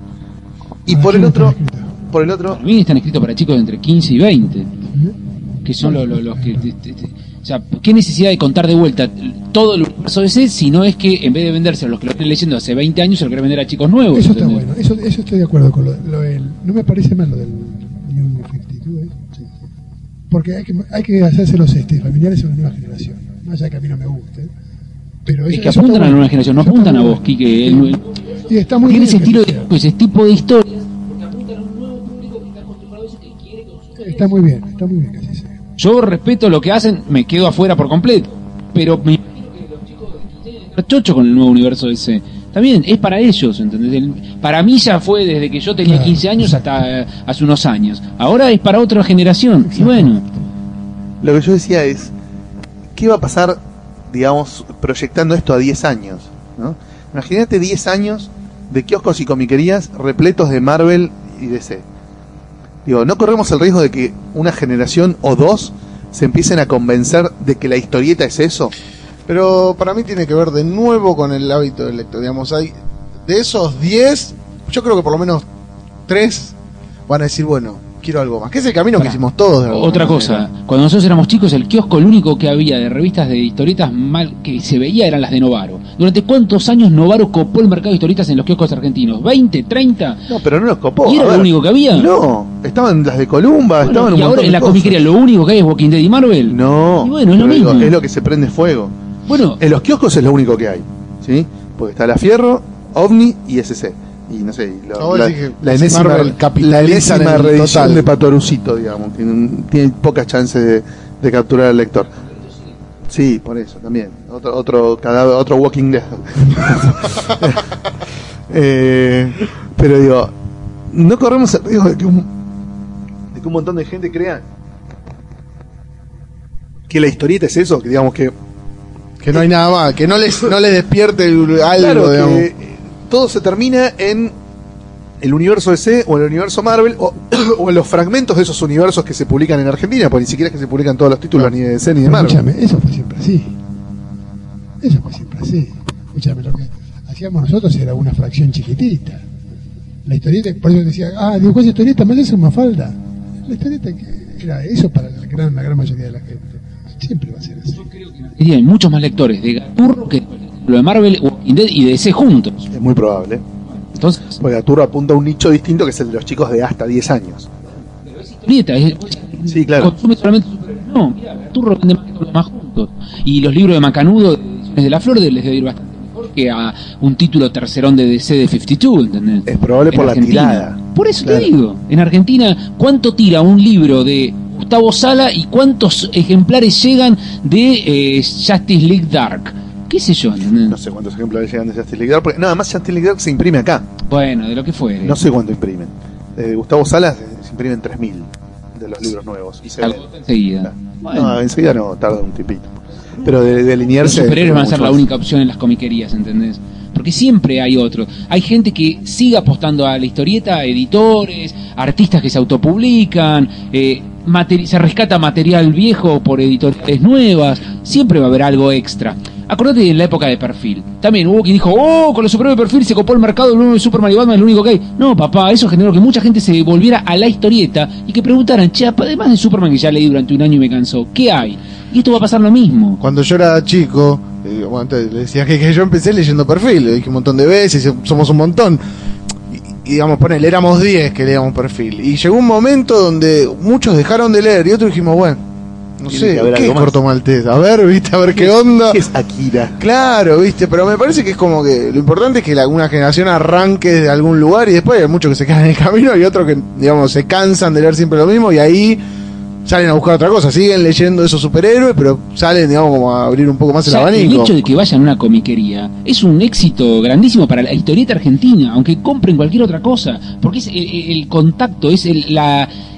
Speaker 4: Y
Speaker 6: Ah,
Speaker 4: por el
Speaker 6: ¿quién
Speaker 4: otro,
Speaker 6: está escrito?
Speaker 4: por el otro,
Speaker 5: Para mí están escritos para chicos de entre quince y veinte,
Speaker 6: ¿Mm?
Speaker 5: que son los, los, los que... te- te- te- o sea, ¿qué necesidad de contar de vuelta todo el universo D C si no es que en vez de venderse a los que lo estén leyendo hace veinte años, se lo quieren vender a chicos nuevos?
Speaker 6: Eso está
Speaker 5: ¿entendés?
Speaker 6: bueno, eso, eso estoy de acuerdo con lo, lo del... No me parece mal lo del New cincuenta y dos, ¿eh? Sí. Porque hay que, hay que hacerse los este, familiares a una nueva generación, ¿no? Más allá que a mí no me guste. Pero
Speaker 5: Es
Speaker 6: eso-
Speaker 5: que
Speaker 6: eso
Speaker 5: apuntan
Speaker 6: está
Speaker 5: a la
Speaker 6: bueno.
Speaker 5: nueva generación, no
Speaker 6: Eso está
Speaker 5: apuntan a
Speaker 6: muy
Speaker 5: vos,
Speaker 6: bueno.
Speaker 5: Quique. El-
Speaker 6: Y está muy
Speaker 5: tiene
Speaker 6: bien
Speaker 5: ese
Speaker 6: que
Speaker 5: estilo
Speaker 6: así
Speaker 5: de,
Speaker 6: sea.
Speaker 5: ese tipo de historias, porque apuntan a un nuevo público que está acostumbrado a eso, que quiere consumir.
Speaker 6: Está muy bien, está muy bien que así sea.
Speaker 5: Yo respeto lo que hacen, me quedo afuera por completo, pero me imagino que los chicos quieren estar chocho con el nuevo universo D C. También es para ellos, ¿entendés? El- para mí ya fue desde que yo tenía
Speaker 6: Claro.
Speaker 5: quince años hasta eh, hace unos años. Ahora es para otra generación. Y bueno,
Speaker 4: lo que yo decía es, ¿qué va a pasar, digamos, proyectando esto a diez años, ¿no? Imagínate diez años de kioscos y comiquerías repletos de Marvel y D C. Digo, ¿no corremos el riesgo de que una generación o dos se empiecen a convencer de que la historieta es eso?
Speaker 3: Pero para mí tiene que ver de nuevo con el hábito del lector. Digamos, hay de esos diez, yo creo que por lo menos tres van a decir, bueno, quiero algo más. Que es el camino
Speaker 5: Pará.
Speaker 3: que hicimos todos. de alguna
Speaker 5: otra
Speaker 3: manera.
Speaker 5: cosa. Cuando nosotros éramos chicos, el kiosco, lo único que había de revistas de historietas mal que se veía eran las de Novaro. ¿Durante cuántos años Novaro copó el mercado de historietas en los kioscos argentinos? ¿veinte? ¿treinta?
Speaker 4: No, pero no los copó.
Speaker 5: ¿Y era
Speaker 4: a
Speaker 5: lo
Speaker 4: ver.
Speaker 5: único que había?
Speaker 4: No, estaban las de Columba,
Speaker 5: Bueno,
Speaker 4: estaban un
Speaker 5: y ahora
Speaker 4: montón
Speaker 5: en la
Speaker 4: de cosas.
Speaker 5: comiquería lo único que hay es Walking Dead y Marvel.
Speaker 4: No,
Speaker 5: Y bueno, es lo
Speaker 4: pero digo,
Speaker 5: mismo.
Speaker 4: es lo que se prende fuego.
Speaker 5: Bueno,
Speaker 4: En los kioscos es lo único que hay, ¿sí? Porque está la Fierro, OVNI y S C. Y no sé, y lo-
Speaker 3: Ahora
Speaker 4: la,
Speaker 3: sí que
Speaker 4: la
Speaker 3: si
Speaker 4: enésima,
Speaker 3: Marvel
Speaker 4: la
Speaker 3: capitalizan
Speaker 4: enésima
Speaker 3: el
Speaker 4: reedición
Speaker 3: total.
Speaker 4: de Patorucito, digamos. Tiene, un- tiene pocas chances de, de capturar al lector. Sí, por eso también. Otro, otro cadáver, otro Walking Dead. eh, pero digo, no corremos el riesgo de que un, de que un montón de gente crea que la historieta es eso, que digamos que
Speaker 3: Que no hay nada más, que no les, no les despierte el- algo,
Speaker 4: claro,
Speaker 3: digamos.
Speaker 4: que todo se termina en el universo D C o en el universo Marvel o, o en los fragmentos de esos universos que se publican en Argentina, porque ni siquiera es que se publican todos los títulos ni de D C ni de
Speaker 6: Pero
Speaker 4: Marvel.
Speaker 6: escúchame, eso fue siempre así. Eso fue siempre así. Escúchame, lo que hacíamos nosotros era una fracción chiquitita. La historieta, por eso decía, ah, digo, ¿cuál es historieta? Más eso, más falta. La historieta que era eso para la gran, la gran mayoría de la gente. Siempre va a ser así.
Speaker 5: y hay muchos más lectores de Gaturro que lo de Marvel, Walking Dead y D C juntos.
Speaker 4: Es muy probable.
Speaker 5: Entonces,
Speaker 4: Porque Gaturro apunta a un nicho distinto que es el de los chicos de hasta diez años.
Speaker 5: historieta, es-
Speaker 4: Sí, claro.
Speaker 5: consume solamente superhéroes. No, mira, Gaturro vende más que todos los más juntos. Y los libros de Macanudo, de Ediciones de la Flor, les debe ir bastante mejor que a un título tercerón de D C de cincuenta y dos, ¿entendés?
Speaker 4: Es probable
Speaker 5: En
Speaker 4: por la
Speaker 5: Argentina.
Speaker 4: tirada.
Speaker 5: Por eso
Speaker 4: Claro.
Speaker 5: te digo, en Argentina, ¿cuánto tira un libro de Gustavo Sala y cuántos ejemplares llegan de eh, Justice League Dark? ¿Qué sé yo? ¿entendés?
Speaker 4: No sé cuántos ejemplares llegan de Justice League Dark. Porque, no, además Justice League Dark se imprime acá.
Speaker 5: Bueno, de lo que fuere.
Speaker 4: No sé cuánto imprimen. De Gustavo Salas eh, se imprimen tres mil de los libros nuevos. Y se ven.
Speaker 5: Algo enseguida. Bueno,
Speaker 4: No, enseguida no, tarda un tipito. Pero de, de
Speaker 5: los
Speaker 4: alinearse.
Speaker 5: superhéroes van a ser la
Speaker 4: mucho más.
Speaker 5: única opción en las comiquerías, ¿entendés? Porque siempre hay otro. Hay gente que sigue apostando a la historieta, editores, artistas que se autopublican, eh, materi- se rescata material viejo por editoriales nuevas. Siempre va a haber algo extra. Acordate de la época de Perfil. También hubo quien dijo, oh, con los superhéroes de Perfil se copó el mercado, el nuevo de Superman y Batman es lo único que hay. No, papá, eso generó que mucha gente se volviera a la historieta y que preguntaran, che, además de Superman que ya leí durante un año y me cansó, ¿qué hay? Y esto va a pasar lo mismo.
Speaker 3: Cuando yo era chico, eh, bueno, antes le decía que, que yo empecé leyendo Perfil, le dije un montón de veces, somos un montón. Y, y digamos, ponele, éramos diez que leíamos Perfil. Y llegó un momento donde muchos dejaron de leer y otros dijimos, bueno, no
Speaker 4: Tiene
Speaker 3: sé,
Speaker 4: que haber
Speaker 3: ¿qué es
Speaker 4: algo más.
Speaker 3: Corto Maltés? A ver, viste, a ver qué onda.
Speaker 4: ¿Qué es Akira?
Speaker 3: Claro, viste, pero me parece que es como que lo importante es que la- una generación arranque de algún lugar y después hay muchos que se quedan en el camino y otros que, digamos, se cansan de leer siempre lo mismo y ahí salen a buscar otra cosa, siguen leyendo esos superhéroes, pero salen, digamos, como a abrir un poco más el
Speaker 5: Ya, el
Speaker 3: abanico.
Speaker 5: hecho de que vayan a una comiquería es un éxito grandísimo para la historieta argentina, aunque compren cualquier otra cosa, porque es el, el contacto, es el, la,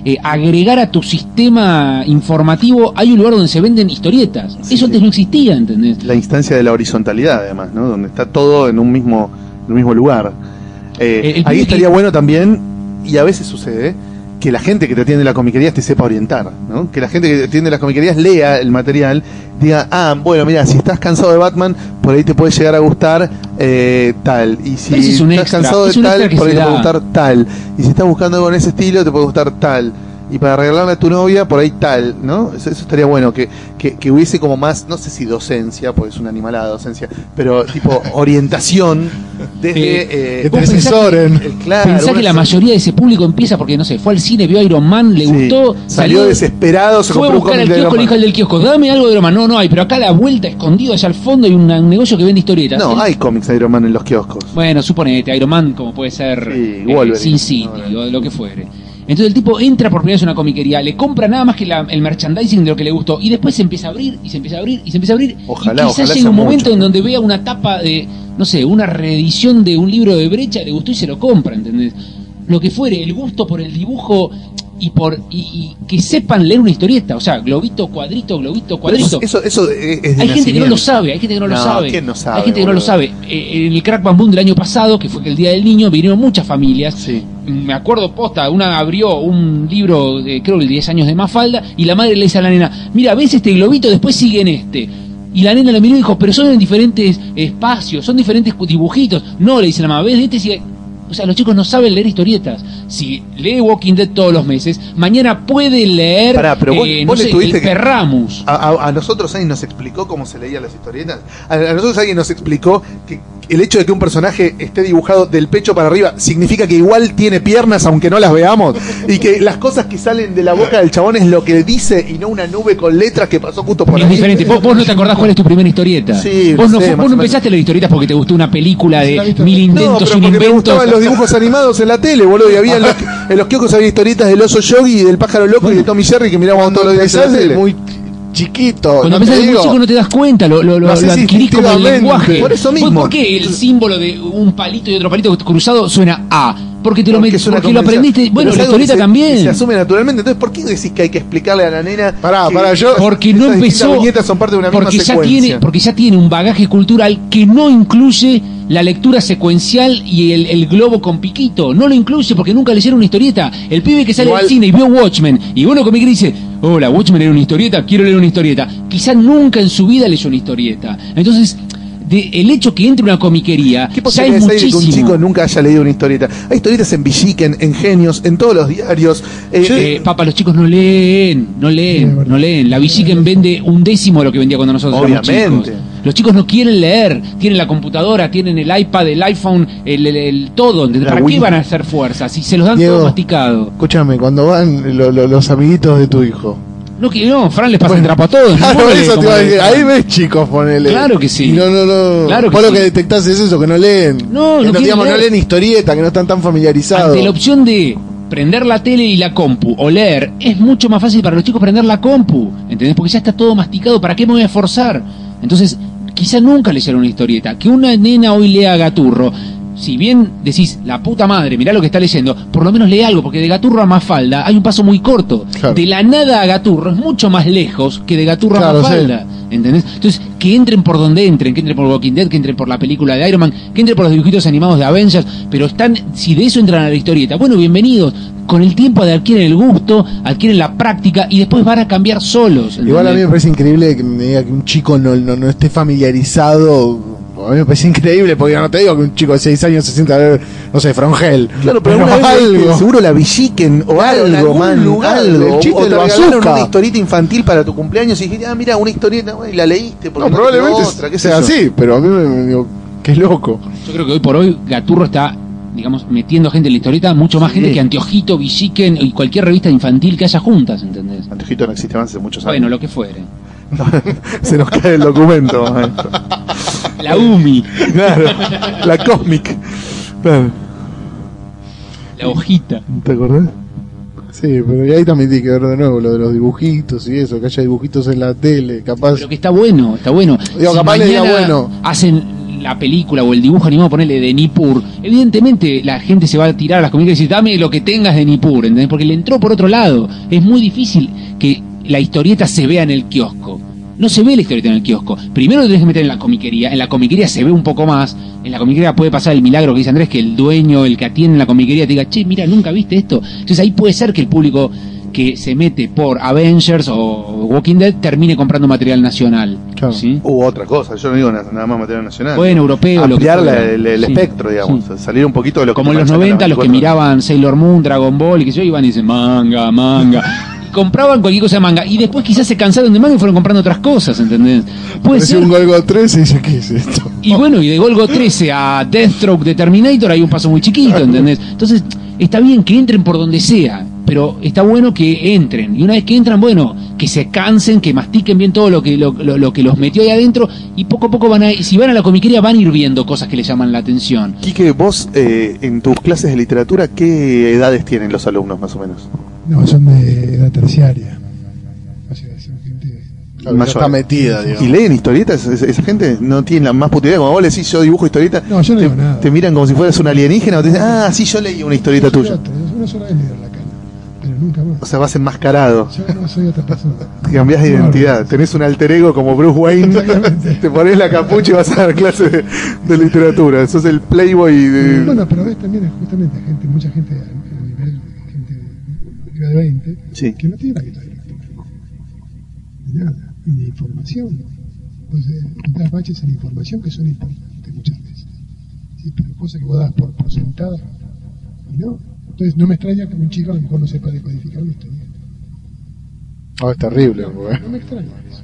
Speaker 5: eh, agregar a tu sistema informativo, hay un lugar donde se venden historietas.
Speaker 4: Sí,
Speaker 5: Eso antes
Speaker 4: sí.
Speaker 5: no existía, ¿entendés?
Speaker 4: La instancia de la horizontalidad, además, ¿no? Donde está todo en un mismo, en un mismo lugar. Eh,
Speaker 5: El- el
Speaker 4: ahí
Speaker 5: pibe
Speaker 4: estaría
Speaker 5: que-
Speaker 4: bueno también, y a veces sucede, que la gente que te atiende las comiquerías te sepa orientar, ¿no? Que la gente que te atiende las comiquerías lea el material, diga, ah, bueno, mira, si estás cansado de Batman, por ahí te puede llegar a gustar eh, tal, y si
Speaker 5: Pero ese es un
Speaker 4: estás
Speaker 5: extra,
Speaker 4: cansado de
Speaker 5: es un extra
Speaker 4: tal,
Speaker 5: que
Speaker 4: por ahí
Speaker 5: se
Speaker 4: te puede
Speaker 5: da.
Speaker 4: gustar tal, y si estás buscando algo en ese estilo, te puede gustar tal. Y para regalarle a tu novia, por ahí tal, ¿no? Eso, eso estaría bueno, que, que, que hubiese como más, no sé si docencia, porque es una animalada docencia, pero tipo orientación desde...
Speaker 5: Eh,
Speaker 4: eh,
Speaker 3: que te
Speaker 5: vos pensás
Speaker 3: asesoren.
Speaker 4: el- claro,
Speaker 5: Pensá
Speaker 4: una-
Speaker 5: que la mayoría de ese público empieza porque, no sé, fue al cine, vio Iron Man, le
Speaker 4: Sí,
Speaker 5: gustó,
Speaker 4: salió desesperado, se
Speaker 5: fue a
Speaker 4: compró un
Speaker 5: buscar al
Speaker 4: cómic de
Speaker 5: kiosco,
Speaker 4: Iron
Speaker 5: le dijo
Speaker 4: Man.
Speaker 5: al del kiosco, dame algo de Iron Man. No, no hay, pero acá a la vuelta, escondido allá al fondo, hay una- un negocio que vende historietas.
Speaker 4: No,
Speaker 5: El-
Speaker 4: hay cómics de Iron Man en los kioscos.
Speaker 5: Bueno, suponete, Iron Man como puede ser
Speaker 4: Sí,
Speaker 5: eh,
Speaker 4: Wolverine.
Speaker 5: Sin City
Speaker 4: No,
Speaker 5: o lo que fuere. Entonces el tipo entra por primera vez a una comiquería, le compra nada más que la- el merchandising de lo que le gustó y después se empieza a abrir y se empieza a abrir y se empieza a abrir.
Speaker 4: Ojalá,
Speaker 5: y quizás
Speaker 4: ojalá
Speaker 5: llegue
Speaker 4: sea
Speaker 5: un momento
Speaker 4: mucho.
Speaker 5: en donde vea una tapa de, no sé, una reedición de un libro de Brecha, le gustó y se lo compra, ¿entendés? Lo que fuere, el gusto por el dibujo y por y, y que sepan leer una historieta, o sea, globito, cuadrito, globito, cuadrito.
Speaker 4: Eso, eso es de
Speaker 5: Hay gente que no lo
Speaker 4: nacimiento.
Speaker 5: sabe, hay gente que no, lo
Speaker 4: No,
Speaker 5: sabe.
Speaker 4: ¿quién no sabe,
Speaker 5: Hay gente que no lo
Speaker 4: boludo?
Speaker 5: sabe. Eh, en el Crack Bam Boom del año pasado, que fue que el Día del Niño, vinieron muchas familias.
Speaker 4: Sí.
Speaker 5: Me acuerdo posta, una abrió un libro, de, creo que el diez años de Mafalda, y la madre le dice a la nena, mira, ves este globito, después sigue en este. Y la nena lo miró y dijo, pero son en diferentes espacios, son diferentes dibujitos. No, le dice la mamá, ves este sigue. O sea, los chicos no saben leer historietas. Si lee Walking Dead todos los meses, mañana puede leer
Speaker 4: Pará, pero vos-
Speaker 5: eh,
Speaker 4: vos
Speaker 5: no
Speaker 4: le
Speaker 5: sé,
Speaker 4: tuviste
Speaker 5: el
Speaker 4: que-
Speaker 5: Perramus.
Speaker 4: A, a- a nosotros alguien nos explicó cómo se leían las historietas. A, a nosotros alguien nos explicó que el hecho de que un personaje esté dibujado del pecho para arriba significa que igual tiene piernas aunque no las veamos, y que las cosas que salen de la boca del chabón es lo que dice y no una nube con letras que pasó justo por
Speaker 5: Es
Speaker 4: ahí.
Speaker 5: diferente. ¿Vos, vos no te acordás cuál es tu primera historieta.
Speaker 4: Sí,
Speaker 5: vos
Speaker 4: no
Speaker 5: no,
Speaker 4: sé,
Speaker 5: fu-
Speaker 4: más
Speaker 5: vos no
Speaker 4: o menos.
Speaker 5: empezaste a leer historietas porque te gustó una película
Speaker 6: Sí, la he
Speaker 5: de
Speaker 6: visto.
Speaker 5: mil
Speaker 4: No,
Speaker 5: intentos,
Speaker 4: pero
Speaker 5: un
Speaker 4: porque me
Speaker 5: invento.
Speaker 4: gustaban los dibujos animados en la tele, boludo, y había en los, en los kioscos había historietas del oso Yogi y del pájaro loco y de Tommy Jerry que mirábamos todos los días en la
Speaker 3: empezás de
Speaker 4: tele.
Speaker 3: muy chiquito,
Speaker 5: Cuando
Speaker 3: no te
Speaker 5: empezás de muy
Speaker 3: digo.
Speaker 5: chico no te das cuenta, lo, lo, lo,
Speaker 3: Lo haces
Speaker 5: lo adquirís como el
Speaker 3: instintivamente.
Speaker 5: lenguaje.
Speaker 4: Por eso mismo.
Speaker 5: ¿Por por qué el símbolo de un palito y otro palito cruzado suena A? Porque te lo
Speaker 4: Porque
Speaker 5: metes,
Speaker 4: es una
Speaker 5: porque lo
Speaker 4: convención.
Speaker 5: aprendiste. Bueno,
Speaker 4: Pero
Speaker 5: la
Speaker 4: es algo que
Speaker 5: historieta
Speaker 4: se-
Speaker 5: también.
Speaker 4: que se asume naturalmente. Entonces, ¿por qué decís que hay que explicarle a la nena?
Speaker 3: Pará,
Speaker 4: que
Speaker 3: pará, yo-
Speaker 5: Porque no
Speaker 4: esas distintas
Speaker 5: empezó,
Speaker 4: viñetas son parte de una misma
Speaker 5: porque ya
Speaker 4: secuencia?
Speaker 5: tiene, porque ya tiene un bagaje cultural que no incluye la lectura secuencial y el, el globo con piquito. No lo incluye porque nunca leyeron una historieta. El pibe que sale
Speaker 3: Igual-
Speaker 5: del cine y vio Watchmen y uno como que dice, hola, Watchmen era una historieta, quiero leer una historieta. Quizá nunca en su vida leyó una historieta. Entonces, de, el hecho que entre una comiquería
Speaker 4: ¿Qué
Speaker 5: ya es
Speaker 4: posibilidades hay de que un
Speaker 5: muchísimo.
Speaker 4: chico nunca haya leído una historieta? Hay historietas en Villiquen, en Genios, en todos los diarios. Eh,
Speaker 5: Eh, papá, los chicos no leen, no
Speaker 6: Sí,
Speaker 5: leen,
Speaker 6: es verdad.
Speaker 5: no leen. La Villiquen vende un décimo de lo que vendía cuando nosotros éramos
Speaker 4: Obviamente.
Speaker 5: chicos. Los chicos no quieren leer, tienen la computadora, tienen el iPad, el iPhone, el, el- el todo. ¿Entendés?
Speaker 4: La
Speaker 5: ¿Para qué
Speaker 4: Wii.
Speaker 5: van a hacer fuerza? Si se los dan
Speaker 3: Diego.
Speaker 5: todo masticado.
Speaker 3: Escúchame, cuando van lo- lo- los amiguitos de tu hijo.
Speaker 5: No, que no, Fran les pasa
Speaker 3: Bueno,
Speaker 5: el trapo a todos.
Speaker 3: Claro,
Speaker 5: no lee
Speaker 3: eso te
Speaker 5: como
Speaker 3: iba a
Speaker 5: lee
Speaker 3: decir.
Speaker 5: Fran.
Speaker 3: Ahí ves chicos, ponele.
Speaker 5: Claro que sí.
Speaker 3: Y no, no, no.
Speaker 5: Claro que
Speaker 3: Vos lo
Speaker 5: sí.
Speaker 3: que detectás es eso, que no leen.
Speaker 5: No, no
Speaker 3: Que
Speaker 5: quieren
Speaker 3: digamos, no
Speaker 5: leer.
Speaker 3: leen historieta, que no están tan familiarizados.
Speaker 5: Ante la opción de prender la tele y la compu o leer, es mucho más fácil para los chicos prender la compu, ¿entendés? Porque ya está todo masticado, ¿para qué me voy a esforzar? Entonces, quizá nunca leyeron una historieta. Que una nena hoy lea Gaturro, si bien decís, la puta madre, mirá lo que está leyendo, por lo menos lee algo, porque de Gaturro a Mafalda hay un paso muy corto.
Speaker 3: Claro.
Speaker 5: De la nada a Gaturro es mucho más lejos que de Gaturro
Speaker 3: Claro,
Speaker 5: a Mafalda. ¿Entendés? Entonces, que entren por donde entren, que entren por Walking Dead, que entren por la película de Iron Man, que entren por los dibujitos animados de Avengers, pero están, si de eso entran a la historieta, bueno, bienvenidos. Con el tiempo adquieren el gusto, adquieren la práctica y después van a cambiar solos.
Speaker 3: Igual a mí
Speaker 5: ¿entendés?
Speaker 3: me parece increíble que me diga que un chico no, no, no esté familiarizado. A mí me parece increíble, porque no te digo que un chico de seis años se sienta a ver, no sé, Frongel.
Speaker 4: Claro, pero alguna vez
Speaker 3: algo.
Speaker 4: leíste seguro la Villiquen o
Speaker 3: Claro, en
Speaker 4: algo,
Speaker 3: algún
Speaker 4: man,
Speaker 3: lugar,
Speaker 4: algo.
Speaker 3: el chiste
Speaker 4: o
Speaker 3: del
Speaker 4: te regalaron
Speaker 3: bazooka.
Speaker 4: una historieta infantil para tu cumpleaños y dijiste, ah, mira, una historieta, güey, y la leíste. porque
Speaker 3: No,
Speaker 4: no te quedó
Speaker 3: probablemente
Speaker 4: otra, qué sé
Speaker 3: sea
Speaker 4: yo.
Speaker 3: así, pero a mí me, me digo, qué loco.
Speaker 5: Yo creo que hoy por hoy Gaturro está, digamos, metiendo gente en la historieta, mucho más
Speaker 4: Sí.
Speaker 5: gente que Anteojito, Villiquen y cualquier revista infantil que haya juntas, ¿entendés?
Speaker 4: Anteojito no existe más hace muchos
Speaker 5: Bueno,
Speaker 4: años.
Speaker 5: lo que fuere.
Speaker 4: Se nos cae el documento, maestro.
Speaker 5: La U M I,
Speaker 4: Claro, la Cosmic. Claro.
Speaker 5: la hojita.
Speaker 4: ¿Te acordás?
Speaker 3: Sí, pero y ahí también tiene que ver de nuevo lo de los dibujitos y eso, que haya dibujitos en la tele, capaz.
Speaker 5: Pero que está bueno, está bueno.
Speaker 3: Digo, capaz le diga
Speaker 5: mañana
Speaker 3: bueno.
Speaker 5: hacen la película o el dibujo animado, ponerle de Nippur, evidentemente la gente se va a tirar a las comiqueras y decir, dame lo que tengas de Nippur, ¿entendés? Porque le entró por otro lado. Es muy difícil que la historieta se vea en el kiosco. No se ve la historieta en el kiosco. Primero lo tenés que meter en la comiquería. En la comiquería se ve un poco más. En la comiquería puede pasar el milagro que dice Andrés, que el dueño, el que atiende en la comiquería te diga, che, mira, ¿nunca viste esto? Entonces ahí puede ser que el público que se mete por Avengers o Walking Dead termine comprando material nacional.
Speaker 3: Claro.
Speaker 5: ¿Sí?
Speaker 4: U otra cosa, yo no digo nada, nada más material nacional.
Speaker 5: Bueno, europeo.
Speaker 4: Ampliar
Speaker 5: lo que
Speaker 4: la-
Speaker 5: fuera.
Speaker 4: el, el
Speaker 5: Sí.
Speaker 4: espectro, digamos.
Speaker 5: Sí.
Speaker 4: Salir un poquito de lo que
Speaker 5: Como
Speaker 4: te
Speaker 5: en los
Speaker 4: manchan
Speaker 5: noventa,
Speaker 4: las
Speaker 5: los que
Speaker 4: veinticuatro horas.
Speaker 5: miraban Sailor Moon, Dragon Ball y que yo iban y dicen manga, manga. Y compraban cualquier cosa de manga. Y después quizás se cansaron de manga y fueron comprando otras cosas, ¿entendés? Puede
Speaker 3: Apareció
Speaker 5: ser.
Speaker 3: un Golgo tres y dice, ¿qué es esto?
Speaker 5: Y bueno, y de Golgo trece a Deathstroke de Terminator hay un paso muy chiquito, ¿entendés? Entonces, está bien que entren por donde sea, pero está bueno que entren. Y una vez que entran, bueno, que se cansen, que mastiquen bien todo lo que lo, lo, lo que los metió ahí adentro, y poco a poco van a, si van a la comiquería van a ir viendo cosas que les llaman la atención.
Speaker 4: Quique, vos eh, en tus clases de literatura, ¿qué edades tienen los alumnos más o menos?
Speaker 6: No, son de edad terciaria. O sea, son gente...
Speaker 3: Claro, ya
Speaker 4: Mayor.
Speaker 3: está metida, digamos.
Speaker 4: ¿Y leen historietas? ¿Esa, esa gente no tiene la más puta idea? Como vos le decís, yo dibujo historieta,
Speaker 6: No, yo no
Speaker 4: te,
Speaker 6: digo nada.
Speaker 4: te miran como si fueras un alienígena o te dicen, ah, sí, yo leí una historieta
Speaker 6: Yo soy
Speaker 4: tuya.
Speaker 6: otro, una sola vez le dieron la cana, pero nunca más.
Speaker 4: O sea, vas enmascarado,
Speaker 6: Yo no soy otra persona.
Speaker 4: cambiás de
Speaker 6: No,
Speaker 4: identidad,
Speaker 6: no.
Speaker 4: tenés un alter ego como Bruce Wayne,
Speaker 6: Exactamente.
Speaker 4: te pones la capucha y vas a dar clases de, de literatura. Sos el playboy de...
Speaker 6: Bueno, pero ves también justamente gente, mucha gente a a nivel, gente de arriba de veinte,
Speaker 4: Sí.
Speaker 6: que no tiene hábito de lectura. Ni nada, ni de información. Pues das baches en información que son importantes muchas veces. Sí, pero cosas que vos das por, por sentadas, y no. Entonces no me extraña que un chico a lo mejor no sepa decodificar una historia.
Speaker 3: Oh, es terrible, güey.
Speaker 6: No me extraña eso.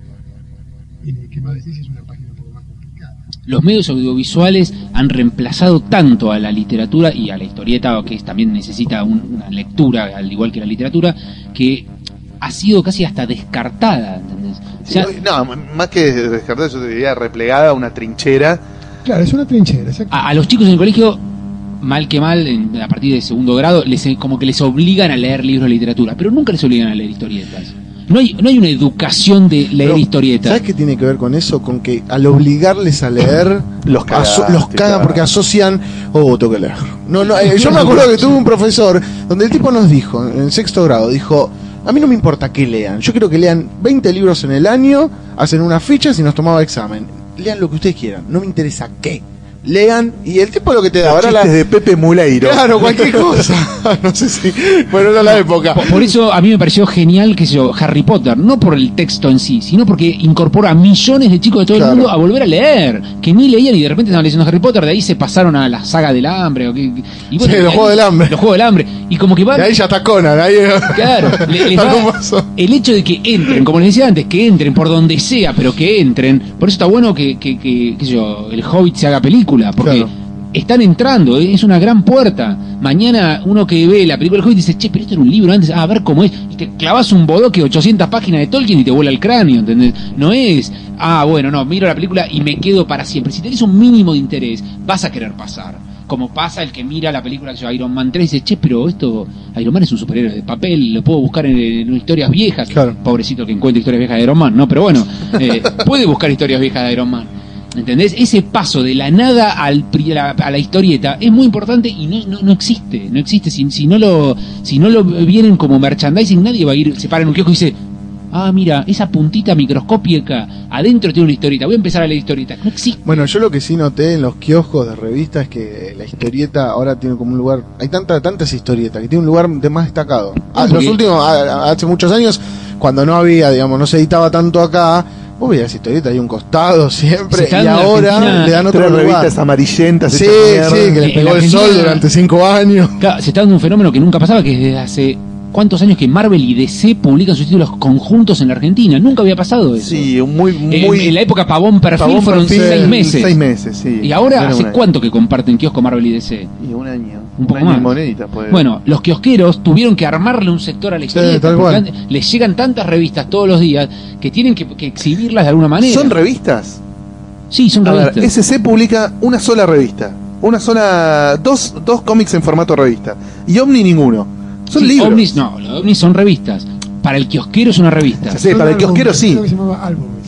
Speaker 6: Y ni que más decís si es una página un poco más complicada.
Speaker 5: Los medios audiovisuales han reemplazado tanto a la literatura y a la historieta, que es- también necesita un- una lectura, al igual que la literatura, que ha sido casi hasta descartada, ¿entendés? O sea,
Speaker 4: No, más que descartar, yo te diría replegada a una trinchera.
Speaker 6: Claro, es una trinchera, exacto.
Speaker 5: a, a los chicos en el colegio, mal que mal, en- a partir de segundo grado, les, como que les obligan a leer libros de literatura, pero nunca les obligan a leer historietas. No hay, no hay una educación de leer
Speaker 3: Pero,
Speaker 5: historietas.
Speaker 3: ¿sabes qué tiene que ver con eso? Con que al obligarles a leer,
Speaker 4: Los cagan,
Speaker 3: aso- los cagan
Speaker 4: claro.
Speaker 3: porque asocian, oh, tengo que leer. No, no, eh, yo me acuerdo que tuve un profesor donde el tipo nos dijo, en sexto grado, dijo, a mí no me importa que lean, yo quiero que lean veinte libros en el año, hacen unas fichas y nos tomaba examen. Lean lo que ustedes quieran, no me interesa qué. Lean, y el tipo lo que te da ahora la...
Speaker 4: Chistes de Pepe Muleiro.
Speaker 3: Claro, cualquier cosa. No sé si... Bueno, era la época.
Speaker 5: Por, por eso a mí me pareció genial, qué sé yo, Harry Potter, no por el texto en sí, sino porque incorpora a millones de chicos de todo
Speaker 3: Claro.
Speaker 5: el mundo a volver a leer, que ni leían y de repente estaban leyendo Harry Potter, de ahí se pasaron a la saga del hambre. O que, y bueno,
Speaker 3: Sí, los
Speaker 5: y ahí-
Speaker 3: Juegos del Hambre.
Speaker 5: Los Juegos del Hambre. Y como que van...
Speaker 3: Y ahí ya está Conan, ahí...
Speaker 5: Claro, le- les
Speaker 3: Está
Speaker 5: va-
Speaker 3: como eso.
Speaker 5: el hecho de que entren, como les decía antes, que entren por donde sea, pero que entren, por eso está bueno que, que, que qué sé yo, el Hobbit se haga película, porque
Speaker 3: Claro.
Speaker 5: están entrando, ¿eh? Es una gran puerta. Mañana uno que ve la película del Hobbit dice, che, pero esto era un libro antes, ah, a ver cómo es, y te clavas un bodoque de ochocientas páginas de Tolkien y te vuela el cráneo, ¿entendés? No es, ah, bueno, no, miro la película y me quedo para siempre. Si tenés un mínimo de interés, vas a querer pasar. Como pasa el que mira la película que se llama Iron Man tres y dice, che, pero esto, Iron Man es un superhéroe de papel, lo puedo buscar en, en historias viejas.
Speaker 3: Claro.
Speaker 5: Pobrecito que encuentre historias viejas de Iron Man, no, pero bueno, eh, puede buscar historias viejas de Iron Man. ¿Entendés? Ese paso de la nada al, pri- a, la, a la historieta es muy importante y no, no, no existe, no existe. Si, si no lo si no lo vienen como merchandising, nadie va a ir, se para en un kiosco y dice, ah, mira, esa puntita microscópica, adentro tiene una historieta, voy a empezar a leer historietas. No existe.
Speaker 3: Bueno, yo lo que sí noté en los kioscos de revistas es que la historieta ahora tiene como un lugar, hay tanta, tantas historietas que tiene un lugar de más destacado. Ah,
Speaker 5: porque-
Speaker 3: los últimos, ah, hace muchos años, cuando no había, digamos, no se editaba tanto acá, vos veías historieta, hay un costado
Speaker 5: Se
Speaker 3: siempre,
Speaker 5: está
Speaker 3: y
Speaker 5: dando la
Speaker 3: ahora
Speaker 5: Argentina
Speaker 3: le dan otro
Speaker 4: Tres
Speaker 3: lugar.
Speaker 4: revistas amarillentas.
Speaker 3: Sí,
Speaker 4: hechas
Speaker 3: sí,
Speaker 4: mierda.
Speaker 3: que le
Speaker 5: En
Speaker 3: pegó
Speaker 5: la
Speaker 3: el
Speaker 5: Argentina-
Speaker 3: sol durante cinco años.
Speaker 5: Claro, se está dando un fenómeno que nunca pasaba, que es desde hace cuántos años que Marvel y D C publican sus títulos conjuntos en la Argentina. Nunca había pasado eso.
Speaker 4: Sí, muy,
Speaker 5: En-
Speaker 4: muy...
Speaker 5: en la época Pavón Perfil
Speaker 4: Pavón
Speaker 5: fueron
Speaker 4: Perfil,
Speaker 5: seis meses.
Speaker 4: Seis meses, sí.
Speaker 5: Y ahora,
Speaker 4: Era
Speaker 5: ¿hace
Speaker 4: un año.
Speaker 5: cuánto que comparten kiosco Marvel y D C?
Speaker 4: Y un año.
Speaker 5: Un poco
Speaker 4: año y
Speaker 5: más.
Speaker 4: monedita, pues.
Speaker 5: Bueno, los kiosqueros tuvieron que armarle un sector a la historieta,
Speaker 3: tal
Speaker 5: porque
Speaker 3: cual.
Speaker 5: antes les llegan tantas revistas todos los días que tienen que, que exhibirlas de alguna manera.
Speaker 4: ¿Son revistas?
Speaker 5: Sí, son
Speaker 4: A ver,
Speaker 5: revistas.
Speaker 4: S C publica una sola revista. Una sola... Dos, dos cómics en formato revista. Y Omni ninguno. Son
Speaker 5: Sí,
Speaker 4: libros.
Speaker 5: Ovnis, no, los ovnis son revistas. Para el kiosquero es una revista.
Speaker 4: Ya sé, para el kiosquero sí.
Speaker 6: Creo que se llamaba álbumes.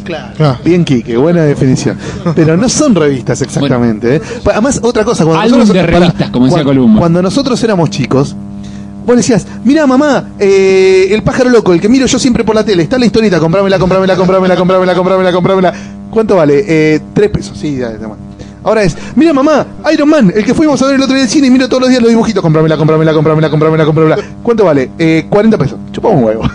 Speaker 4: Claro.
Speaker 3: Ah.
Speaker 4: Bien, Quique, buena definición. Pero no son revistas exactamente. ¿eh? Además, otra cosa, cuando
Speaker 5: Álbum
Speaker 4: nosotros,
Speaker 5: de revistas, como decía
Speaker 4: cuando,
Speaker 5: Columba.
Speaker 4: cuando nosotros éramos chicos, vos decías, mirá mamá, eh, el pájaro loco, el que miro yo siempre por la tele, está en la historieta, comprámela, comprámela, comprámela, comprámela, comprámela, comprámela. ¿Cuánto vale? Eh, tres pesos, sí, dale, toma. Ahora es, mira mamá, Iron Man, el que fuimos a ver el otro día del cine y miro todos los días los dibujitos, comprámela, comprámela, comprámela, comprámela, comprámela. ¿Cuánto vale? Eh, cuarenta pesos. Chupamos un huevo.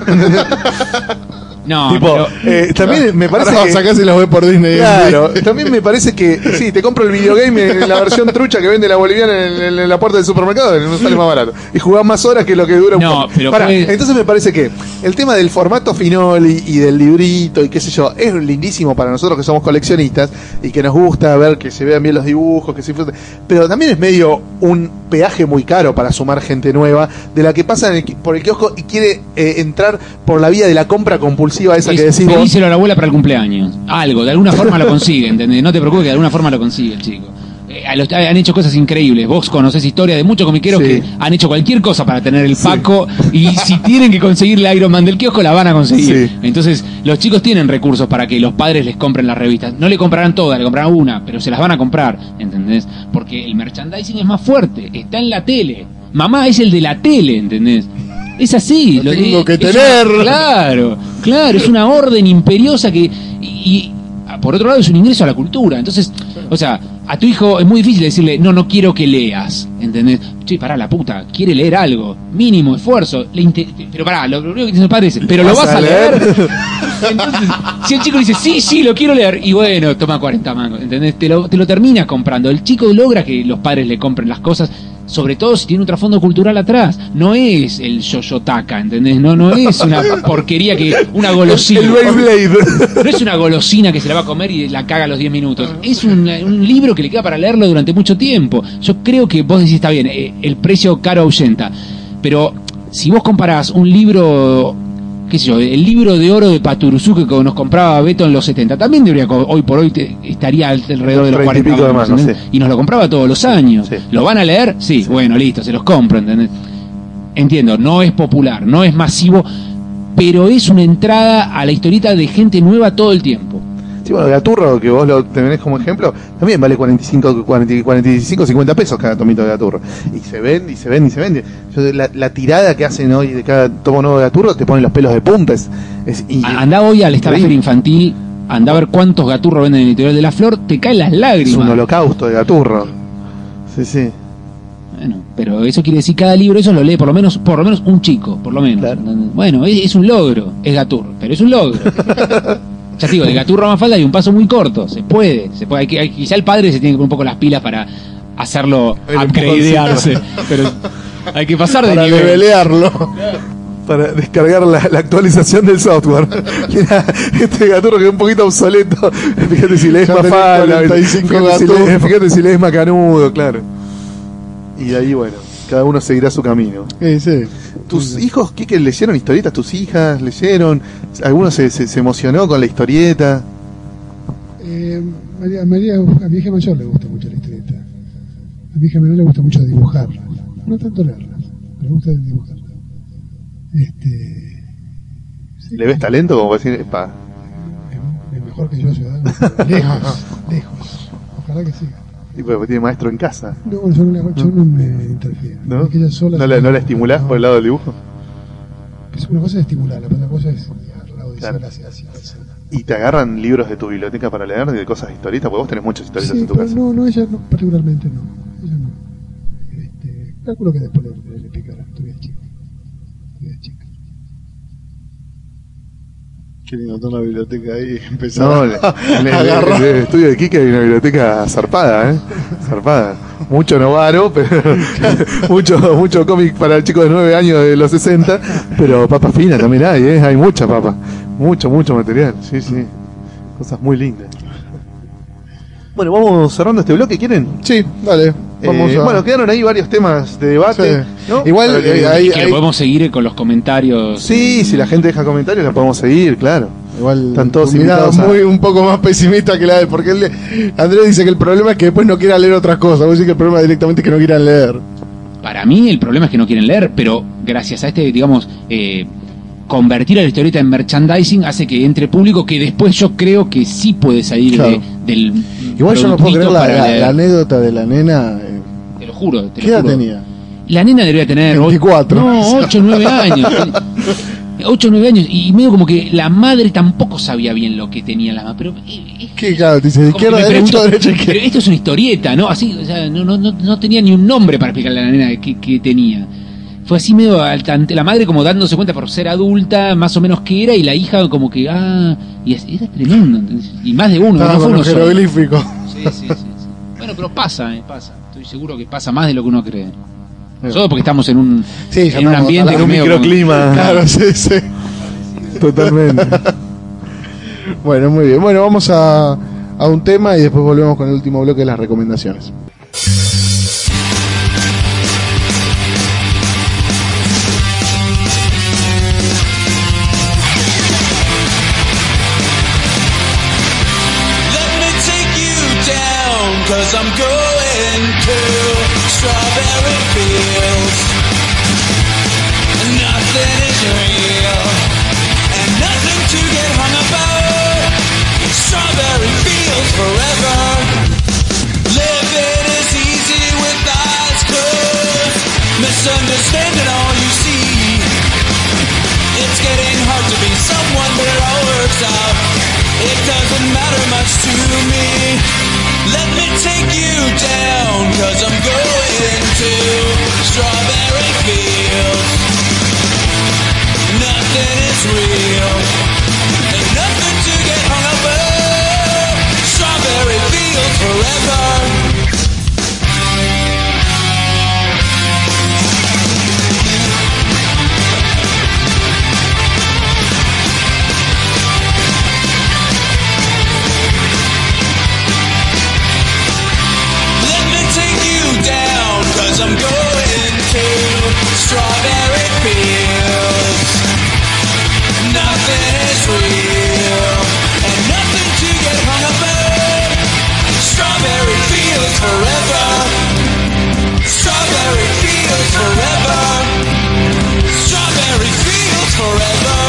Speaker 5: No,
Speaker 4: tipo,
Speaker 5: pero-
Speaker 4: eh, también me parece
Speaker 3: Ahora
Speaker 4: que...
Speaker 3: sacás y los ves por Disney.
Speaker 4: Claro, también me parece que sí, te compro el videogame en la versión trucha que vende la boliviana en, en- en la puerta del supermercado, no sale más barato. Y jugás más horas que lo que dura un
Speaker 5: No,
Speaker 4: juego.
Speaker 5: pero
Speaker 4: Pará,
Speaker 5: puede-
Speaker 4: entonces me parece que el tema del formato Finoli y del librito y qué sé yo, es lindísimo para nosotros que somos coleccionistas y que nos gusta ver que se vean bien los dibujos, que se disfruten. Pero también es medio un peaje muy caro para sumar gente nueva, de la que pasa en el, por el kiosco y quiere eh, entrar por la vía de la compra compulsiva esa que
Speaker 5: Es-
Speaker 4: decís vos.
Speaker 5: pedíselo a la abuela para el cumpleaños. Algo, de alguna forma lo consigue, ¿entendés? No te preocupes que de alguna forma lo consigue el chico. Eh, a los- han hecho cosas increíbles. Vos conocés historia de muchos comiqueros
Speaker 4: Sí.
Speaker 5: que han hecho cualquier cosa para tener el Paco y si tienen que conseguir la Iron Man del kiosco la van a conseguir.
Speaker 4: Sí.
Speaker 5: Entonces los chicos tienen recursos para que los padres les compren las revistas. No le comprarán todas, le comprarán una, pero se las van a comprar, ¿entendés? Porque el merchandising es más fuerte, está en la tele. Mamá es el de la tele, ¿entendés? Es así.
Speaker 3: Lo tengo que
Speaker 5: es
Speaker 3: tener.
Speaker 5: una- claro, claro, es una orden imperiosa que... Y, y, por otro lado es un ingreso a la cultura. Entonces, o sea, a tu hijo es muy difícil decirle, no, no quiero que leas, ¿entendés? Che, pará, la puta, quiere leer algo, mínimo esfuerzo, le inte- pero pará, lo, lo único que dice el padre es, pero lo vas a leer. Entonces, si el chico dice, sí, sí, lo quiero leer, y bueno, toma cuarenta mangos, ¿entendés? Te lo, te lo terminas comprando. El chico logra que los padres le compren las cosas, sobre todo si tiene un trasfondo cultural atrás. No es el yoyotaka, ¿entendés? No, no es una porquería que, una golosina.
Speaker 4: El Beyblade.
Speaker 5: No es una golosina que se la va a comer y la caga a los diez minutos. Es un, un libro que le queda para leerlo durante mucho tiempo. Yo creo que vos decís, está bien, eh, el precio caro ahuyenta. Pero si vos comparás un libro, qué sé yo, el libro de oro de Paturuzú que nos compraba Beto en los setenta, también debería, co- hoy por hoy te- estaría alrededor de los
Speaker 4: treinta y
Speaker 5: cuarenta
Speaker 4: pico de
Speaker 5: mangos,
Speaker 4: mangos,
Speaker 5: ¿entendés?
Speaker 4: sí.
Speaker 5: Y nos lo compraba todos los años.
Speaker 4: Sí.
Speaker 5: ¿Lo van a leer? Sí, bueno, listo, se los compro, ¿entendés? Entiendo, no es popular, no es masivo, pero es una entrada a la historieta de gente nueva todo el tiempo.
Speaker 4: Sí, bueno, Gaturro, que vos lo tenés como ejemplo, también vale cuarenta y cinco, cuarenta, cuarenta y cinco, cincuenta pesos cada tomito de Gaturro. Y se vende, y se vende, y se vende. Yo, la, la tirada que hacen hoy de cada tomo nuevo de Gaturro te ponen los pelos de punta. Es, es- y-
Speaker 5: A- Andá hoy al Estadio
Speaker 4: Increíble.
Speaker 5: Infantil, andá a ver cuántos gaturros venden en el interior de la Flor, te caen las
Speaker 4: es un
Speaker 5: lágrimas.
Speaker 4: holocausto de Gaturro. Sí, sí.
Speaker 5: Bueno, pero eso quiere decir cada libro, eso lo lee por lo menos, por lo menos un chico, por lo menos.
Speaker 4: Claro.
Speaker 5: Bueno, es, es un logro, es Gaturro, pero es un logro. Ya te digo, de Gaturro a Mafalda hay un paso muy corto, se puede, se puede, hay que, hay- quizá el padre se tiene que poner un poco las pilas para hacerlo
Speaker 3: El
Speaker 5: upgradearse, pero hay que pasar de
Speaker 3: Para
Speaker 5: nivel.
Speaker 3: levelearlo.
Speaker 4: Para descargar la, la actualización del software. Mira, este Gaturro que es un poquito obsoleto. Fíjate si lees
Speaker 3: Ya tenés
Speaker 4: Mafalda,
Speaker 3: cuarenta y cinco
Speaker 4: fíjate, si
Speaker 3: Gaturro.
Speaker 4: lees, fíjate si lees Macanudo, claro. Y de ahí, bueno, cada uno seguirá su camino.
Speaker 3: Sí, sí.
Speaker 4: ¿Tus hijos, Kike, leyeron historietas? ¿Tus hijas leyeron? ¿Alguno se, se, se emocionó con la historieta?
Speaker 6: Eh, María, María, a mi hija mayor le gusta mucho la historieta. A mi hija menor le gusta mucho dibujarla. No tanto leerla, le gusta dibujarla. Este, sí,
Speaker 4: ¿Le ves talento? Como para decir, epa,
Speaker 6: es, es mejor que yo, ciudadano. Lejos, lejos. Ojalá que siga.
Speaker 4: y porque tiene maestro en casa.
Speaker 6: No, yo no, le hago- yo no me interfiero.
Speaker 4: ¿No?
Speaker 6: Es que ella sola
Speaker 4: ¿No
Speaker 6: se-
Speaker 4: la, no la estimulás por el lado del dibujo?
Speaker 6: Es una cosa es estimularla, otra cosa es llevarla o
Speaker 4: Claro.
Speaker 6: decirla hacia hacia hacia-
Speaker 4: ¿Y te agarran libros de tu biblioteca para leer de cosas de historietas? Porque vos tenés muchas historietas
Speaker 6: Sí,
Speaker 4: en tu
Speaker 6: pero
Speaker 4: casa.
Speaker 6: no, no, ella no, particularmente no. Ella no. Este, calculo que después le, le, le picará. Todavía es chica. Todavía es chica.
Speaker 3: Qué lindo está la biblioteca ahí. Empezar
Speaker 4: No,
Speaker 3: a
Speaker 4: en el, en el-
Speaker 3: agarrar.
Speaker 4: en el estudio de Kike hay una biblioteca zarpada, ¿eh? Zarpada. Mucho Novaro, pero mucho mucho cómic para chicos de nueve años de los sesenta, pero papa fina también hay, ¿eh? Hay mucha papa. Mucho, mucho material. Sí, sí. Cosas muy lindas. Bueno, vamos cerrando este bloque, ¿quieren?
Speaker 3: Sí, dale. Vamos
Speaker 4: Eh,
Speaker 3: a...
Speaker 4: Bueno, quedaron ahí varios temas de debate.
Speaker 3: Sí.
Speaker 4: ¿no?
Speaker 3: Igual,
Speaker 4: Para que-
Speaker 3: eh, ahí-
Speaker 5: Y que podemos seguir con los comentarios.
Speaker 4: Sí, si la gente deja comentarios, la podemos seguir, claro.
Speaker 3: Igual
Speaker 4: Están todos
Speaker 3: tu mirada
Speaker 4: invitados a-
Speaker 3: muy un poco más pesimista que la de él, porque él, le- Andrés dice que el problema es que después no quiera leer otras cosas. Vos decís que el problema directamente es que no quieran leer.
Speaker 5: Para mí el problema es que no quieren leer, pero gracias a este, digamos, eh, convertir a la historieta en merchandising hace que entre público que después yo creo que sí puede salir
Speaker 3: Claro.
Speaker 5: de, del
Speaker 3: Igual yo no puedo creer
Speaker 5: productito
Speaker 3: la,
Speaker 5: para
Speaker 3: la-
Speaker 5: leer.
Speaker 3: la anécdota de la nena. eh,
Speaker 5: Te lo juro, te
Speaker 3: ¿Qué
Speaker 5: lo
Speaker 3: edad
Speaker 5: juro.
Speaker 3: tenía?
Speaker 5: La nena debería tener
Speaker 3: veinticuatro.
Speaker 5: No, ocho, nueve años. ocho, nueve años. Y medio como que la madre tampoco sabía bien lo que tenía la madre. Pero eh, es
Speaker 3: ¿Qué, claro? Te dice de
Speaker 5: como que
Speaker 3: izquierda,
Speaker 5: me
Speaker 3: derecha,
Speaker 5: pregunto,
Speaker 3: derecha,
Speaker 5: pero
Speaker 3: izquierda.
Speaker 5: esto es una historieta, ¿no? Así, o sea, no, no, no, no tenía ni un nombre para explicarle a la nena qué, qué tenía. Fue así medio al tante- la madre como dándose cuenta por ser adulta, más o menos qué era, y la hija como que, ah, y es- era tremendo. entonces, Y más de uno,
Speaker 3: Estaba
Speaker 5: no fue
Speaker 3: con
Speaker 5: uno
Speaker 3: los
Speaker 5: solo.
Speaker 3: jeroglíficos.
Speaker 5: Sí, sí, sí, sí. Bueno, pero pasa, eh, pasa. Estoy seguro que pasa más de lo que uno cree. Solo porque estamos en un,
Speaker 3: Sí, ya
Speaker 5: en un
Speaker 3: estamos
Speaker 5: ambiente
Speaker 3: en
Speaker 5: que
Speaker 4: un
Speaker 5: medio
Speaker 4: microclima.
Speaker 3: Claro, sí, sí. Totalmente. Bueno, muy bien. Bueno, vamos a, a un tema y después volvemos con el último bloque de las recomendaciones.
Speaker 2: Let me take you down, cause I'm going to strawberry fields. Nothing is real, and nothing to get hung about. Strawberry fields forever. Living is easy with eyes closed. Misunderstanding all you see. It's getting hard to be someone, but it all works out. It doesn't matter much to me. Let me take you down, cause I'm going to strawberry fields. Nothing is real, and nothing to get hung up on. Strawberry fields forever. Let me take you down, cause I'm going to strawberry fields. Nothing is real, and nothing to get hung up on. Strawberry fields forever. Strawberry fields forever. Strawberry fields forever.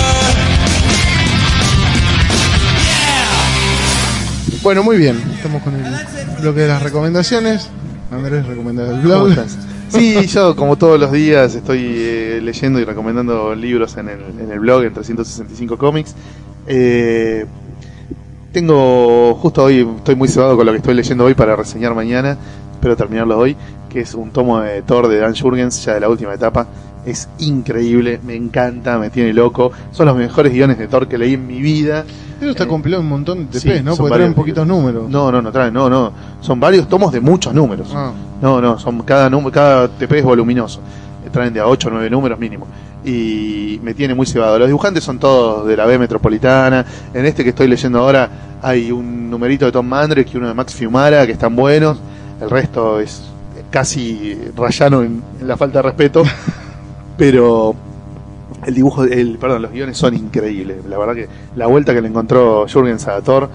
Speaker 2: Yeah!
Speaker 3: Bueno, muy bien. Estamos con el bloque de las recomendaciones. Andrés, recomendar el blog.
Speaker 4: ¿Cómo estás? Sí, yo como todos los días estoy eh, leyendo y recomendando libros en el, en el blog, en trescientos sesenta y cinco Comics. Eh, tengo, justo hoy, estoy muy cebado con lo que estoy leyendo hoy para reseñar mañana, espero terminarlo hoy, que es un tomo de Thor de Dan Jurgens, ya de la última etapa. Es increíble, me encanta, me tiene loco. Son los mejores guiones de Thor que leí en mi vida.
Speaker 3: Eso está
Speaker 4: Eh,
Speaker 3: compilado en un montón de T Pes,
Speaker 4: sí,
Speaker 3: ¿no?
Speaker 4: son
Speaker 3: Porque traen
Speaker 4: varios
Speaker 3: poquitos números.
Speaker 4: No, no, no traen, no, no. Son varios tomos de muchos números.
Speaker 3: Ah.
Speaker 4: No, no, son cada número, cada T P es voluminoso. Eh, Traen de a ocho o nueve números mínimo. Y me tiene muy cebado. Los dibujantes son todos de la B Metropolitana. En este que estoy leyendo ahora hay un numerito de Tom Mandrake y uno de Max Fiumara que están buenos. El resto es casi rayano en, en la falta de respeto. Pero el dibujo, el, perdón, los guiones son increíbles. La verdad que la vuelta que le encontró Jurgens a Thor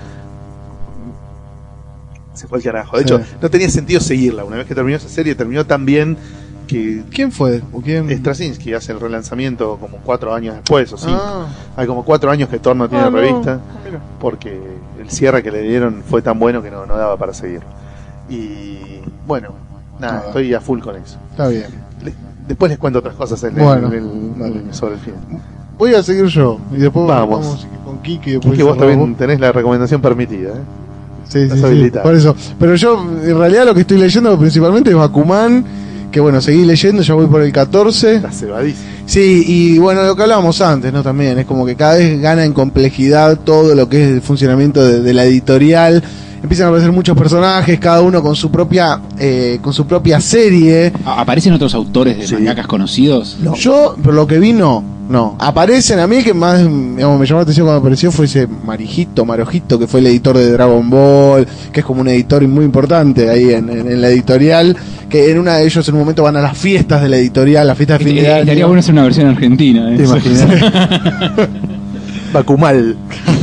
Speaker 4: se fue al carajo. De
Speaker 3: Sí.
Speaker 4: hecho, no tenía sentido seguirla. Una vez que terminó esa serie, terminó tan bien que
Speaker 3: ¿Quién fue? ¿O quién?
Speaker 4: Straczynski hace el relanzamiento como cuatro años después o cinco.
Speaker 3: Ah.
Speaker 4: Hay como cuatro años que Thor no tiene
Speaker 3: Ah, no.
Speaker 4: revista
Speaker 3: Mira.
Speaker 4: porque el cierre que le dieron fue tan bueno que no, no daba para seguir. Y bueno, nada,
Speaker 3: Ah.
Speaker 4: estoy a full con eso.
Speaker 3: Está bien.
Speaker 4: Le- después les cuento otras cosas en
Speaker 3: Bueno,
Speaker 4: el- en el-
Speaker 3: dale.
Speaker 4: sobre el final.
Speaker 3: Voy a seguir yo. Y después
Speaker 4: Vamos.
Speaker 3: vamos con Kiki. Después
Speaker 4: Que vos
Speaker 3: cerramos
Speaker 4: también tenés la recomendación permitida, ¿eh?
Speaker 3: Sí,
Speaker 4: Estás
Speaker 3: sí, sí,
Speaker 4: habilitado.
Speaker 3: por eso. Pero yo, en realidad, lo que estoy leyendo principalmente es Bakuman. Que bueno, seguí leyendo, ya voy por el catorce.
Speaker 4: Estás cebadísimo.
Speaker 3: Sí, y bueno, lo que hablábamos antes, ¿no? También es como que cada vez gana en complejidad todo lo que es el funcionamiento de, de la editorial. Empiezan a aparecer muchos personajes, cada uno con su propia eh, con su propia serie.
Speaker 5: A- ¿Aparecen otros autores de
Speaker 4: Sí.
Speaker 5: mangakas conocidos?
Speaker 3: Yo, por lo que vi, no. No. Aparecen a mí, que más digamos, me llamó la atención cuando apareció fue ese Marijito, Marojito, que fue el editor de Dragon Ball, que es como un editor muy importante ahí en, en- en la editorial. Que en una de ellos en un momento van a las fiestas de la editorial, las fiestas de fin de
Speaker 5: Eh,
Speaker 3: año.
Speaker 5: Estaría bueno hacer una versión argentina. ¿eh?
Speaker 4: ¿Te imaginas? Bakumal.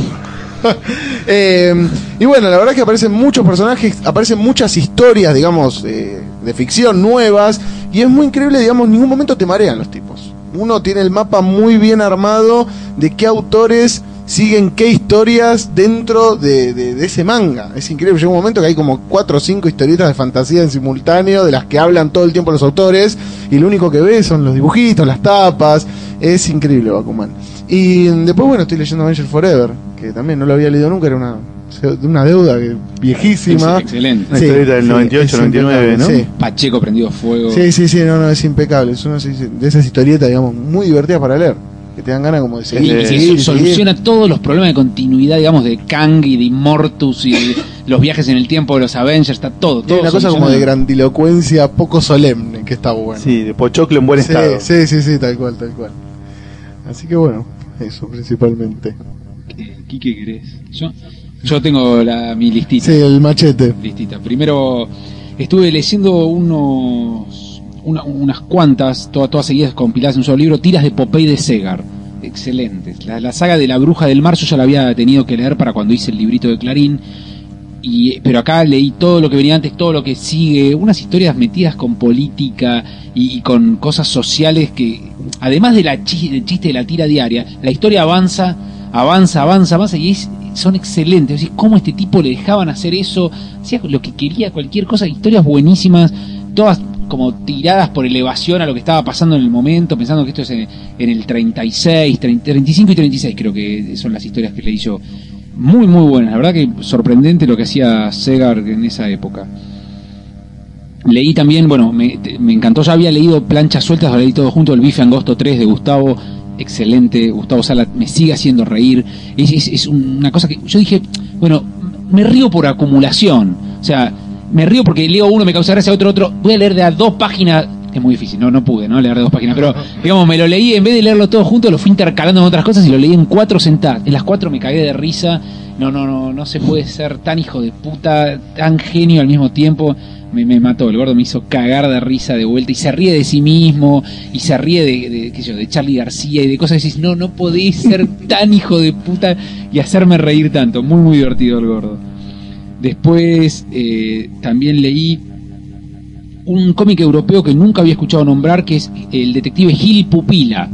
Speaker 3: Eh, y bueno, la verdad es que aparecen muchos personajes, aparecen muchas historias, digamos, eh, de ficción nuevas, y es muy increíble, digamos, en ningún momento te marean los tipos. uno tiene el mapa muy bien armado de qué autores siguen qué historias dentro de, de, de ese manga. Es increíble, llega un momento que hay como cuatro o cinco historietas de fantasía en simultáneo, de las que hablan todo el tiempo los autores, y lo único que ves son los dibujitos, las tapas. Es increíble Bakuman. Y después, bueno, estoy leyendo Avenger Forever, que también no lo había leído nunca, era una una deuda que, viejísima.
Speaker 5: Es excelente.
Speaker 4: Una historieta del noventa y ocho, noventa y nueve, ¿no?
Speaker 3: Sí.
Speaker 5: Pacheco prendido fuego.
Speaker 3: Sí, sí, sí, no, no, es impecable. Es una de esas historietas, digamos, muy divertidas para leer, que te dan ganas como de
Speaker 5: Y
Speaker 3: seguir.
Speaker 5: que
Speaker 3: seguir,
Speaker 5: soluciona
Speaker 3: seguir.
Speaker 5: todos los problemas de continuidad, digamos, de Kang y de Immortus y de los viajes en el tiempo de los Avengers, está todo. todo
Speaker 3: Tiene una cosa como de
Speaker 5: solucionado.
Speaker 3: grandilocuencia poco solemne, que está bueno.
Speaker 4: Sí, de pochoclo en buen
Speaker 3: sí,
Speaker 4: estado.
Speaker 3: sí, sí, sí, tal cual, tal cual. Así que bueno, eso principalmente.
Speaker 5: ¿Qué, ¿Qué querés? Yo, yo tengo la, mi listita.
Speaker 3: Sí, el machete.
Speaker 5: listita. Primero estuve leyendo unos una- unas cuantas, todas, todas seguidas compiladas en un solo libro, tiras de Popeye de Segar. Excelentes. La, la saga de la Bruja del Mar yo ya la había tenido que leer para cuando hice el librito de Clarín. Y, pero acá leí todo lo que venía antes, todo lo que sigue, unas historias metidas con política y, y con cosas sociales que, además de la chi- del chiste de la tira diaria, la historia avanza, avanza, avanza, avanza y es, son excelentes. Es decir, cómo a este tipo le dejaban hacer eso, hacía lo que quería, cualquier cosa, historias buenísimas, todas como tiradas por elevación a lo que estaba pasando en el momento, pensando que esto es en, en el treinta y seis, treinta, treinta y cinco y treinta y seis, creo que son las historias que leí yo. Muy, muy buenas, la verdad que sorprendente lo que hacía Segar en esa época. Leí también, bueno, me, me encantó, ya había leído Planchas Sueltas, lo leí todo junto, el Bife Angosto tres de Gustavo, excelente, Gustavo Sala me sigue haciendo reír, es, es, es una cosa que yo dije, bueno, me río por acumulación, o sea, me río porque leo uno, me causa gracia, otro, otro, voy a leer de a dos páginas. Es muy difícil, no no pude, ¿no? Leer de dos páginas, pero digamos, me lo leí, en vez de leerlo todo junto, lo fui intercalando en otras cosas y lo leí en cuatro sentadas. En las cuatro me cagué de risa. No, no, no, no se puede ser tan hijo de puta, tan genio al mismo tiempo. Me, me mató, el gordo me hizo cagar de risa de vuelta y se ríe de sí mismo y se ríe de, de qué sé yo, de Charly García y de cosas que decís, no, no podéis ser tan hijo de puta y hacerme reír tanto. Muy, muy divertido el gordo. Después eh, también leí un cómic europeo que nunca había escuchado nombrar, que es el detective Gil Pupila,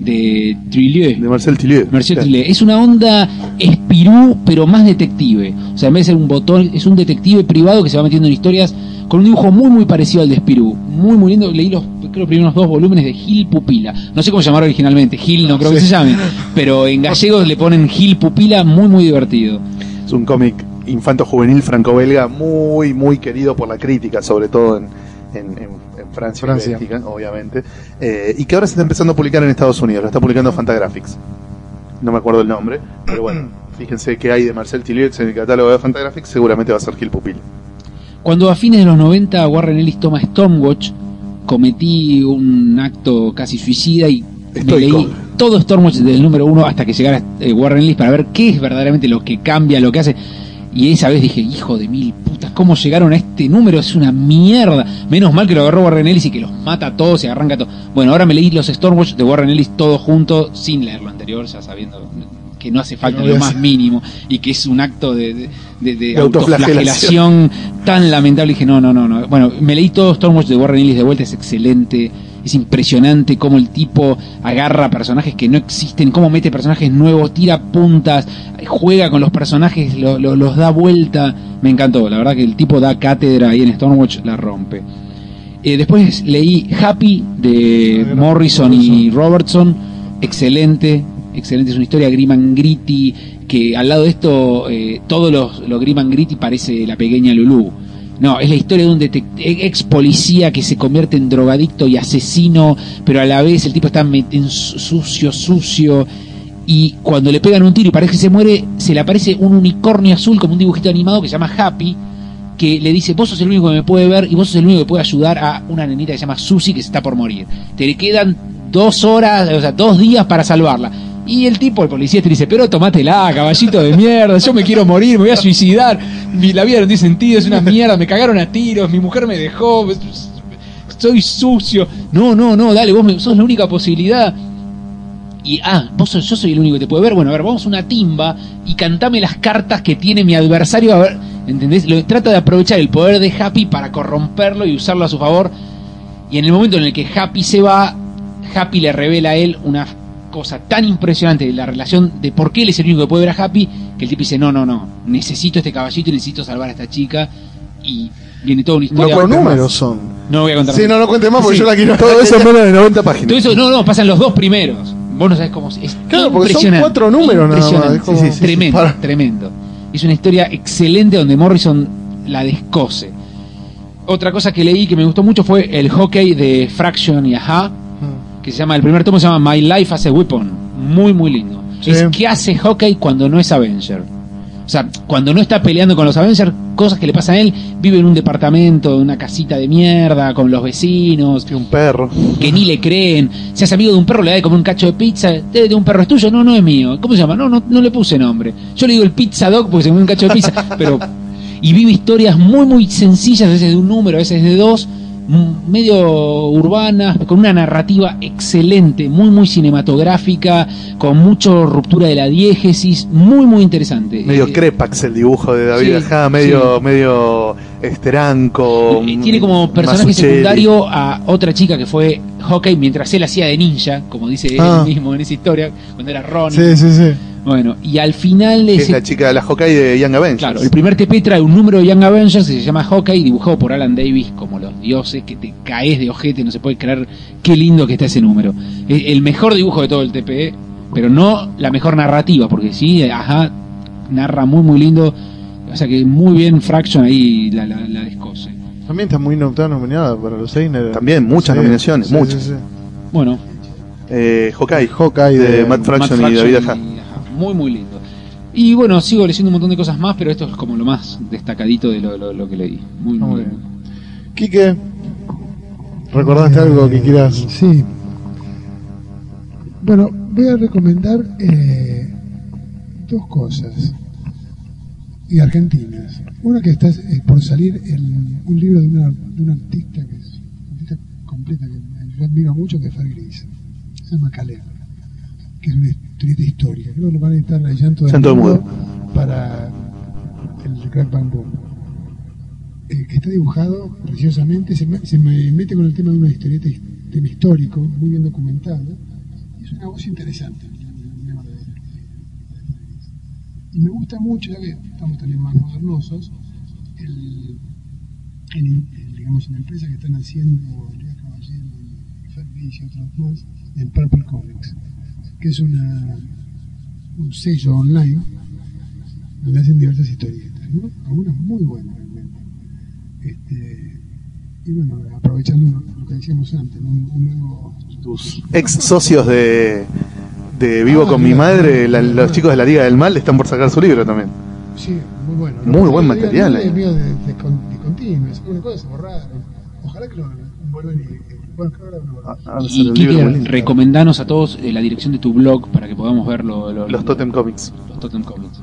Speaker 5: de Trillieu.
Speaker 4: De Marcel Tillieu.
Speaker 5: Marcel Trillieu. Es una onda Spirou, pero más detective. O sea, en vez de ser un botón, es un detective privado que se va metiendo en historias con un dibujo muy, muy parecido al de Spirou. Muy, muy lindo. Leí los, creo, los primeros dos volúmenes de Gil Pupila. No sé cómo llamar originalmente. Gil no creo
Speaker 3: Sí.
Speaker 5: que se llame. Pero en gallego le ponen Gil Pupila, muy, muy divertido.
Speaker 4: Es un cómic infanto-juvenil franco-belga muy, muy querido por la crítica, sobre todo en, en, en, en Francia,
Speaker 3: Francia.
Speaker 4: y Bélgica, obviamente. Eh, y que ahora se está empezando a publicar en Estados Unidos. Lo está publicando Fantagraphics. No me acuerdo el nombre, pero bueno, fíjense que hay de Marcel Tillieu en el catálogo de Fantagraphics, seguramente va a ser Gil Pupil.
Speaker 5: Cuando a fines de los noventa Warren Ellis toma Stormwatch, cometí un acto casi suicida y me
Speaker 4: Estoico.
Speaker 5: leí todo Stormwatch desde el número uno hasta que llegara eh, Warren Ellis para ver qué es verdaderamente lo que cambia, lo que hace. Y esa vez dije, hijo de mil putas, ¿cómo llegaron a este número? Es una mierda. Menos mal que lo agarró Warren Ellis y que los mata a todos y arranca todo. Bueno, ahora me leí los Stormwatch de Warren Ellis todos juntos, sin leer lo anterior, ya sabiendo que no hace falta
Speaker 3: No
Speaker 5: lo
Speaker 3: voy a
Speaker 5: más
Speaker 3: hacer.
Speaker 5: mínimo y que es un acto de, de, de, de
Speaker 4: De autoflagelación.
Speaker 5: autoflagelación tan lamentable. Dije, no, no, no, no. Bueno, me leí todo Stormwatch de Warren Ellis de vuelta, es excelente. Es impresionante cómo el tipo agarra personajes que no existen, cómo mete personajes nuevos, tira puntas, juega con los personajes, lo, lo- los da vuelta. Me encantó, la verdad que el tipo da cátedra ahí en Stormwatch, la rompe. Eh, después leí Happy de Morrison y Robertson, excelente, excelente, es una historia grim and gritty, que al lado de esto, eh, todos los, los grim and gritty parece La Pequeña Lulú. No, es la historia de un detect- ex policía que se convierte en drogadicto y asesino, pero a la vez el tipo está met- en su- sucio, sucio, y cuando le pegan un tiro y parece que se muere, se le aparece un unicornio azul como un dibujito animado que se llama Happy, que le dice, vos sos el único que me puede ver y vos sos el único que puede ayudar a una nenita que se llama Susie que se está por morir. Te le quedan dos horas, o sea, dos días para salvarla. Y el tipo, el policía, te dice, pero tomátela, caballito de mierda, yo me quiero morir, me voy a suicidar, mi, la vida no tiene sentido, es una mierda, me cagaron a tiros, mi mujer me dejó, soy sucio. No, no, no, dale, vos me, sos la única posibilidad. Y, ah, vos sos, yo soy el único que te puede ver, bueno, a ver, vamos a una timba y cantame las cartas que tiene mi adversario, a ver, ¿entendés? Lo, trata de aprovechar el poder de Happy para corromperlo y usarlo a su favor. Y en el momento en el que Happy se va, Happy le revela a él una cosa tan impresionante de la relación, de por qué él es el único que puede ver a Happy, que el tipo dice, no, no, no, necesito este caballito y necesito salvar a esta chica, y viene toda una historia.
Speaker 3: No, números son.
Speaker 5: No voy a contar
Speaker 3: Sí,
Speaker 5: más.
Speaker 3: no, no cuente más porque
Speaker 5: Sí.
Speaker 3: yo la quiero.
Speaker 4: Todo eso en menos de noventa páginas.
Speaker 5: Todo eso, no, no, pasan los dos primeros. Vos no sabés cómo es. Es
Speaker 3: Claro, porque son
Speaker 5: impresionante,
Speaker 3: cuatro números nada más,
Speaker 5: impresionante.
Speaker 3: es como-
Speaker 5: Sí, sí,
Speaker 3: sí, sí,
Speaker 5: tremendo,
Speaker 3: para.
Speaker 5: tremendo. Es una historia excelente donde Morrison la descose. Otra cosa que leí que me gustó mucho fue el hockey de Fraction y Aja, que se llama, el primer tomo se llama My Life as a Weapon. Muy, muy lindo.
Speaker 3: Sí.
Speaker 5: Es qué hace Hawkeye cuando no es Avenger. O sea, cuando no está peleando con los Avengers, cosas que le pasan a él, vive en un departamento, en una casita de mierda, con los vecinos,
Speaker 4: Tiene un perro.
Speaker 5: que ni le creen, se hace amigo de un perro, le da de comer un cacho de pizza, de, de un perro es tuyo, no, no es mío, ¿cómo se llama? No, no, no le puse nombre, yo le digo el pizza dog porque se comió un cacho de pizza, pero, y vive historias muy muy sencillas, a veces de un número, a veces de dos, m- medio urbanas, con una narrativa excelente, muy muy cinematográfica, con mucha ruptura de la diégesis, muy muy interesante.
Speaker 4: Medio
Speaker 5: Eh,
Speaker 4: Crepax el dibujo de David
Speaker 5: sí,
Speaker 4: Aja, medio,
Speaker 5: sí.
Speaker 4: medio Esteranco.
Speaker 5: Eh, Tiene como personaje
Speaker 4: Mazzucchelli.
Speaker 5: secundario a otra chica que fue Hawkeye mientras él hacía de ninja, como dice
Speaker 3: Ah.
Speaker 5: él mismo en esa historia, cuando era Ron.
Speaker 3: Sí, sí, sí.
Speaker 5: Bueno, y al final
Speaker 4: Que
Speaker 5: de
Speaker 4: es
Speaker 5: ese,
Speaker 4: la chica de la Hawkeye de Young Avengers.
Speaker 5: claro, el primer T P trae un número de Young Avengers que se llama Hawkeye, dibujado por Alan Davis como los dioses, que te caes de ojete, no se puede creer qué lindo que está ese número. Es el mejor dibujo de todo el T P E, pero no la mejor narrativa, porque sí, ajá, narra muy muy lindo, o sea que muy bien Fraction ahí la, la, la descose.
Speaker 3: También está muy no- está nominada para los Eisner.
Speaker 4: También, muchas nominaciones,
Speaker 3: sí,
Speaker 4: muchas.
Speaker 3: sí, sí.
Speaker 5: Bueno,
Speaker 4: Eh, Hawkeye.
Speaker 3: Hawkeye
Speaker 4: de,
Speaker 3: de
Speaker 4: Matt Fraction
Speaker 5: Matt
Speaker 4: y David
Speaker 5: Fraction
Speaker 4: Aja.
Speaker 5: y- ajá, muy muy lindo. Y bueno, sigo leyendo un montón de cosas más, pero esto es como lo más destacadito de lo, lo, lo que leí. Muy,
Speaker 3: Muy
Speaker 5: muy
Speaker 3: bien.
Speaker 5: lindo.
Speaker 3: Quique, ¿recordaste algo que quieras?
Speaker 6: Sí. Bueno, voy a recomendar eh, dos cosas y argentinas. Una que está eh, por salir el- un libro de una, de una artista que es una artista completa que yo admiro mucho, que es Far Gris. Se llama Caleb, que es una historieta histórica. Creo que lo van a editar a Llanto del
Speaker 4: Llanto del
Speaker 6: Mundo
Speaker 4: Mundo.
Speaker 6: para el Crack Bang Boom. Eh, que está dibujado preciosamente, se me, se me mete con el tema de una historieta, his- tema histórico, muy bien documentado. Es una voz interesante. Y me gusta mucho, ya que estamos también más modernosos, el, el, el, digamos, una empresa que están haciendo Lea Caballero y Ferris y otros más, en Purple Comics, que es una, un sello online donde hacen diversas historietas, ¿no? Algunas muy buenas realmente. Este, y bueno, aprovechando lo que decíamos antes, un, un nuevo...
Speaker 4: Tus ex socios de, de Vivo
Speaker 6: Ah,
Speaker 4: con mi
Speaker 6: mira,
Speaker 4: madre,
Speaker 6: mira,
Speaker 4: la-
Speaker 6: mira.
Speaker 4: los chicos de la Liga del Mal, están por sacar su libro también.
Speaker 6: Sí, muy bueno.
Speaker 4: Muy buen
Speaker 6: Pero
Speaker 4: material,
Speaker 6: Es
Speaker 4: eh.
Speaker 6: medio de, de, con- de continuo, es una cosa, se borraron. Ojalá que lo vuelvan y... Bueno, creo que ahora no
Speaker 4: Ah,
Speaker 6: lo
Speaker 4: ah,
Speaker 5: Y
Speaker 4: sale un
Speaker 5: Kike,
Speaker 4: libro muy lindo.
Speaker 5: recomendanos a todos eh, la dirección de tu blog para que podamos ver lo- lo-
Speaker 4: Los Totem Comics.
Speaker 5: los Totem Comics.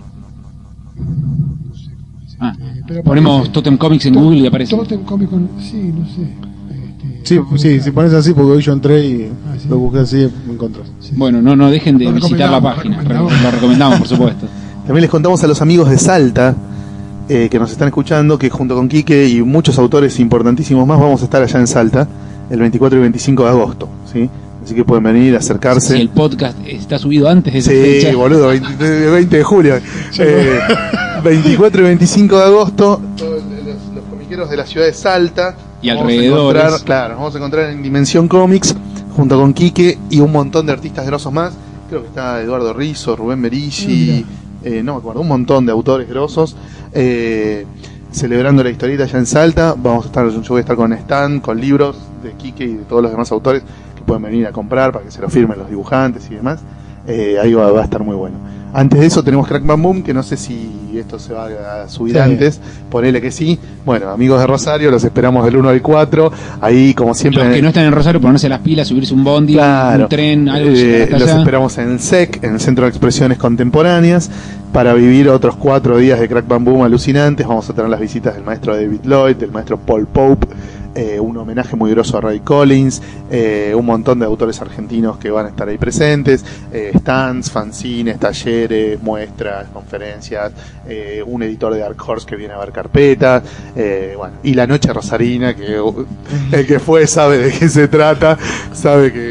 Speaker 6: no sé.
Speaker 5: Ah,
Speaker 6: Eh, pero
Speaker 5: ponemos
Speaker 6: aparece-
Speaker 5: Totem Comics en
Speaker 6: To-
Speaker 5: Google y aparece.
Speaker 6: Totem Comic con... Sí, no sé. Este,
Speaker 3: Sí,
Speaker 6: vamos a
Speaker 3: sí,
Speaker 6: buscar.
Speaker 3: si pones así, porque hoy yo entré y
Speaker 6: Ah, sí.
Speaker 3: lo busqué así, me encontrás.
Speaker 6: Sí.
Speaker 5: Bueno, no, no dejen de
Speaker 6: Lo
Speaker 5: visitar la
Speaker 6: recomendamos,
Speaker 5: página,
Speaker 6: lo
Speaker 5: pero
Speaker 6: recomendamos.
Speaker 5: lo recomendamos, por supuesto.
Speaker 4: También les contamos a los amigos de Salta eh, que nos están escuchando que junto con Quique y muchos autores importantísimos más vamos a estar allá en Salta el veinticuatro y veinticinco de agosto, ¿sí? Así que pueden venir, acercarse.
Speaker 5: Si el podcast está subido antes de esa
Speaker 4: Sí,
Speaker 5: fecha.
Speaker 4: boludo, veinte, veinte de julio. Eh, veinticuatro y veinticinco de agosto, todos los, los comiqueros de la ciudad de Salta.
Speaker 5: Y
Speaker 4: Vamos a
Speaker 5: alrededores.
Speaker 4: encontrar- Claro, nos vamos a encontrar en Dimensión Comics junto con Quique y un montón de artistas grosos más. Creo que está Eduardo Rizzo, Rubén Meriggi, eh, no me acuerdo, un montón de autores grosos. Eh, celebrando la historieta allá en Salta. Vamos a estar, yo voy a estar con stand, con libros de Quique y de todos los demás autores que pueden venir a comprar para que se lo firmen los dibujantes y demás. Eh, ahí va, va a estar muy bueno. Antes de eso tenemos Crack Bam Boom, que no sé si esto se va a subir
Speaker 3: Sí.
Speaker 4: antes, ponele que sí. Bueno, amigos de Rosario, los esperamos del uno al cuatro. Ahí, como siempre,
Speaker 5: Los que no están en Rosario, ponerse las pilas, subirse un bondi,
Speaker 4: Claro.
Speaker 5: un tren, algo.
Speaker 4: Eh,
Speaker 5: llegar hasta
Speaker 4: los
Speaker 5: allá.
Speaker 4: esperamos en el S E C, en el Centro de Expresiones Contemporáneas, para vivir otros cuatro días de Crack Bam Boom alucinantes. Vamos a tener las visitas del maestro David Lloyd, del maestro Paul Pope, eh, un homenaje muy grosso a Ray Collins, eh, un montón de autores argentinos que van a estar ahí presentes, eh, stands, fanzines, talleres, muestras, conferencias, eh, un editor de Dark Horse que viene a ver carpetas, eh, bueno, y la noche rosarina, que uh, el que fue sabe de qué se trata, sabe que eh,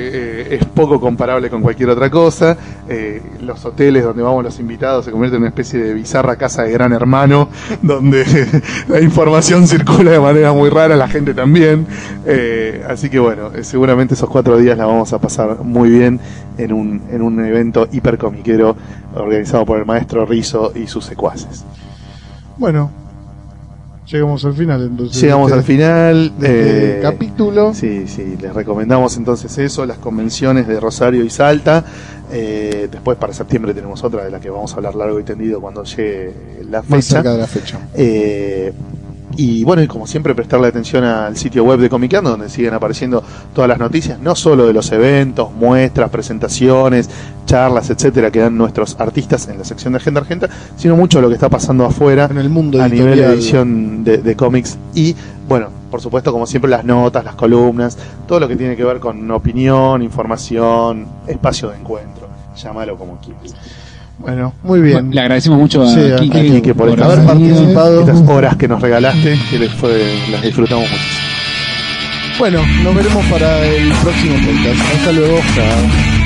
Speaker 4: es poco comparable con cualquier otra cosa. Eh, los hoteles donde vamos los invitados se convierten en una especie de bizarra casa de Gran Hermano, donde la información circula de manera muy rara, la gente también. Eh, así que bueno, eh, seguramente esos cuatro días la vamos a pasar muy bien en un, en un evento hipercomiquero organizado por el maestro Rizzo y sus secuaces.
Speaker 3: Bueno, llegamos al final entonces.
Speaker 4: Llegamos
Speaker 3: de
Speaker 4: al final
Speaker 3: de este
Speaker 4: eh,
Speaker 3: capítulo.
Speaker 4: Sí, sí, les recomendamos entonces eso, las convenciones de Rosario y Salta. Eh, después para septiembre tenemos otra de la que vamos a hablar largo y tendido cuando llegue la fecha.
Speaker 3: Más cerca de la fecha.
Speaker 4: Eh, y bueno, y como siempre prestarle atención al sitio web de Comiqueando, donde siguen apareciendo todas las noticias, no solo de los eventos, muestras, presentaciones, charlas, etcétera, que dan nuestros artistas en la sección de Agenda Argenta, sino mucho de lo que está pasando afuera
Speaker 3: En el mundo
Speaker 4: a
Speaker 3: editorial.
Speaker 4: nivel de edición de, de cómics y, bueno, por supuesto, como siempre, las notas, las columnas, todo lo que tiene que ver con opinión, información, espacio de encuentro, llámalo como quieras.
Speaker 3: Bueno, muy bien.
Speaker 5: Le agradecemos mucho a
Speaker 3: Sí, a
Speaker 5: Quique,
Speaker 4: Quique por
Speaker 5: por
Speaker 4: haber
Speaker 5: haber
Speaker 3: participado.
Speaker 4: Estas horas que nos regalaste, que les fue, las disfrutamos muchísimo.
Speaker 3: Bueno, nos veremos para el próximo podcast. Hasta luego.
Speaker 4: Chao.